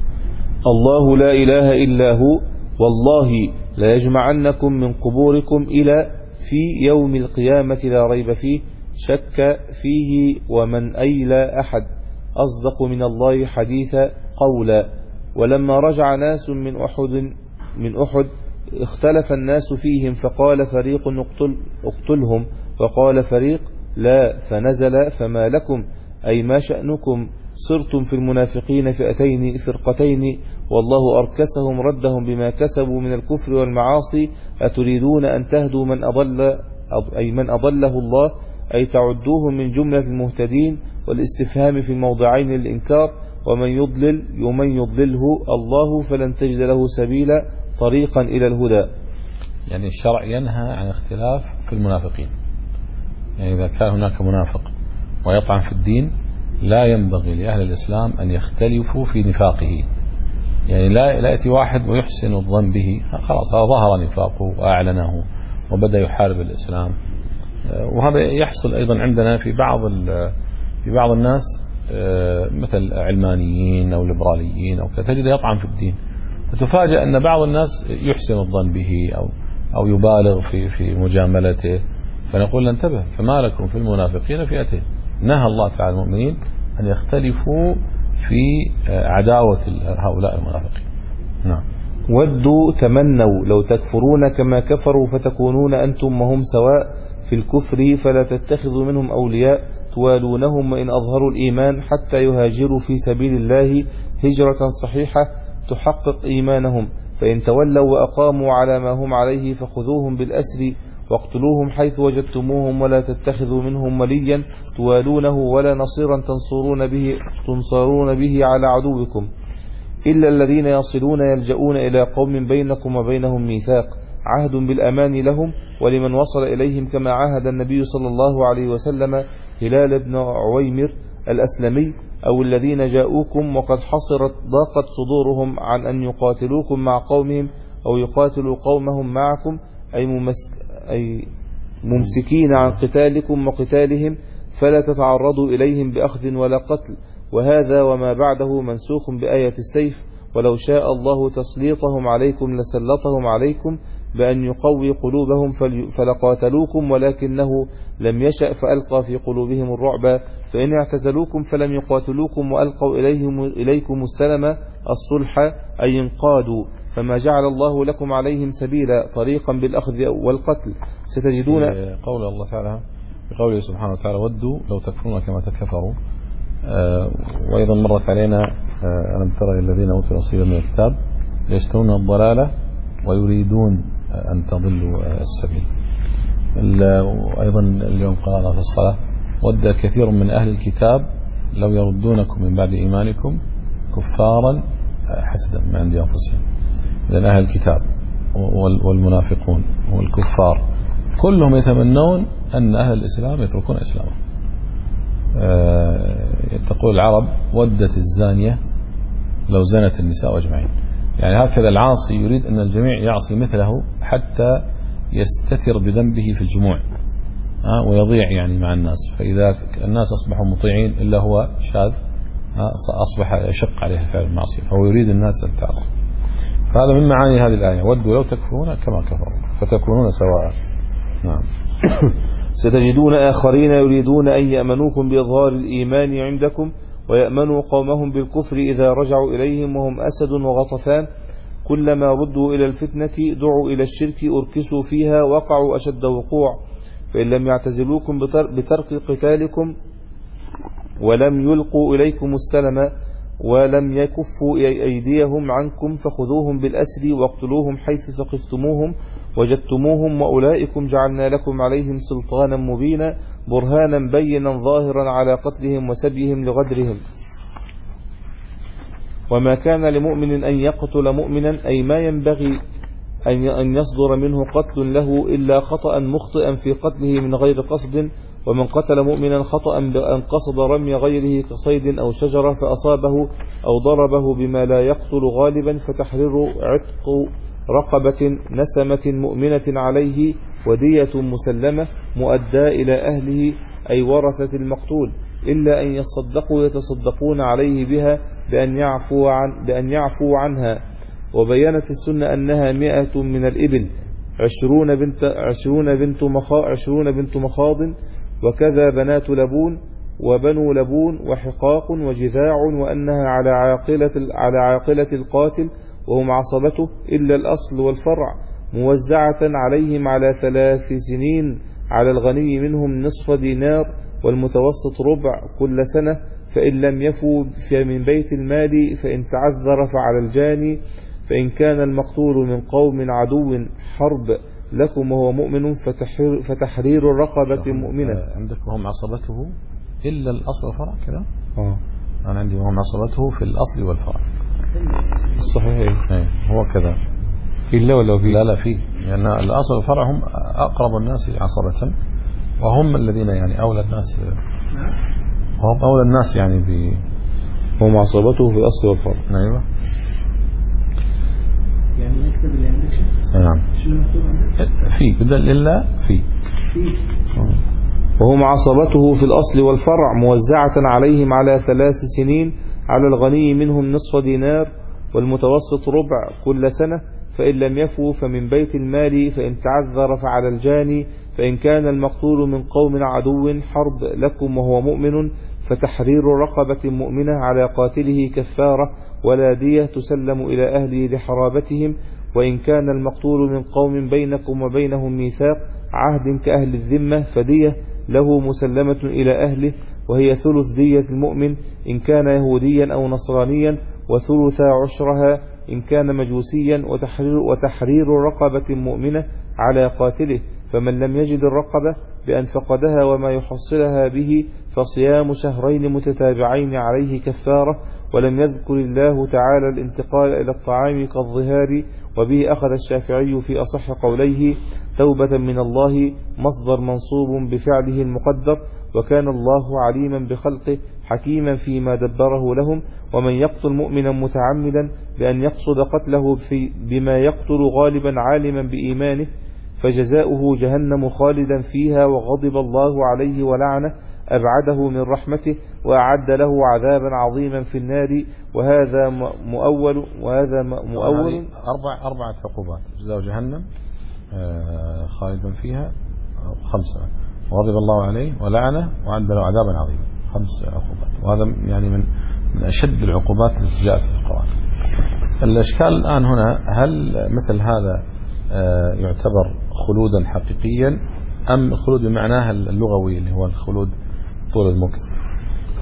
الله لا إله إلا هو والله لا يجمعنكم من قبوركم إلى في يوم القيامة لا ريب فيه شك فيه ومن أي لا أحد أصدق من الله حديثا قولا. ولما رجع ناس من أحد من أحد اختلف الناس فيهم، فقال فريق اقتل اقتلهم وقال فريق لا، فنزل فما لكم أي ما شأنكم صرتم في المنافقين فئتين فرقتين والله أركسهم ردهم بما كسبوا من الكفر والمعاصي، أتريدون أن تهدوا من أضل أي من أضله الله، أي تعدوهم من جملة المهتدين. والاستفهام في الموضعين للإنكار، ومن يضلل ومن يضلله الله فلن تجد له سبيلا طريقا إلى الهدى. يعني الشرع ينهى عن اختلاف في المنافقين، يعني إذا كان هناك منافق ويطعن في الدين لا ينبغي لأهل الإسلام أن يختلفوا في نفاقه. يعني لا لا يأتي واحد ويحسن الظن به، خلاص ظهر نفاقه وأعلنه وبدأ يحارب الإسلام. وهذا يحصل أيضا عندنا في بعض في بعض الناس مثل علمانيين أو ليبراليين أو كذا، تجد يطعن في الدين، فتفاجأ أن بعض الناس يحسن الظن به أو أو يبالغ في في مجاملته، فنقول انتبه، فما لكم في المنافقين فئتين. نهى الله تعالى المؤمنين أن يختلفوا في عداوة هؤلاء المنافقين. نعم. ودوا تمنوا لو تكفرون كما كفروا فتكونون أنتم وهم سواء في الكفر فلا تتخذوا منهم أولياء توالونهم وإن أظهروا الإيمان حتى يهاجروا في سبيل الله هجرة صحيحة تحقق إيمانهم، فإن تولوا وأقاموا على ما هم عليه فخذوهم بالأسر واقتلوهم حيث وجدتموهم ولا تتخذوا منهم وليا توالونه ولا نصيرا تنصرون به تنصرون به على عدوكم إلا الذين يصلون يلجؤون إلى قوم بينكم وبينهم ميثاق عهد بالأمان لهم ولمن وصل إليهم، كما عاهد النبي صلى الله عليه وسلم هلال بن عويمر الأسلمي أو الذين جاءوكم وقد حصرت ضاقت صدورهم عن أن يقاتلوكم مع قومهم أو يقاتلوا قومهم معكم، أي, ممسك أي ممسكين عن قتالكم وقتالهم، فلا تتعرضوا إليهم بأخذ ولا قتل. وهذا وما بعده منسوخ بآية السيف، ولو شاء الله تسليطهم عليكم لسلطهم عليكم بأن يقوي قلوبهم فلقاتلوكم، ولكنه لم يشأ فألقى في قلوبهم الرعب، فإن اعتزلوكم فلم يقاتلوكم وألقوا إليهم إليكم السلم الصلح أي انقادوا، فما جعل الله لكم عليهم سبيلا طريقا بالأخذ والقتل. ستجدون قول الله تعالى بقوله سبحانه وتعالى ودوا لو تكفرون كما تكفروا، وأيضا مرت علينا ألم ترى الذين أوتوا نصيبا من الكتاب يشترون الضلالة ويريدون أن تضلوا السبيل. وأيضا اليوم قرأنا في الصلاة ود كثير من أهل الكتاب لو يردونكم من بعد إيمانكم كفارا حسدا من عند أنفسهم. لأن أهل الكتاب والمنافقون والكفار كلهم يتمنون أن أهل الإسلام يتركون إسلامهم. تقول العرب ودت الزانية لو زنت النساء أجمعين. يعني هكذا العاصي يريد أن الجميع يعصي مثله حتى يستتر بذنبه في الجموع ويضيع يعني مع الناس. فإذا الناس أصبحوا مطيعين إلا هو شاذ أصبح يشق عليه فعل المعصية، فهو يريد الناس أن تعصي. فهذا من معاني هذه الآية ودوا لو تكفرون كما كفروا فتكونون سواء. نعم. ستجدون آخرين يريدون أن يأمنوكم بإظهار الإيمان عندكم ويأمنوا قومهم بالكفر إذا رجعوا إليهم وهم أسد وغطفان كلما ردوا إلى الفتنة دعوا إلى الشرك أركسوا فيها وقعوا أشد وقوع فإن لم يعتزلوكم بترك قتالكم ولم يلقوا إليكم السلم ولم يكفوا أيديهم عنكم فخذوهم بالأسر واقتلوهم حيث ثقفتموهم وجدتموهم وأولئكم جعلنا لكم عليهم سلطانا مبينا برهانا بينا ظاهرا على قتلهم وسبيهم لغدرهم. وما كان لمؤمن أن يقتل مؤمنا أي ما ينبغي أن يصدر منه قتل له إلا خطأ مخطئا في قتله من غير قصد ومن قتل مؤمنا خطأ بأن قصد رمي غيره كصيد أو شجرة فأصابه أو ضربه بما لا يقتل غالبا فتحرير عتق رقبة نسمة مؤمنة عليه ودية مسلمة مؤدى إلى أهله أي ورثة المقتول إلا أن يصدقوا يتصدقون عليه بها بأن يعفو عن بأن يعفو عنها. وبينت السنة أنها مئة من الإبل عشرون بنت عشرون بنت مخا عشرون بنت مخاض وكذا بنات لبون وبنو لبون وحقاق وجذاع وأنها على عاقلة على عاقلة القاتل وهم عصبته إلا الأصل والفرع موزعة عليهم على ثلاث سنين على الغني منهم نصف دينار والمتوسط ربع كل سنة فإن لم يفوا من بيت المال فإن تعذر فعلى الجاني فإن كان المقتول من قوم عدو حرب لكم وهو مؤمن فتحرير, فتحرير الرقبة مؤمنة. عندك وهم عصبته إلا الأصل والفرع كذا؟ اه أنا عندي وهم عصبته في الأصل والفرع. صحيح. ايه هو كذا. إلا ولا في؟ لا لا فيه لأن يعني الأصل والفرع هم أقرب الناس عصبة وهم الذين يعني أولى الناس وهم أولى الناس يعني ب هم عصبته في الأصل والفرع. أيوة. يعني نكتب اللي عندك شيء؟ نعم. شنو مكتوب عندك؟ في بدل إلا في. في. وهم عصبته في الأصل والفرع موزعة عليهم على ثلاث سنين على الغني منهم نصف دينار والمتوسط ربع كل سنة فإن لم يفوا فمن بيت المال فإن تعذر فعلى الجاني فإن كان المقتول من قوم عدو حرب لكم وهو مؤمن فتحرير رقبة مؤمنة على قاتله كفارة ولا دية تسلم إلى أهله لحرابتهم وإن كان المقتول من قوم بينكم وبينهم ميثاق عهد كأهل الذمة فدية له مسلمة إلى أهله وهي ثلث دية المؤمن إن كان يهوديا أو نصرانيا وثلث عشرها إن كان مجوسيا وتحرير, وتحرير رقبة مؤمنة على قاتله فمن لم يجد الرقبة بأن فقدها وما يحصلها به فصيام شهرين متتابعين عليه كفارة ولم يذكر الله تعالى الانتقال إلى الطعام كالظهار وبه أخذ الشافعي في أصح قوليه توبة من الله مصدر منصوب بفعله المقدر وكان الله عليما بخلقه حكيما فيما دبره لهم ومن يقتل مؤمنا متعمدا بأن يقصد قتله في بما يقتل غالبا عالما بإيمانه فجزاؤه جهنم خالدا فيها وغضب الله عليه ولعنه أبعده من رحمته وأعد له عذابا عظيما في النار وهذا مؤول وهذا مؤول أربع أربعة عقوبات جزاء جهنم خالدا فيها خمسة وغضب الله عليه ولعنه وأعد له عذابا عظيما خمس عقوبات وهذا يعني من من أشد العقوبات التي جاءت في القرآن. الإشكال الآن هنا هل مثل هذا يعتبر خلودا حقيقيا أم الخلود بمعناها اللغوي اللي هو الخلود طول المكث؟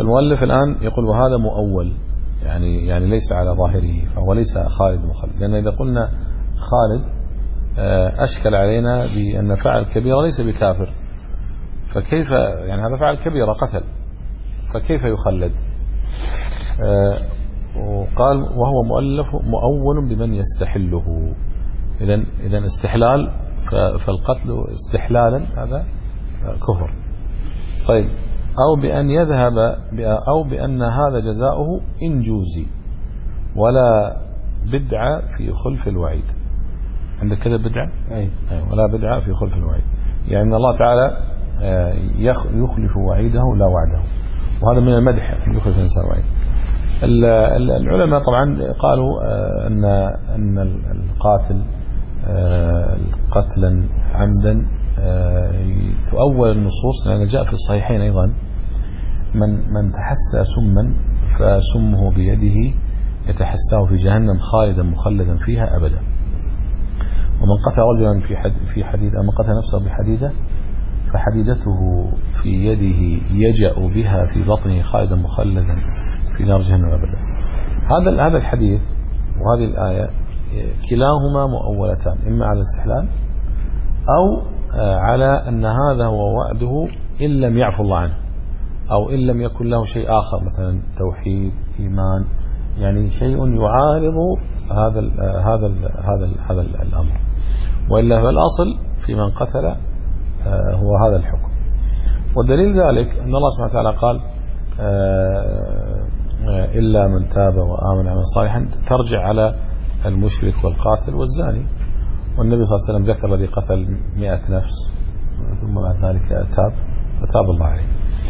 فالمؤلف الآن يقول وهذا مؤول، يعني يعني ليس على ظاهره، فهو ليس خالد مخلد. لأن إذا قلنا خالد أشكل علينا بأن فعل كبيرة ليس بكافر، فكيف يعني هذا فعل كبيرة قتل، فكيف يخلد؟ وقال وهو مؤلف مؤول بمن يستحله. إذن إذن استحلال، فالقتل استحلالا هذا كفر. طيب، أو بأن يذهب أو بأن هذا جزاؤه إن جوزي ولا بدعة في خلف الوعيد. عندك كذا بدعة؟ أي. أي ولا بدعة في خلف الوعيد، يعني أن الله تعالى يخلف وعيده لا وعده، وهذا من المدح أن يخلف الإنسان وعيد. العلماء طبعا قالوا أن أن القاتل قتلا عمدا تؤول النصوص، لأن جاء في الصحيحين أيضا من من تحسى سما فسمه بيده يتحساه في جهنم خالدا مخلدا فيها أبدا. ومن قتل رجلا في حد في حديدة، من قتل نفسه بحديدة فحديدته في يده يجأ بها في بطنه خالدا مخلدا في نار جهنم أبدا. هذا هذا الحديث وهذه الآية كلاهما مؤولتان، إما على الاستحلال أو على أن هذا هو وعده إن لم يعفو الله عنه، أو إن لم يكن له شيء آخر مثلا توحيد إيمان، يعني شيء يعارض هذا ال هذا ال هذا ال هذا ال الأمر. وإلا فالأصل في من قتل هو هذا الحكم. والدليل ذلك أن الله سبحانه وتعالى قال إلا من تاب وآمن عملا صالحا، ترجع على المشرك والقاتل والزاني. والنبي صلى الله عليه وسلم ذكر الذي قتل مئة نفس ثم بعد ذلك تاب فتاب الله عليه.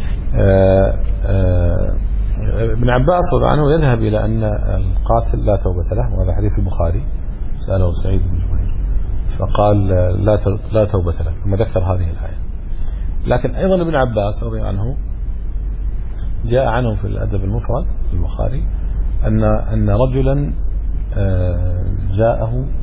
ابن عباس رضي الله عنه يذهب إلى أن القاتل لا توبة له، وهذا حديث البخاري، سأله سعيد بن جبير فقال لا لا توبة له، ثم ذكر هذه الآية. لكن أيضا ابن عباس رضي الله عنه جاء عنه في الأدب المفرد في البخاري أن أن رجلا جاءه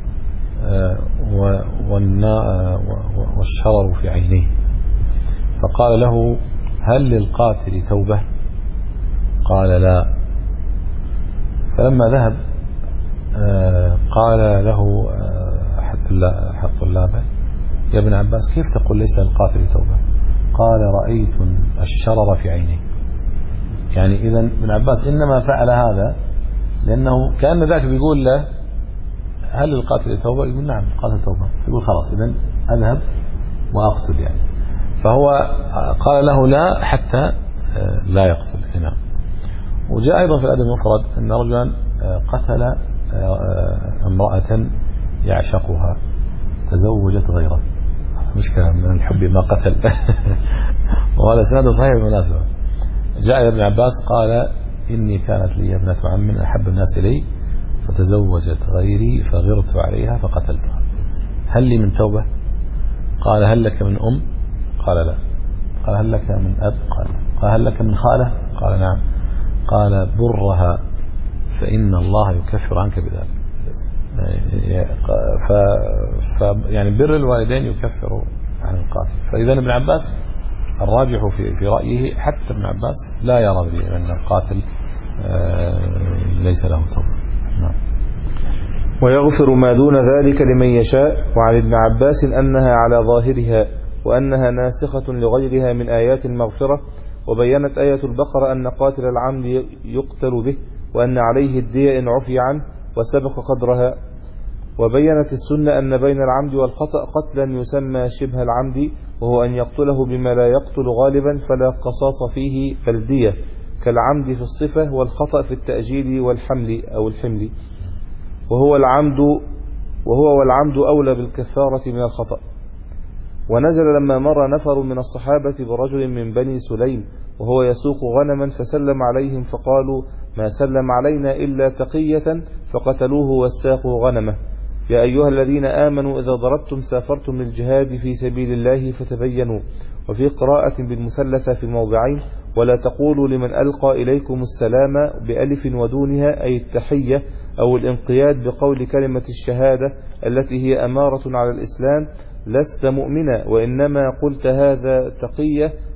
والشرر في عينيه، فقال له هل للقاتل توبة؟ قال لا. فلما ذهب قال له أحد طلابه يا ابن عباس كيف تقول ليس للقاتل توبة؟ قال رأيت الشرر في عينيه. يعني إذن ابن عباس إنما فعل هذا لأنه كأن ذاك بيقول له هل للقاتل توبة؟ يقول نعم القاتل توبة، يقول خلاص إذن أذهب وأقتل يعني. فهو قال له لا حتى لا يقتل. نعم. وجاء أيضا في الأدب المفرد أن رجلا قتل امرأة يعشقها تزوجت غيره، مشكلة من الحب ما قتل. وهذا سنده صحيح بالمناسبة. جاء ابن عباس قال إني كانت لي ابنة عم من أحب الناس إلي فتزوجت غيري فغرت عليها فقتلتها، هل لي من توبة؟ قال هل لك من أم؟ قال لا. قال هل لك من أب؟ قال لا. قال هل لك من خالة؟ قال نعم. قال برها فإن الله يكفر عنك بذلك. ف... ف... يعني بر الوالدين يكفر عن القاتل. فإذا ابن عباس الراجح في في رأيه حتى ابن عباس لا يرى بأن القاتل ليس له توبة. نعم. ويغفر ما دون ذلك لمن يشاء. وعن ابن عباس أنها على ظاهرها وأنها ناسخة لغيرها من آيات المغفرة. وبينت آية البقرة أن قاتل العمد يقتل به وأن عليه الدية إن عفي عنه وسبق قدرها. وبينت السنة أن بين العمد والخطأ قتلا يسمى شبه العمد، وهو أن يقتله بما لا يقتل غالبا فلا قصاص فيه فالدية، كالعمد في الصفة والخطأ في التأجيل والحمل أو الحمل، وهو العمد وهو والعمد أولى بالكفارة من الخطأ. ونزل لما مر نفر من الصحابة برجل من بني سليم وهو يسوق غنما فسلم عليهم فقالوا ما سلم علينا إلا تقية فقتلوه واستاقوا غنمه. يا أيها الذين آمنوا إذا ضربتم سافرتم للجهاد في سبيل الله فتبينوا. وفي قراءة بالمثلثة في الموضعين ولا تقولوا لمن ألقى إليكم السلام بألف ودونها أي التحية أو الانقياد بقول كلمة الشهادة التي هي أمارة على الإسلام لست مؤمنا، وإنما قلت هذا تقية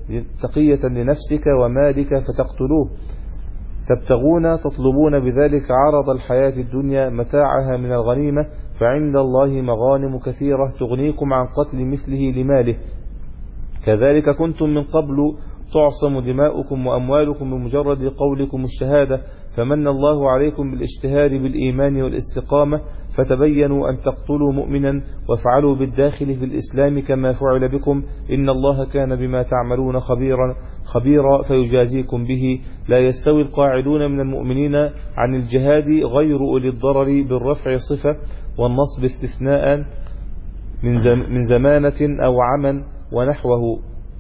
تقية لنفسك ومالك فتقتلوه، تبتغون تطلبون بذلك عرض الحياة الدنيا متاعها من الغنيمة، فعند الله مغانم كثيرة تغنيكم عن قتل مثله لماله. كذلك كنتم من قبل تعصم دماؤكم وأموالكم بمجرد قولكم الشهادة، فمن الله عليكم بالاجتهاد بالإيمان والاستقامة، فتبينوا أن تقتلوا مؤمنا وافعلوا بالداخل في الإسلام كما فعل بكم، إن الله كان بما تعملون خبيرا خبيرا فيجازيكم به. لا يستوي القاعدون من المؤمنين عن الجهاد غير أولي الضرر بالرفع صفة والنصب استثناء من زمانة أو عمى ونحوه.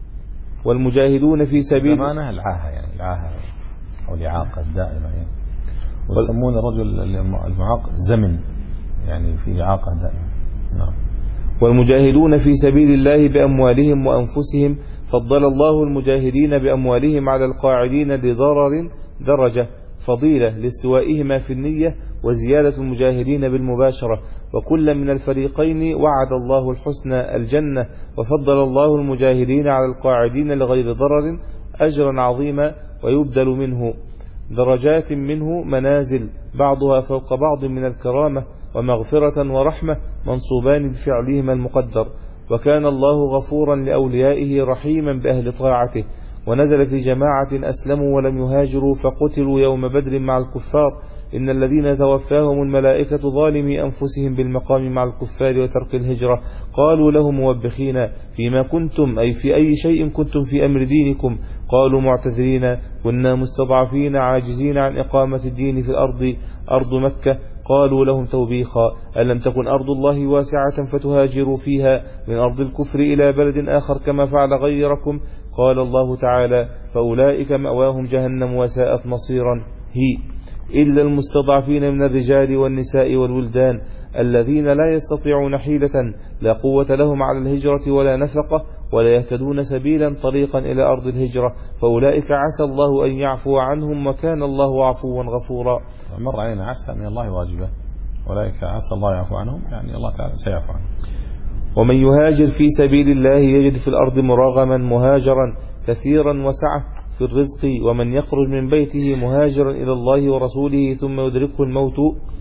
والمجاهدون في سبيل زمانة العاهة، يعني العاهة أو الإعاقة الدائمة يعني. ويسمون الرجل المعاق زمن، يعني في إعاقة دائمة. نعم. والمجاهدون في سبيل الله بأموالهم وأنفسهم، فضل الله المجاهدين بأموالهم على القاعدين لضرر درجة فضيلة لاستوائهما في النية، وزيادة المجاهدين بالمباشرة، وكل من الفريقين وعد الله الحسنى الجنة، وفضل الله المجاهدين على القاعدين لغير ضرر أجرا عظيما، ويبدل منه درجات منه منازل بعضها فوق بعض من الكرامة ومغفرة ورحمة منصوبان بفعلهما المقدر. وكان الله غفورا لأوليائه رحيما بأهل طاعته. ونزل في جماعة أسلموا ولم يهاجروا فقتلوا يوم بدر مع الكفار، إن الذين توفاهم الملائكة ظالمي أنفسهم بالمقام مع الكفار وترك الهجرة، قالوا لهم موبخين فيما كنتم، أي في أي شيء كنتم في أمر دينكم؟ قالوا معتذرين كنا مستضعفين عاجزين عن إقامة الدين في الأرض أرض مكة. قالوا لهم توبيخا ألم تكن أرض الله واسعة فتهاجروا فيها من أرض الكفر إلى بلد آخر كما فعل غيركم؟ قال الله تعالى فأولئك مأواهم جهنم وساءت مصيرا. هي إلا المستضعفين من الرجال والنساء والولدان الذين لا يستطيعون حيلة لا قوة لهم على الهجرة ولا نفقة ولا يهتدون سبيلا طريقا إلى أرض الهجرة، فأولئك عسى الله أن يعفو عنهم وكان الله عفوا غفورا. مر علينا عسى من الله واجبة، أولئك عسى الله يعفو عنهم، يعني الله تعالى سيعفو عنهم. ومن يهاجر في سبيل الله يجد في الأرض مراغما مهاجرا كثيرا وسعة في الرزق، ومن يخرج من بيته مهاجرا إلى الله ورسوله ثم يدركه الموت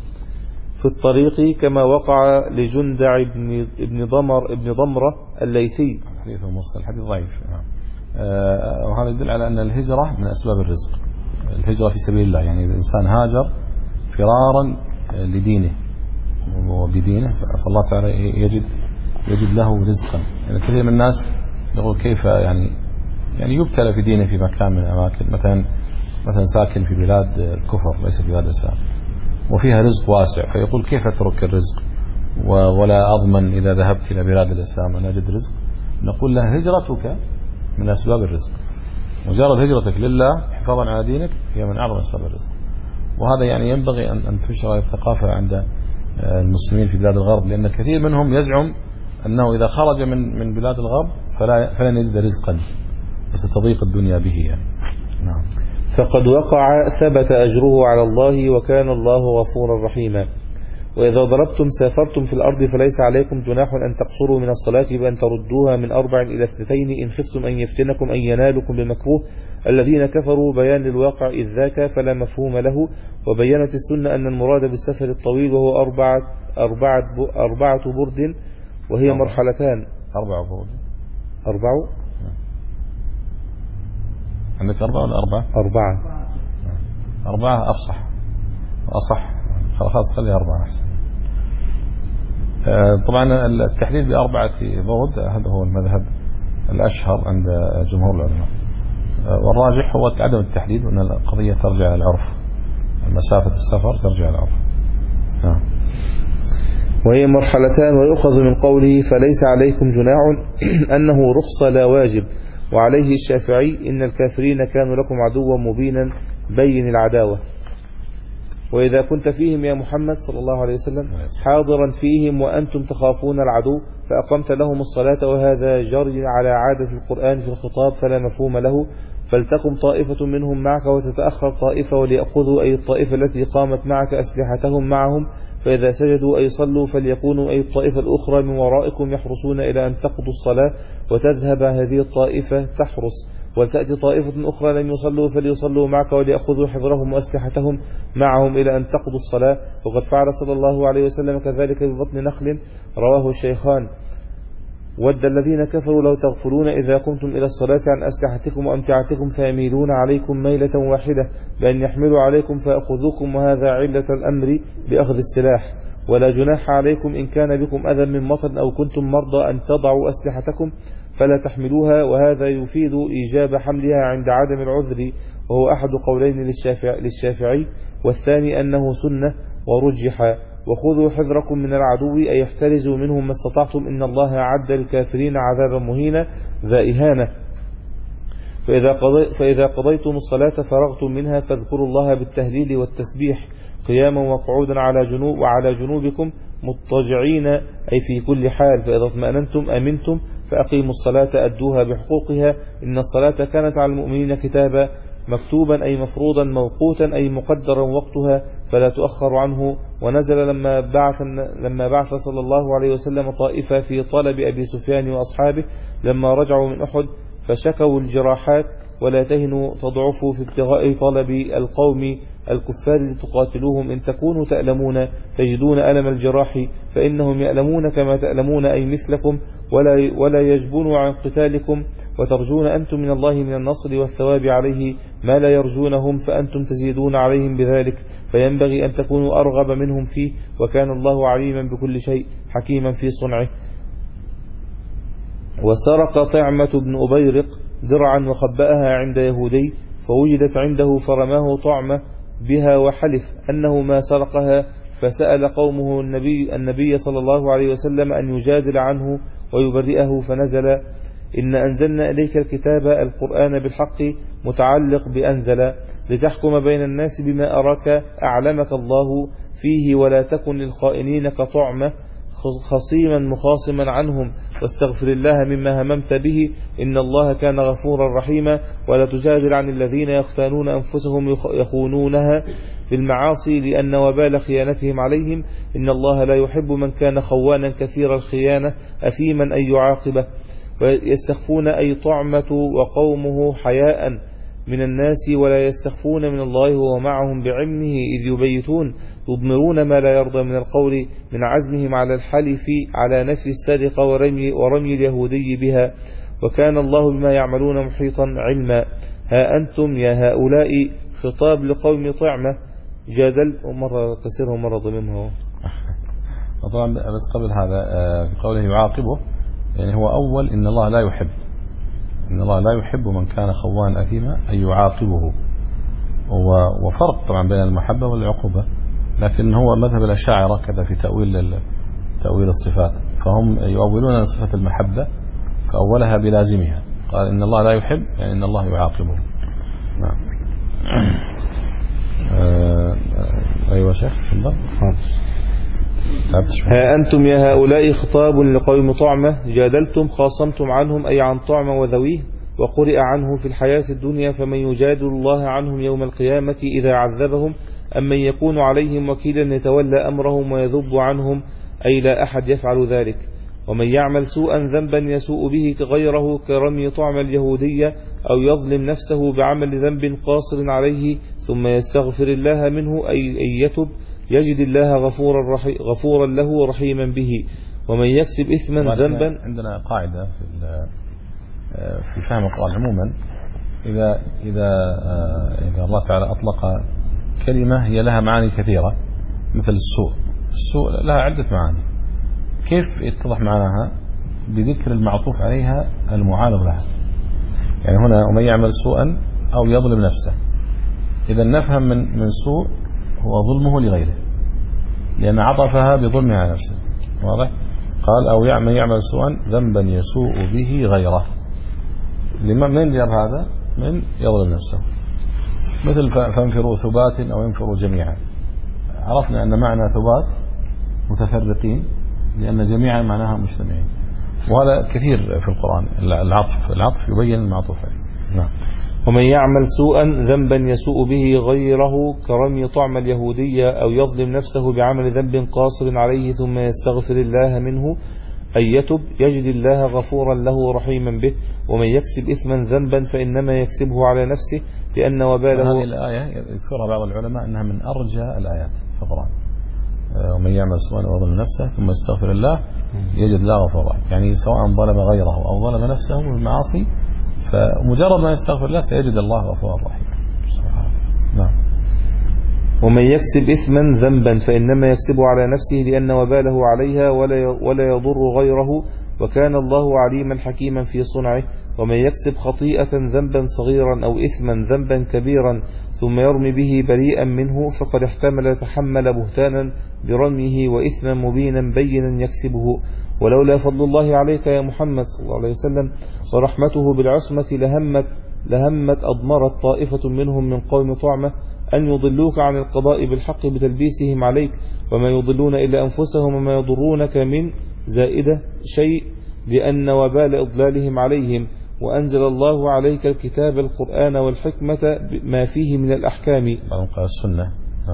في الطريق كما وقع لجندع ابن ابن ضمر ابن ضمرة الليثي. حديث موصل، الحديث ضعيف. آه وهذا يدل على أن الهجرة من أسباب الرزق، الهجرة في سبيل الله، يعني إذا الإنسان هاجر فرارا لدينه وبدينه فالله تعالى يجد يجد له رزقا. يعني كثير من الناس يقول كيف يعني يعني يبتلى في دينه في مكان من الأماكن، مثلا مثلا ساكن في بلاد الكفر ليس في بلاد الإسلام وفيها رزق واسع، فيقول كيف أترك الرزق ولا أضمن إذا ذهبت إلى بلاد الإسلام أن أجد رزق؟ نقول له هجرتك من أسباب الرزق، مجرد هجرتك لله حفاظا على دينك هي من أعظم أسباب الرزق. وهذا يعني ينبغي أن تنشر الثقافة عند المسلمين في بلاد الغرب، لأن كثير منهم يزعم أنه إذا خرج من من بلاد الغرب فلا فلن يجد رزقا وستضيق الدنيا به يعني. نعم. فقد وقع ثبت أجره على الله وكان الله غفورا رحيما. وإذا ضربتم سافرتم في الأرض فليس عليكم جناح أن تقصروا من الصلاة بأن تردوها من أربع إلى اثنتين إن خفتم أن يفتنكم أن ينالكم بمكروه. الذين كفروا بيان للواقع إذ ذاك فلا مفهوم له. وبينت السنة أن المراد بالسفر الطويل وهو أربعة, أربعة, أربعة برد وهي أربعة. مرحلتان. أربعة برد. أربعة عندك أربعة ولا أربعة؟ أربعة. أربعة أفصح أصح، خلاص خلي أربعة أحسن. طبعا التحديد بأربعة برد هذا هو المذهب الأشهر عند جمهور العلماء، والراجح هو عدم التحديد وأن القضية ترجع العرف، مسافة السفر ترجع العرف. نعم. وهي مرحلتان. ويؤخذ من قوله فليس عليكم جناح أنه رخصة لا واجب. وعليه الشافعي إن الكافرين كانوا لكم عدوا مبينا بين العداوة. وإذا كنت فيهم يا محمد صلى الله عليه وسلم حاضرا فيهم وأنتم تخافون العدو فأقمت لهم الصلاة وهذا جري على عادة القرآن في الخطاب فلا مفهوم له، فلتقم طائفة منهم معك وتتأخر طائفة وليأخذوا أي الطائفة التي قامت معك أسلحتهم معهم، فإذا سجدوا أي صلوا فليكونوا أي الطائفة الأخرى من ورائكم يحرسون إلى أن تقضوا الصلاة وتذهب هذه الطائفة تحرس، وتأتي طائفة أخرى لم يصلوا فليصلوا معك وليأخذوا حذرهم وأسلحتهم معهم إلى أن تقضوا الصلاة، وقد فعل صلى الله عليه وسلم كذلك ببطن نخل رواه الشيخان. ود الذين كفروا لو تغفلون إذا قمتم إلى الصلاة عن أسلحتكم وأمتعتكم فيميلون عليكم ميلة واحدة بأن يحملوا عليكم فأخذوكم، وهذا علة الأمر بأخذ السلاح. ولا جناح عليكم إن كان بكم أذى من مطر أو كنتم مرضى أن تضعوا أسلحتكم فلا تحملوها، وهذا يفيد إيجاب حملها عند عدم العذر، وهو أحد قولين للشافعي, للشافعي والثاني أنه سنة ورجح. وخذوا حذركم من العدو أي احترزوا منهم ما استطعتم إن الله أعد للكافرين عذابا مهينا ذا إهانة. فإذا, قضي فإذا قضيتم الصلاة فرغتم منها فاذكروا الله بالتهليل والتسبيح قياما وقعودا على جنوب وعلى جنوبكم مضطجعين أي في كل حال، فإذا اطمأننتم أمنتم فأقيموا الصلاة أدوها بحقوقها إن الصلاة كانت على المؤمنين كتابا مكتوبا أي مفروضا موقوتا أي مقدرا وقتها فلا تؤخر عنه. ونزل لما بعث, لما بعث صلى الله عليه وسلم طائفة في طلب أبي سفيان وأصحابه لما رجعوا من أحد فشكوا الجراحات ولا تهنوا تضعفوا في ابتغاء طلب القوم الكفار لتقاتلوهم إن تكونوا تألمون تجدون ألم الجراح فإنهم يألمون كما تألمون أي مثلكم ولا, ولا يجبنوا عن قتالكم وترجون أنتم من الله من النصر والثواب عليه ما لا يرجونهم فأنتم تزيدون عليهم بذلك، فينبغي أن تكونوا أرغب منهم فيه وكان الله عليما بكل شيء حكيما في صنعه. وسرق طعمة بن أبيرق درعا وخبأها عند يهودي فوجدت عنده فرماه طعمة بها وحلف أنه ما سرقها، فسأل قومه النبي, النبي صلى الله عليه وسلم أن يجادل عنه ويبرئه فنزل إن أنزلنا إليك الكتاب القرآن بالحق متعلق بأنزل لتحكم بين الناس بما أراك أعلمك الله فيه ولا تكن للخائنين كطعمة خصيما مخاصما عنهم واستغفر الله مما هممت به إن الله كان غفورا رحيما ولا تجادل عن الذين يختانون أنفسهم يخونونها بالمعاصي لأن وبال خيانتهم عليهم إن الله لا يحب من كان خوانا كثير الخيانة أثيما أن يعاقبه. ويستخفون أي طعمة وقومه حياء من الناس ولا يستخفون من الله وهو معهم بعلمه إذ يبيتون يضمرون ما لا يرضى من القول من عزمهم على الحلف على نفي السرقة ورمي, ورمي اليهودي بها وكان الله بما يعملون محيطا علما. ها أنتم يا هؤلاء خطاب لقوم طعمة جادل ومرة كسره ومرة ضممه. طبعا بس قبل هذا بقوله يعاقبه يعني هو أول إن الله لا يحب إن الله لا يحب من كان خوان أثيما أن يعاقبه، وفرق طبعا بين المحبة والعقوبة، لكن هو مذهب الأشاعرة كذا في تأويل تأويل الصفات فهم يؤولون صفة المحبة فأولها بلازمها قال إن الله لا يحب يعني إن الله يعاقبه. نعم. أيوة شيخ تفضل. ها أنتم يا هؤلاء خطاب لقوم طعمة جادلتم خاصمتم عنهم أي عن طعمة وذويه وقرئ عنه في الحياة الدنيا فمن يجادل الله عنهم يوم القيامة إذا عذبهم أم من يكون عليهم وكيلا يتولى أمرهم ويذب عنهم أي لا أحد يفعل ذلك. ومن يعمل سوءا ذنبا يسوء به غيره كرمي طعم اليهودية أو يظلم نفسه بعمل ذنب قاصر عليه ثم يستغفر الله منه أي أن يتب يجد الله غفورا, رحي غفورا له رحيما به. ومن يكسب إثما ذنبا عندنا قاعدة في في فهم القرآن عموما إذا إذا إذا الله تعالى أطلق كلمة هي لها معاني كثيرة مثل السوء السوء لها عدة معاني كيف يتضح معناها بذكر المعطوف عليها المعارض لها. يعني هنا ومن يعمل سوءا أو يظلم نفسه إذا نفهم من من سوء هو ظلمه لغيره لأن عطفها بظلمها على نفسه واضح. قال أو يعمل يعمل سوءا ذنبا يسوء به غيره من جاب هذا من يظلم نفسه مثل فانفروا ثبات أو ينفروا جميعا عرفنا أن معنى ثبات متفرقين لأن جميعا معناها مجتمعين، وهذا كثير في القرآن. العطف العطف يبين المعطوف عليه. نعم. ومن يعمل سوءا ذنبا يسوء به غيره كرمي طعم اليهودية أو يظلم نفسه بعمل ذنب قاصر عليه ثم يستغفر الله منه أن يتب يجد الله غفورا له رحيما به. ومن يكسب إثما ذنبا فإنما يكسبه على نفسه لأن وباله. هذه الآية يذكرها بعض العلماء أنها من أرجى الآيات في القرآن. ومن يعمل سوءا ويظلم نفسه ثم يستغفر الله يجد الله غفورا، يعني سواء ظلم غيره أو ظلم نفسه بالمعاصي فمجرد ما يستغفر الله سيجد الله غفورا رحيما. نعم. ومن يكسب إثما ذنبا فإنما يكسبه على نفسه لأن وباله عليها ولا يضر غيره وكان الله عليما حكيما في صنعه. ومن يكسب خطيئة ذنبا صغيرا أو إثما ذنبا كبيرا ثم يرمي به بريئا منه فقد احتمل تحمل بهتانا برميه وإثما مبينا بينا يكسبه. ولولا فضل الله عليك يا محمد صلى الله عليه وسلم ورحمته بالعصمة لهمت لهمت أضمرت طائفة منهم من قوم طعمة أن يضلوك عن القضاء بالحق بتلبيسهم عليك وما يضلون إلا أنفسهم وما يضرونك من زائدة شيء لأن وبال إضلالهم عليهم. وأنزل الله عليك الكتاب القرآن والحكمة ما فيه من الأحكام السنة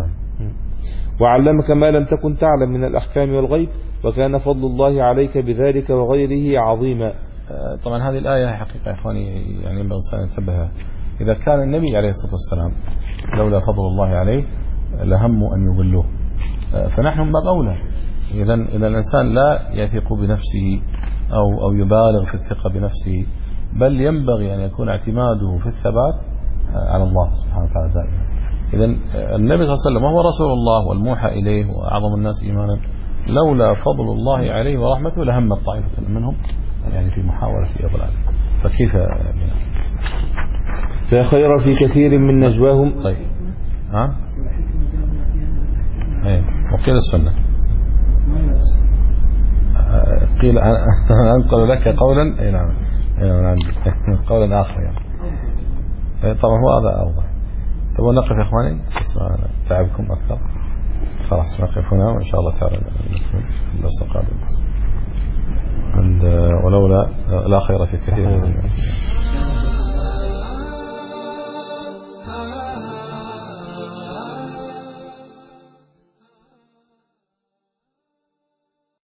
وعلمك ما لم تكن تعلم من الأحكام والغيب وكان فضل الله عليك بذلك وغيره عظيما. طبعا هذه الآية حقيقة يا إخواني يعني ينبغي أن ننتبه. إذا كان النبي عليه الصلاة والسلام لولا فضل الله عليه لهموا أن يضلوه، فنحن من باب أولى. إذا إذا الإنسان لا يثق بنفسه أو أو يبالغ في الثقة بنفسه، بل ينبغي أن يكون اعتماده في الثبات على الله سبحانه وتعالى دائما. إذا النبي صلى الله عليه وسلم وهو رسول الله والموحى إليه وأعظم الناس إيمانا لولا فضل الله عليه ورحمته لهمت طائفة منهم يعني في محاولة إضلال، فكيف بنا؟ لا خير في كثير من نجواهم. طيب ها ايه وقيل السنة قيل أنقل لك قولا اي نعم عندي قولا آخر يعني. طبعا هو هذا أوضح. تبغى نقف يا إخواني تعبكم أكثر؟ خلاص نقف هنا وإن شاء الله تعالى نكمل الدرس القادم. ولولا لا خير في كثير من